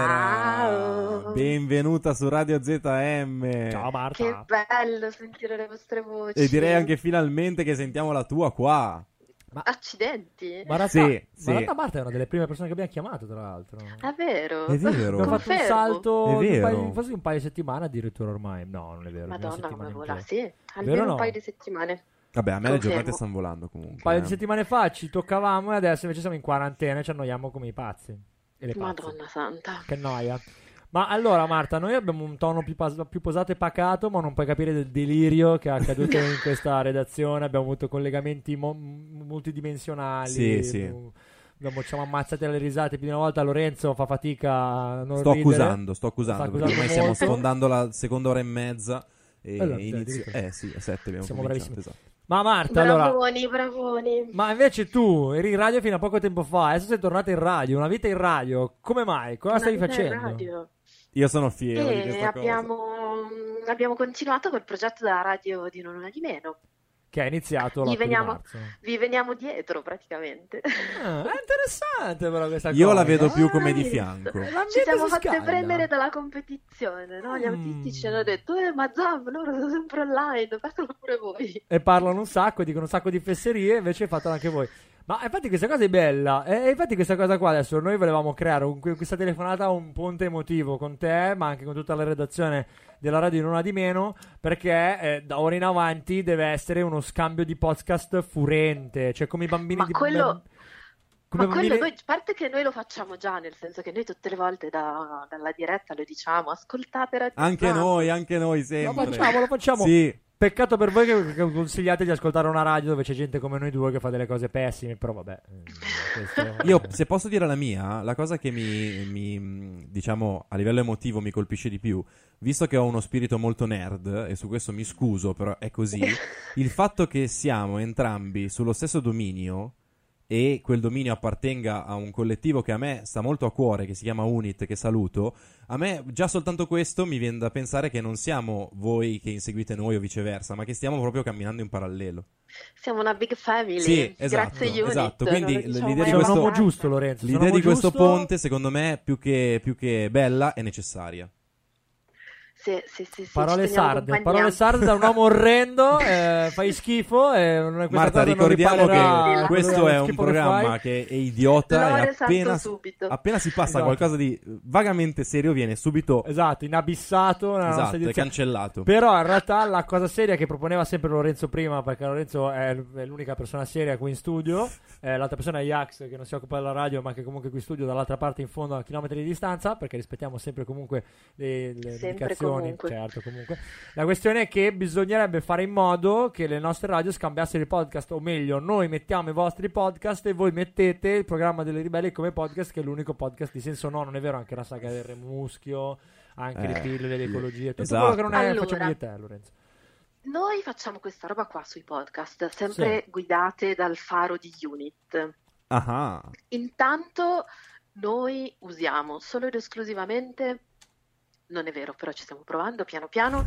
Ciao. Benvenuta su Radio Z M. Ciao Marta. Che bello sentire le vostre voci. E direi anche finalmente che sentiamo la tua qua. Accidenti. Ma in realtà, Sì, ma in sì. realtà Marta è una delle prime persone che abbiamo chiamato, tra l'altro. È vero. È vero. Abbiamo fatto un Confermo. salto È di un vero. paio, forse di un paio di settimane addirittura ormai. No, non è vero. di una Madonna settimana come vola, intera. sì. Vero Almeno o no? un paio di settimane. Vabbè, a me le Confermo. giornate stanno volando comunque. Un paio eh. di settimane fa ci toccavamo e adesso invece siamo in quarantena e ci annoiamo come i pazzi. E le pazze. Madonna santa. Che noia. Ma allora Marta, noi abbiamo un tono più, pas- più posato e pacato, ma non puoi capire del delirio che è accaduto in questa redazione. Abbiamo avuto collegamenti mo- multidimensionali. Sì, sì. Abbiamo, ci siamo ammazzati alle risate più di una volta. Lorenzo fa fatica a non Sto ridere. accusando, sto accusando. Sta Perché ormai stiamo molto. sfondando la seconda ora e mezza. E Allora, inizio... dai, dico. Eh sì, a sette abbiamo Siamo cominciato, bravissimi. esatto. Ma Marta, allora... Bravoni, bravoni. Ma invece tu eri in radio fino a poco tempo fa, adesso sei tornata in radio, una vita in radio. Come mai? Cosa Una stavi vita in facendo? radio. Io sono fiero di E questa cosa. abbiamo, abbiamo continuato col progetto della radio di Non Una di Meno. Che è iniziato Vi l'otto di veniamo, marzo. vi veniamo dietro praticamente. Ah, è interessante però questa Io cosa. la vedo più come Ah, di visto? fianco. Ci siamo si fatte scaglia. prendere dalla competizione, no? Gli autisti ci hanno detto, eh ma Zam, loro sono sempre online, fatelo pure voi. E parlano un sacco, dicono un sacco di fesserie, invece fatelo anche voi. Ma infatti questa cosa è bella. E infatti questa cosa qua adesso noi volevamo creare un, questa telefonata un ponte emotivo con te, ma anche con tutta la redazione della radio di Non Una di Meno, perché eh, da ora in avanti deve essere uno scambio di podcast furente, cioè come i bambini Ma di quello... come Ma bambini- quello noi, a parte che noi lo facciamo già, nel senso che noi tutte le volte da- dalla diretta lo diciamo, ascoltate Radio Anche Zam. noi, anche noi Lo sempre. facciamo, lo facciamo. Sì. Peccato per voi che, che consigliate di ascoltare una radio dove c'è gente come noi due che fa delle cose pessime, però vabbè. eh, questo- Io, se posso dire la mia, la cosa che mi, mi, diciamo, a livello emotivo mi colpisce di più, visto che ho uno spirito molto nerd, e su questo mi scuso, però è così, il fatto che siamo entrambi sullo stesso dominio e quel dominio appartenga a un collettivo che a me sta molto a cuore, che si chiama Unit, che saluto, a me già soltanto questo mi viene da pensare che non siamo voi che inseguite noi o viceversa, ma che stiamo proprio camminando in parallelo. Siamo una big family. Sì, esatto, Grazie Unit. esatto. Quindi Non lo diciamo l'idea di mai questo, Sono un uomo giusto, Lorenzo. l'idea sono un di uomo questo giusto. ponte, secondo me, più che, più che bella, è necessaria. Sì, sì, sì, sì, Parole ci teniamo sarde, compagnia. parole sarde da un uomo orrendo, eh, fai schifo e non è questa Marta, cosa non ricordiamo riparerà che questo quello è un schifo che programma fai. che è idiota Lo e resalto appena, subito. appena si passa a Esatto. qualcosa di vagamente serio viene subito Esatto, inabissato nella nostra esatto, è edizione. cancellato. Però in realtà la cosa seria che proponeva sempre Lorenzo prima, perché Lorenzo è, l- è l'unica persona seria qui in studio, eh, l'altra persona è Yax, che non si occupa della radio ma che comunque qui in studio dall'altra parte in fondo a chilometri di distanza, perché rispettiamo sempre comunque le, le Sempre indicazioni. comunque. Certo, comunque. La questione è che bisognerebbe fare in modo che le nostre radio scambiassero i podcast, o meglio, noi mettiamo i vostri podcast e voi mettete il programma delle ribelli come podcast, che è l'unico podcast di senso. No, non è vero, anche la saga del Re Muschio, anche Eh, le pillole, l'ecologia, tutto esatto. quello che non è Allora. facciamo io e te, Lorenzo. Noi facciamo questa roba qua sui podcast, sempre guidate dal faro di Unit. Ah, Intanto noi usiamo solo ed esclusivamente, non è vero, però ci stiamo provando piano piano,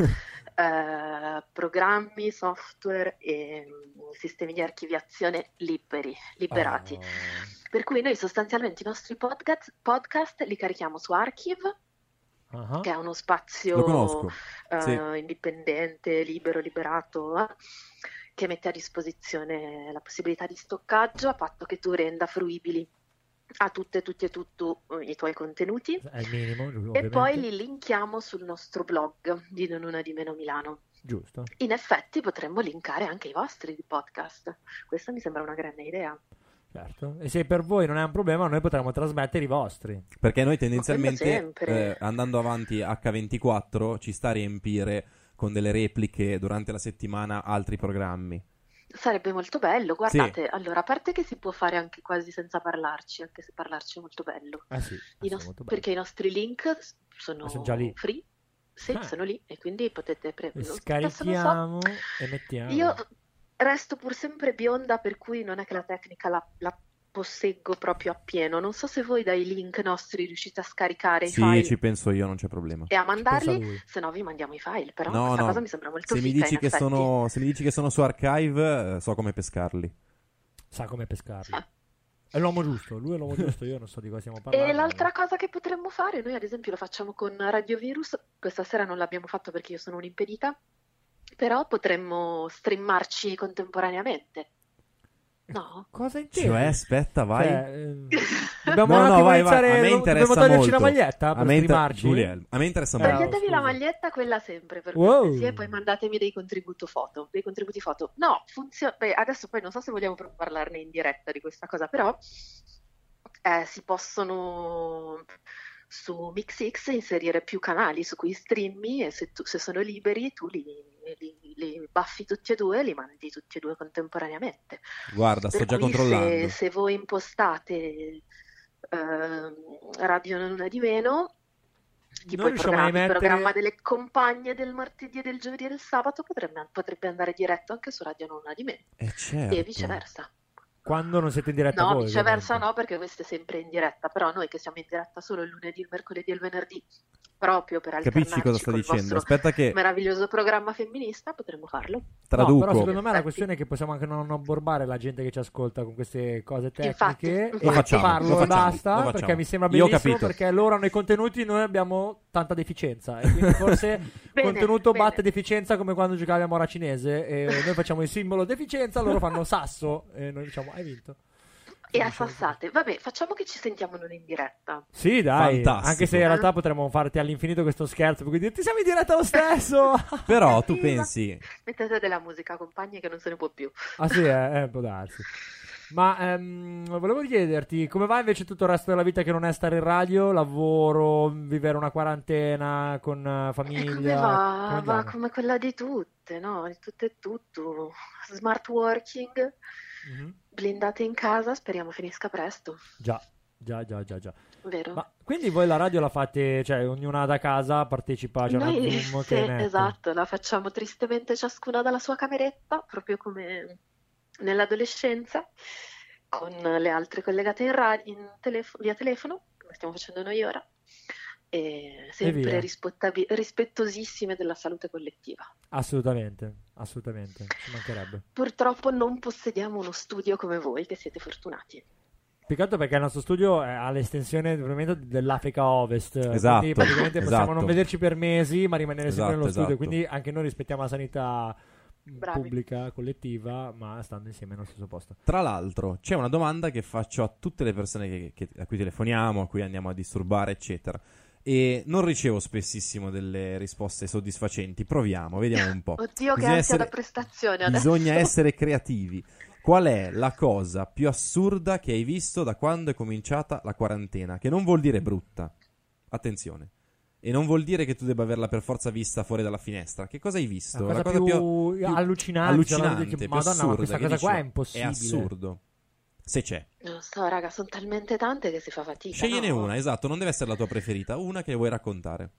eh, programmi, software e mm, sistemi di archiviazione liberi, liberati. Oh. Per cui noi sostanzialmente i nostri podcast, podcast li carichiamo su Archive, Ah. che è uno spazio Lo conosco, eh, sì. indipendente, libero, liberato, eh, che mette a disposizione la possibilità di stoccaggio a patto che tu renda fruibili a tutte, tutti e tutto eh, i tuoi contenuti. È il minimo, E ovviamente. poi li linkiamo sul nostro blog di Non Una di Meno Milano. Giusto. In effetti potremmo linkare anche i vostri podcast. Questa mi sembra una grande idea. Certo. E se per voi non è un problema, noi potremmo trasmettere i vostri. perché noi quello tendenzialmente sempre. eh, andando avanti acca ventiquattro ci sta a riempire con delle repliche durante la settimana altri programmi. Sarebbe molto bello, guardate, allora a parte che si può fare anche quasi senza parlarci, anche se parlarci è molto bello. Eh sì, I nos- perché i nostri link s- sono, sono già lì. free, sì, Ah. sono lì e quindi potete pre- E non- scarichiamo adesso non so. e mettiamo. Io resto pur sempre bionda, per cui non è che la tecnica la, la posseggo proprio appieno. Non so se voi dai link nostri riuscite a scaricare i Sì, file ci penso io, non c'è problema. e a pensa mandarli, lui. se no vi mandiamo i file, però No, questa no. cosa mi sembra molto Se mi, figa dici in che effetti. sono, se mi dici che sono su Archive, eh, so come pescarli. Sa come pescarli. Ah. È l'uomo giusto, lui è l'uomo giusto, io non so di cosa stiamo parlando. E l'altra cosa che potremmo fare, noi ad esempio lo facciamo con Radio Virus, questa sera non l'abbiamo fatto perché io sono un'impedita, però potremmo streamarci contemporaneamente. No? Cosa intendi? Cioè, aspetta, vai. Cioè, ehm, dobbiamo No, un no, attimo vai, vai. iniziare, A me dobbiamo interessa toglierci molto. la maglietta A per me inter- streamarci? Giulia, a me interessa Eh, molto. Toglietevi oh, la scusa. maglietta, quella sempre, per Wow. cortesia, e poi mandatemi dei contributi foto, dei contributi foto. No, funziona. Beh, adesso poi non so se vogliamo proprio parlarne in diretta di questa cosa, però eh, si possono su MixX inserire più canali su cui streami e se, tu- se sono liberi tu li, li, li buffi tutti e due e li mandi tutti e due contemporaneamente. Guarda, sto Per già cui controllando. Se, se voi impostate ehm, Radio Non Una di Meno, tipo Noi il riusciamo a programma, il emettere- programma delle compagne del martedì e del giovedì e del sabato potrebbe, potrebbe andare diretto anche su Radio Non Una di Meno Eh, certo. e viceversa. Quando non siete in diretta No, voi, viceversa ovviamente. no, perché voi siete sempre in diretta, però noi che siamo in diretta solo il lunedì, il mercoledì e il venerdì, proprio per Capisci alternarci cosa sta col dicendo? vostro Aspetta che meraviglioso programma femminista, potremmo farlo. traduco. No, però secondo me la questione è che possiamo anche non abborbare la gente che ci ascolta con queste cose tecniche Infatti, e infatti. Lo facciamo, farlo lo e facciamo, basta, lo facciamo. perché mi sembra Io ho bellissimo, capito. perché loro hanno i contenuti, noi abbiamo tanta deficienza e quindi forse Bene, contenuto bene. batte deficienza, come quando giocavamo a Mora Cinese e noi facciamo il simbolo deficienza, loro fanno sasso e noi diciamo hai vinto. E assassate. Vabbè, facciamo che ci sentiamo non in diretta. Sì, dai, Fantastico. anche se in realtà potremmo farti all'infinito questo scherzo, per cui dirti siamo in diretta lo stesso. Però tu pensi, Mettete della musica, compagni, che non se ne può più. Ah sì, eh, eh, può darsi. Ma ehm, volevo chiederti, come va invece tutto il resto della vita che non è stare in radio, lavoro, vivere una quarantena con eh, E famiglia? come va? come Va andiamo? come quella di tutte, no? Di tutte e tutto. Smart working, Mhm. blindate in casa, speriamo finisca presto, Già, già, già, già, già. vero? Ma quindi voi la radio la fate, cioè ognuna da casa partecipa, c'è una Noi Zoom sì, che mette. esatto, la facciamo tristemente ciascuna dalla sua cameretta, proprio come nell'adolescenza. con le altre collegate in ra- in telefo- via telefono, come stiamo facendo noi ora, e sempre via. rispettabi- rispettosissime della salute collettiva. Assolutamente, assolutamente, ci mancherebbe. Purtroppo non possediamo uno studio come voi, che siete fortunati. Peccato perché il nostro studio è all'estensione probabilmente dell'Africa Ovest, Esatto, quindi praticamente possiamo esatto. non vederci per mesi ma rimanere sempre Esatto, nello studio, esatto. quindi anche noi rispettiamo la sanità Bravi. pubblica, collettiva, ma stando insieme nello stesso posto. Tra l'altro, c'è una domanda che faccio a tutte le persone che- che- a cui telefoniamo, a cui andiamo a disturbare, eccetera. E non ricevo spessissimo delle risposte soddisfacenti. Proviamo, vediamo un po'. Oddio, che Bisogna ansia essere- da prestazione adesso. Bisogna essere creativi. Qual è la cosa più assurda che hai visto da quando è cominciata la quarantena? Che non vuol dire brutta. Attenzione. E non vuol dire che tu debba averla per forza vista fuori dalla finestra. Che cosa hai visto? La cosa più allucinante, allucinante, cioè, più Madonna, ma assurda, questa che cosa dici, qua è "No, impossibile". È assurdo. Se c'è. Non so, raga, sono talmente tante che si fa fatica. Scegliene no? una, esatto, non deve essere la tua preferita, una che vuoi raccontare.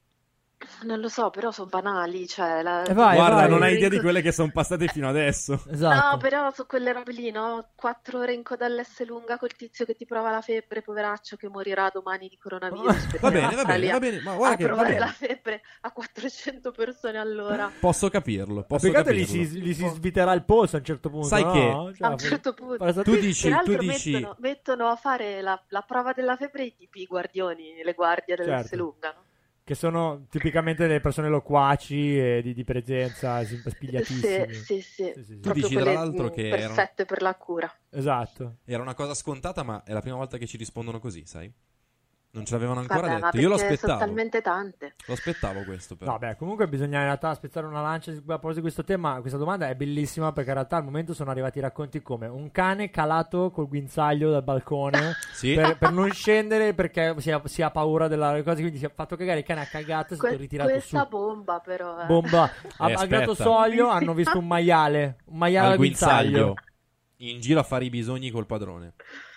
Non lo so, però sono banali, cioè... La... E vai, Guarda, vai. non hai idea di quelle che sono passate fino adesso. Esatto. No, però su quelle robe lì, no? Quattro ore in coda all'S lunga col tizio che ti prova la febbre, poveraccio, che morirà domani di coronavirus. perché Va bene, va sta bene, lì va a- bene, ma a guarda che va provare bene. la febbre a quattrocento persone all'ora. Posso capirlo, posso Peccato gli capirlo. si, gli si sviterà il polso a un certo punto. Sai no? che- Cioè, A un certo punto. Fare- Tu dici- Peraltro tu dici- mettono, mettono a fare la, la prova della febbre i tipi i guardioni, le guardie dell'S Certo. lunga, no? che sono tipicamente delle persone loquaci e di, di presenza, sim- Sì, spigliatissimi. sì, sì. Tu Proprio dici tra quelle, l'altro mm, che erano- perfette per la cura. Esatto. Era una cosa scontata, ma è la prima volta che ci rispondono così, sai? Non ce l'avevano ancora Vabbè, ma detto. Io lo perché sono aspettavo. talmente tante. Lo aspettavo questo, però. No, beh, comunque bisogna in realtà spezzare una lancia a proposito di questo tema. Questa domanda è bellissima perché in realtà al momento sono arrivati racconti come un cane calato col guinzaglio dal balcone Sì. per, per non scendere perché si ha, si ha paura della cosa, quindi si è fatto cagare, il cane ha cagato e è stato Que- ritirato questa su. bomba però eh. Bomba. Ha, Eh, ha aggato aspetta. soglio, hanno visto un maiale. Un maiale Al al guinzaglio. guinzaglio. In giro a fare i bisogni col padrone.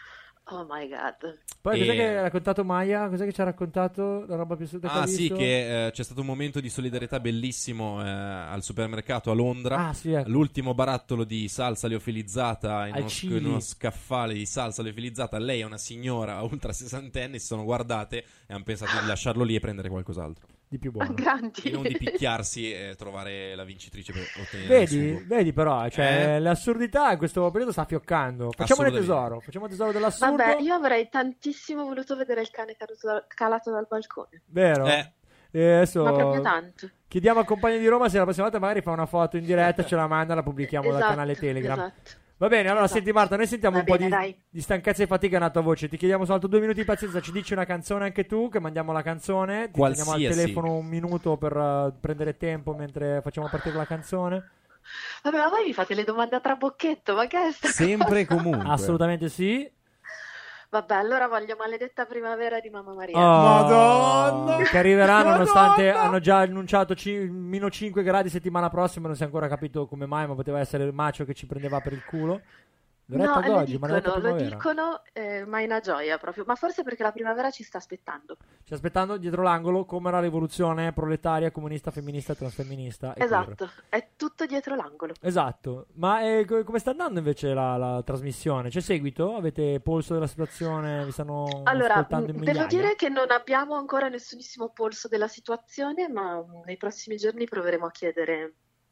Oh my god. Poi E- cos'è che ha raccontato Maya? Cos'è che ci ha raccontato? La roba più assurda che ha Ah sì, visto? che eh, c'è stato un momento di solidarietà bellissimo eh, al supermercato a Londra. Ah, sì, ecco. L'ultimo barattolo di salsa liofilizzata in Al uno, chili. in uno scaffale di salsa liofilizzata. Lei è una signora ultra sessantenne, si sono guardate e hanno pensato di lasciarlo lì e prendere qualcosaldro. Di più buono. Grandi. E non di picchiarsi e trovare la vincitrice per ottenere Vedi, il sugo. vedi però, cioè, Eh? l'assurdità in questo periodo sta fioccando. Facciamone Assolutamente. tesoro, facciamo tesoro dell'assurdo. Vabbè, io avrei tantissimo voluto vedere il cane caduto dal- calato dal balcone. Vero? Eh. E adesso Ma proprio tanto. chiediamo al compagno di Roma se la prossima volta magari fa una foto in diretta, ce la manda, la pubblichiamo dal Esatto, canale Telegram. esatto. Va bene, allora senti Marta, noi sentiamo Va un po' bene, di, dai. di stanchezza e fatica nata a voce. Ti chiediamo soltanto due minuti di pazienza, ci dici una canzone anche tu, che mandiamo la canzone. Ti teniamo al Qualsiasi. telefono un minuto per eh, prendere tempo mentre facciamo partire la canzone. Vabbè, ma voi mi fate le domande a trabocchetto, ma che è sta Sempre e cosa? comunque. Assolutamente sì. Vabbè, allora voglio Maledetta Primavera di Mamma Maria. Oh, Madonna! Che arriverà Madonna! nonostante hanno già annunciato ci- meno cinque gradi settimana prossima. Non si è ancora capito come mai, ma poteva essere il macio che ci prendeva per il culo. Loretta No, lo Goggi, Maledetta dicono, lo Primavera. dicono, eh, ma è una gioia proprio. Ma forse perché la primavera ci sta aspettando. Ci aspettando dietro l'angolo come la rivoluzione proletaria, comunista, femminista, transfemminista e queer. Esatto, è tutto dietro l'angolo. Esatto, ma eh, co- come sta andando invece la, la trasmissione? C'è seguito? Avete polso della situazione? Vi stanno Allora, ascoltando in mh, migliaia? devo dire che non abbiamo ancora nessunissimo polso della situazione, ma mh, nei prossimi giorni proveremo a chiedere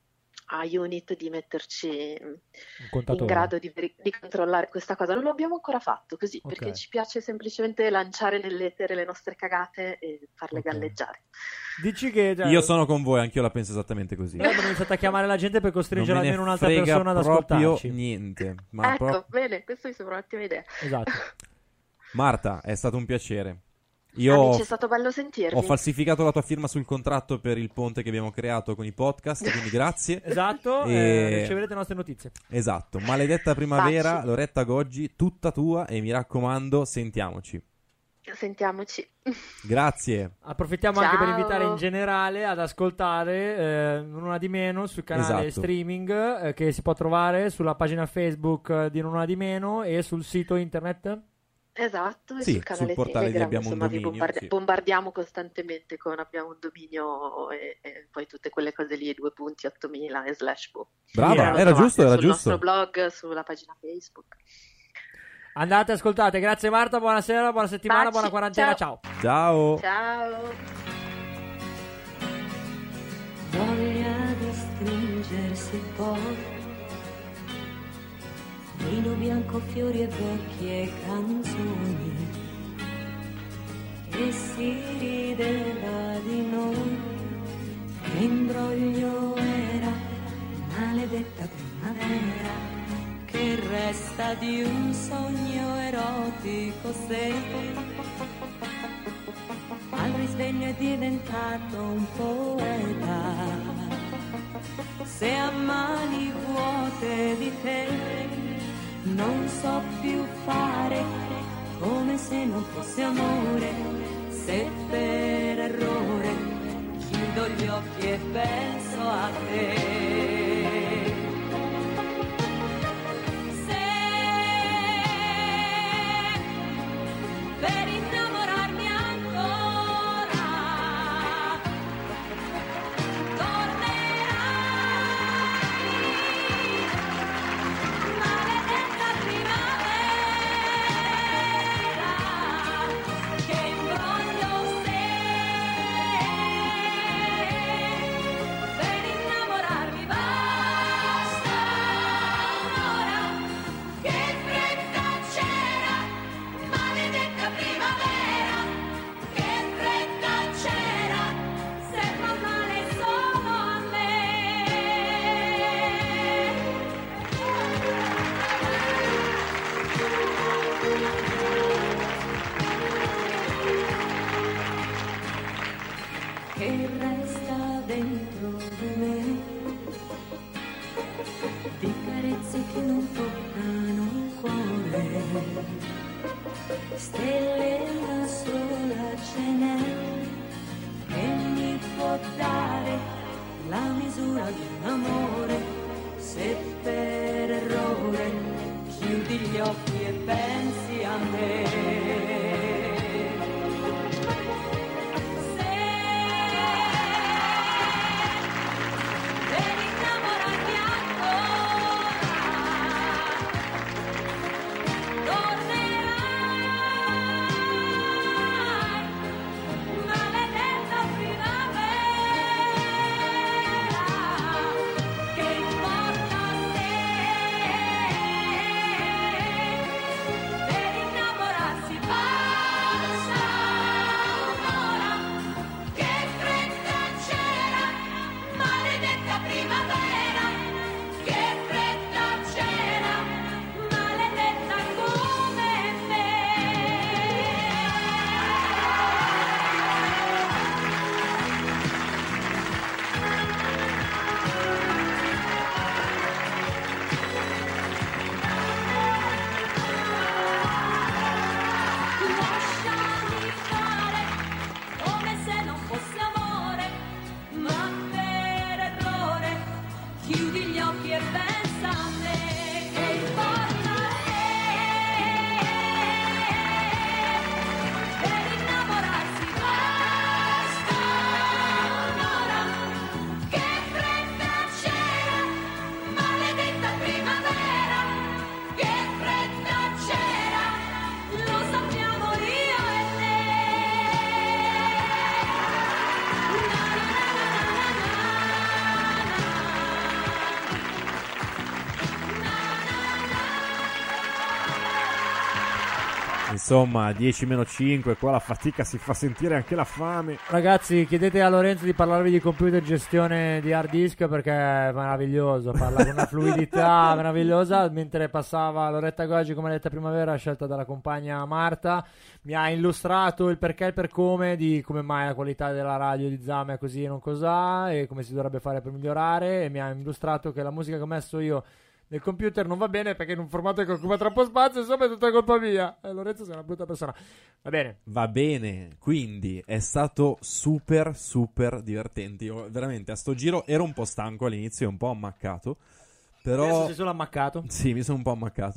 a Unit di metterci mh, Un in contatore. grado di, veri- di controllare questa cosa. Non lo abbiamo ancora fatto così, Ok. perché ci piace semplicemente lanciare nell'etere le nostre cagate e farle Ok. galleggiare. Dici che cioè, Io sono con voi, anch'io la penso esattamente così. noi abbiamo iniziato a chiamare la gente per costringere Non me ne almeno un'altra frega persona ad proprio ascoltarci. niente. Ma ecco, pro- bene, questo mi sembra un'ottima idea. Esatto. Marta, è stato un piacere. Io Amici, ho, è stato bello sentirvi. ho falsificato la tua firma sul contratto per il ponte che abbiamo creato con i podcast, quindi grazie. Esatto, E- eh, riceverete le nostre notizie. Esatto, maledetta primavera, Baci. Loretta Goggi, tutta tua e mi raccomando, sentiamoci. Sentiamoci. Grazie. Approfittiamo anche per Ciao. invitare in generale ad ascoltare eh, Non Una di Meno sul canale Esatto. streaming eh, che si può trovare sulla pagina Facebook eh, di Non Una di Meno e sul sito internet. Esatto, e Sì, sul canale sul portale di Telegram, Abbiamo un insomma, vi Dominio, bombardi- sì. bombardiamo costantemente con abbiamo un dominio e, e poi tutte quelle cose lì, due punti, ottomila e slash boh. Brava, Lo era trovate giusto, era sul giusto. nostro blog, sulla pagina Facebook. Andate, ascoltate. Grazie Marta, buonasera, buona settimana, Baci, buona quarantena, ciao. ciao. Ciao. Ciao. Voglia di stringersi poi, vino bianco, fiori e vecchie canzoni, e si rideva di noi, che imbroglio era, maledetta primavera, che resta di un sogno erotico se al risveglio è diventato un poeta, se a mani vuote di te non so più fare, come se non fosse amore, se per errore chiudo gli occhi e penso a te. Per innamorarmi ancora tornerai, maledetta primavera, che imbroglio sei. Per innamorarmi basta un'ora, che fretta c'era, maledetta primavera, che fretta c'era, se fa male solo a me. Che resta dentro di me, di carezze che non toccano il cuore, stelle una sola ce n'è, che mi può dare la misura di un amore, se per errore chiudi gli occhi e pensi a me. Per innamorarmi ancora tornerai, maledetta primavera, che importa se per innamorarsi basta un'ora, che fretta c'era, maledetta primavera, che fretta c'era, maledetta come me. Lasciami fare, come se non fosse amore, ma per errore chiudi gli occhi e pensa a me. Che importa se per innamorarsi basta un'ora, che fretta c'era, maledetta primavera, che fretta c'era, lo sappiamo io e Insomma, dieci meno cinque, qua la fatica si fa sentire, anche la fame. Ragazzi, chiedete a Lorenzo di parlarvi di computer, gestione di hard disk, perché è meraviglioso, parla con una fluidità meravigliosa. Mentre passava Loretta Goggi come Letta Primavera, scelta dalla compagna Marta, mi ha illustrato il perché e il per come di come mai la qualità della radio di Zama è così e non cos'ha, e come si dovrebbe fare per migliorare, e mi ha illustrato che la musica che ho messo io nel computer non va bene perché in un formato che occupa troppo spazio, insomma è tutta colpa mia. E Lorenzo sei una brutta persona. Va bene. Va bene, quindi è stato super super divertente. Io veramente a sto giro ero un po' stanco all'inizio e un po' ammaccato, però Adesso sei solo ammaccato. Sì, mi sono un po' ammaccato,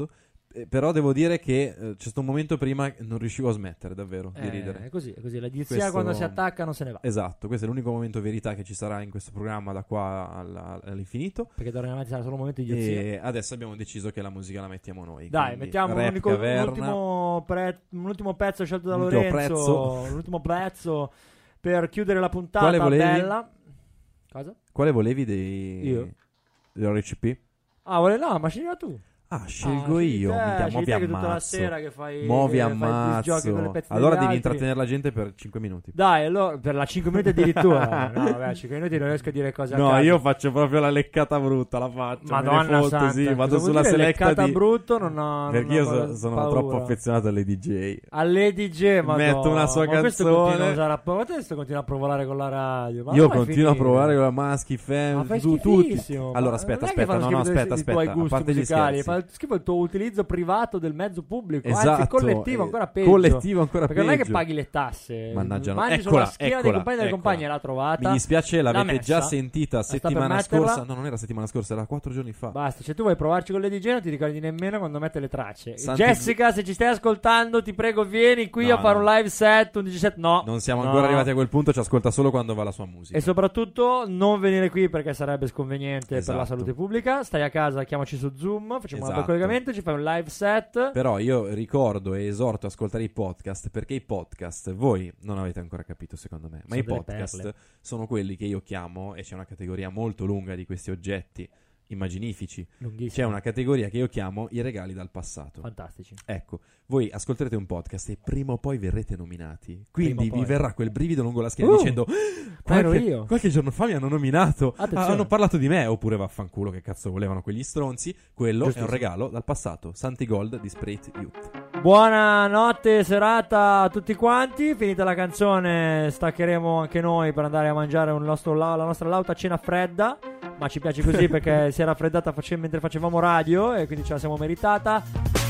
Eh, però devo dire che eh, c'è stato un momento prima che non riuscivo a smettere davvero di Eh, ridere. È così, è così. La dizia Questo- quando si attacca non se ne va. Esatto, questo è l'unico momento verità che ci sarà in questo programma da qua alla- all'infinito. Perché d'ora in avanti sarà solo un momento di idiozia. E adesso abbiamo deciso che la musica la mettiamo noi. Dai, quindi mettiamo un, rap, unico- un caverna. ultimo pre- un ultimo pezzo scelto da L'ultimo Lorenzo. prezzo. L'ultimo prezzo per chiudere la puntata. Quale volevi? Bella. Cosa? Quale volevi dei Io? dell'R C P? Ah, vuole no, ma scegliela tu. Ah, scelgo Ah, scegli io. te, Minchia, scegli mo vi te che tutta la ammazzo. sera che fai- Mo vi che fai il disc jockey con le ammazzo. pezze Allora degli devi altri. intrattenere la gente per cinque minuti. Dai, allora per la cinque minuti addirittura. No, vabbè, cinque minuti non riesco a dire cose a No, caso. io faccio proprio la leccata brutta, la faccio. Madonna me ne fotto, santa, sì, cosa vado vuol sulla dire selecta leccata di... brutto? Non ho- Perché non io ho so- paura. sono troppo affezionato alle D J. Alle D J, ma Metto una sua ma questo canzone. continua a usare a... ma questo continua a provare con la radio. Ma Io non fai continuo a finire. provare con la maschi, Ma fem, fai tu, tutti. schifissimo. Allora Ma aspetta, non è che aspetta, fanno no, no, schifo aspetta, i aspetta. tuoi A gusti parte gli musicali, scherzi. fa schifo il tuo utilizzo privato del mezzo pubblico, Esatto, anzi collettivo eh, ancora peggio. collettivo ancora perché non è che peggio. paghi le tasse, Mannaggia, no. mangi Eccola, sulla schiena dei eccola, compagni e delle eccola. compagne, l'ha trovata. Mi dispiace, l'ha l'avete già messa. sentita Basta per settimana metterla. scorsa. No, non era settimana scorsa, era quattro giorni fa. Basta, cioè tu vuoi provarci con le D J, non ti ricordi nemmeno quando mette le tracce. Santi- Jessica, se ci stai ascoltando, ti prego, vieni qui No, a fare no. un live set, un D J set. No, Non siamo no. ancora arrivati a quel punto, ci ascolta solo quando va la sua musica. E soprattutto non venire qui perché sarebbe sconveniente per Esatto. la salute pubblica. Stai a casa, chiamaci su Zoom, facciamo un Esatto. collegamento, ci fai un live set. Però io ricordo e esorto a ascoltare i podcast, perché i podcast, voi non avete ancora capito secondo me, ma Sono i delle podcast perle. sono quelli che io chiamo, e c'è una categoria molto lunga di questi oggetti immaginifici, Lunghissimo. c'è una categoria che io chiamo i regali dal passato. Fantastici. Ecco, voi ascolterete un podcast e prima o poi verrete nominati, quindi Prima o vi poi. verrà quel brivido lungo la schiena Uh, dicendo ma ero qualche, io. qualche giorno fa mi hanno nominato, Attenzione. hanno parlato di me, oppure vaffanculo, che cazzo volevano quegli stronzi. Quello è Giustissimo. un regalo dal passato. Santi Gold di Sprite Youth. Buonanotte, serata a tutti quanti. Finita la canzone, staccheremo anche noi per andare a mangiare un nostro, la nostra lauta cena fredda. Ma ci piace così perché si è raffreddata face- mentre facevamo radio e quindi ce la siamo meritata.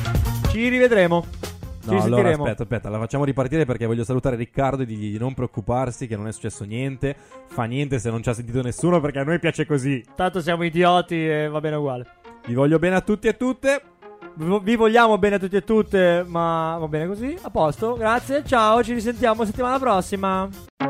Ci rivedremo. Ci No, allora sentiremo. aspetta, aspetta, la facciamo ripartire perché voglio salutare Riccardo e dirgli di non preoccuparsi, che non è successo niente. Fa niente se non ci ha sentito nessuno, perché a noi piace così. Tanto siamo idioti e va bene uguale. Vi voglio bene a tutti e tutte. Vi vi vogliamo bene a tutti e tutte, ma va bene così. A posto, grazie, ciao, ci risentiamo settimana prossima.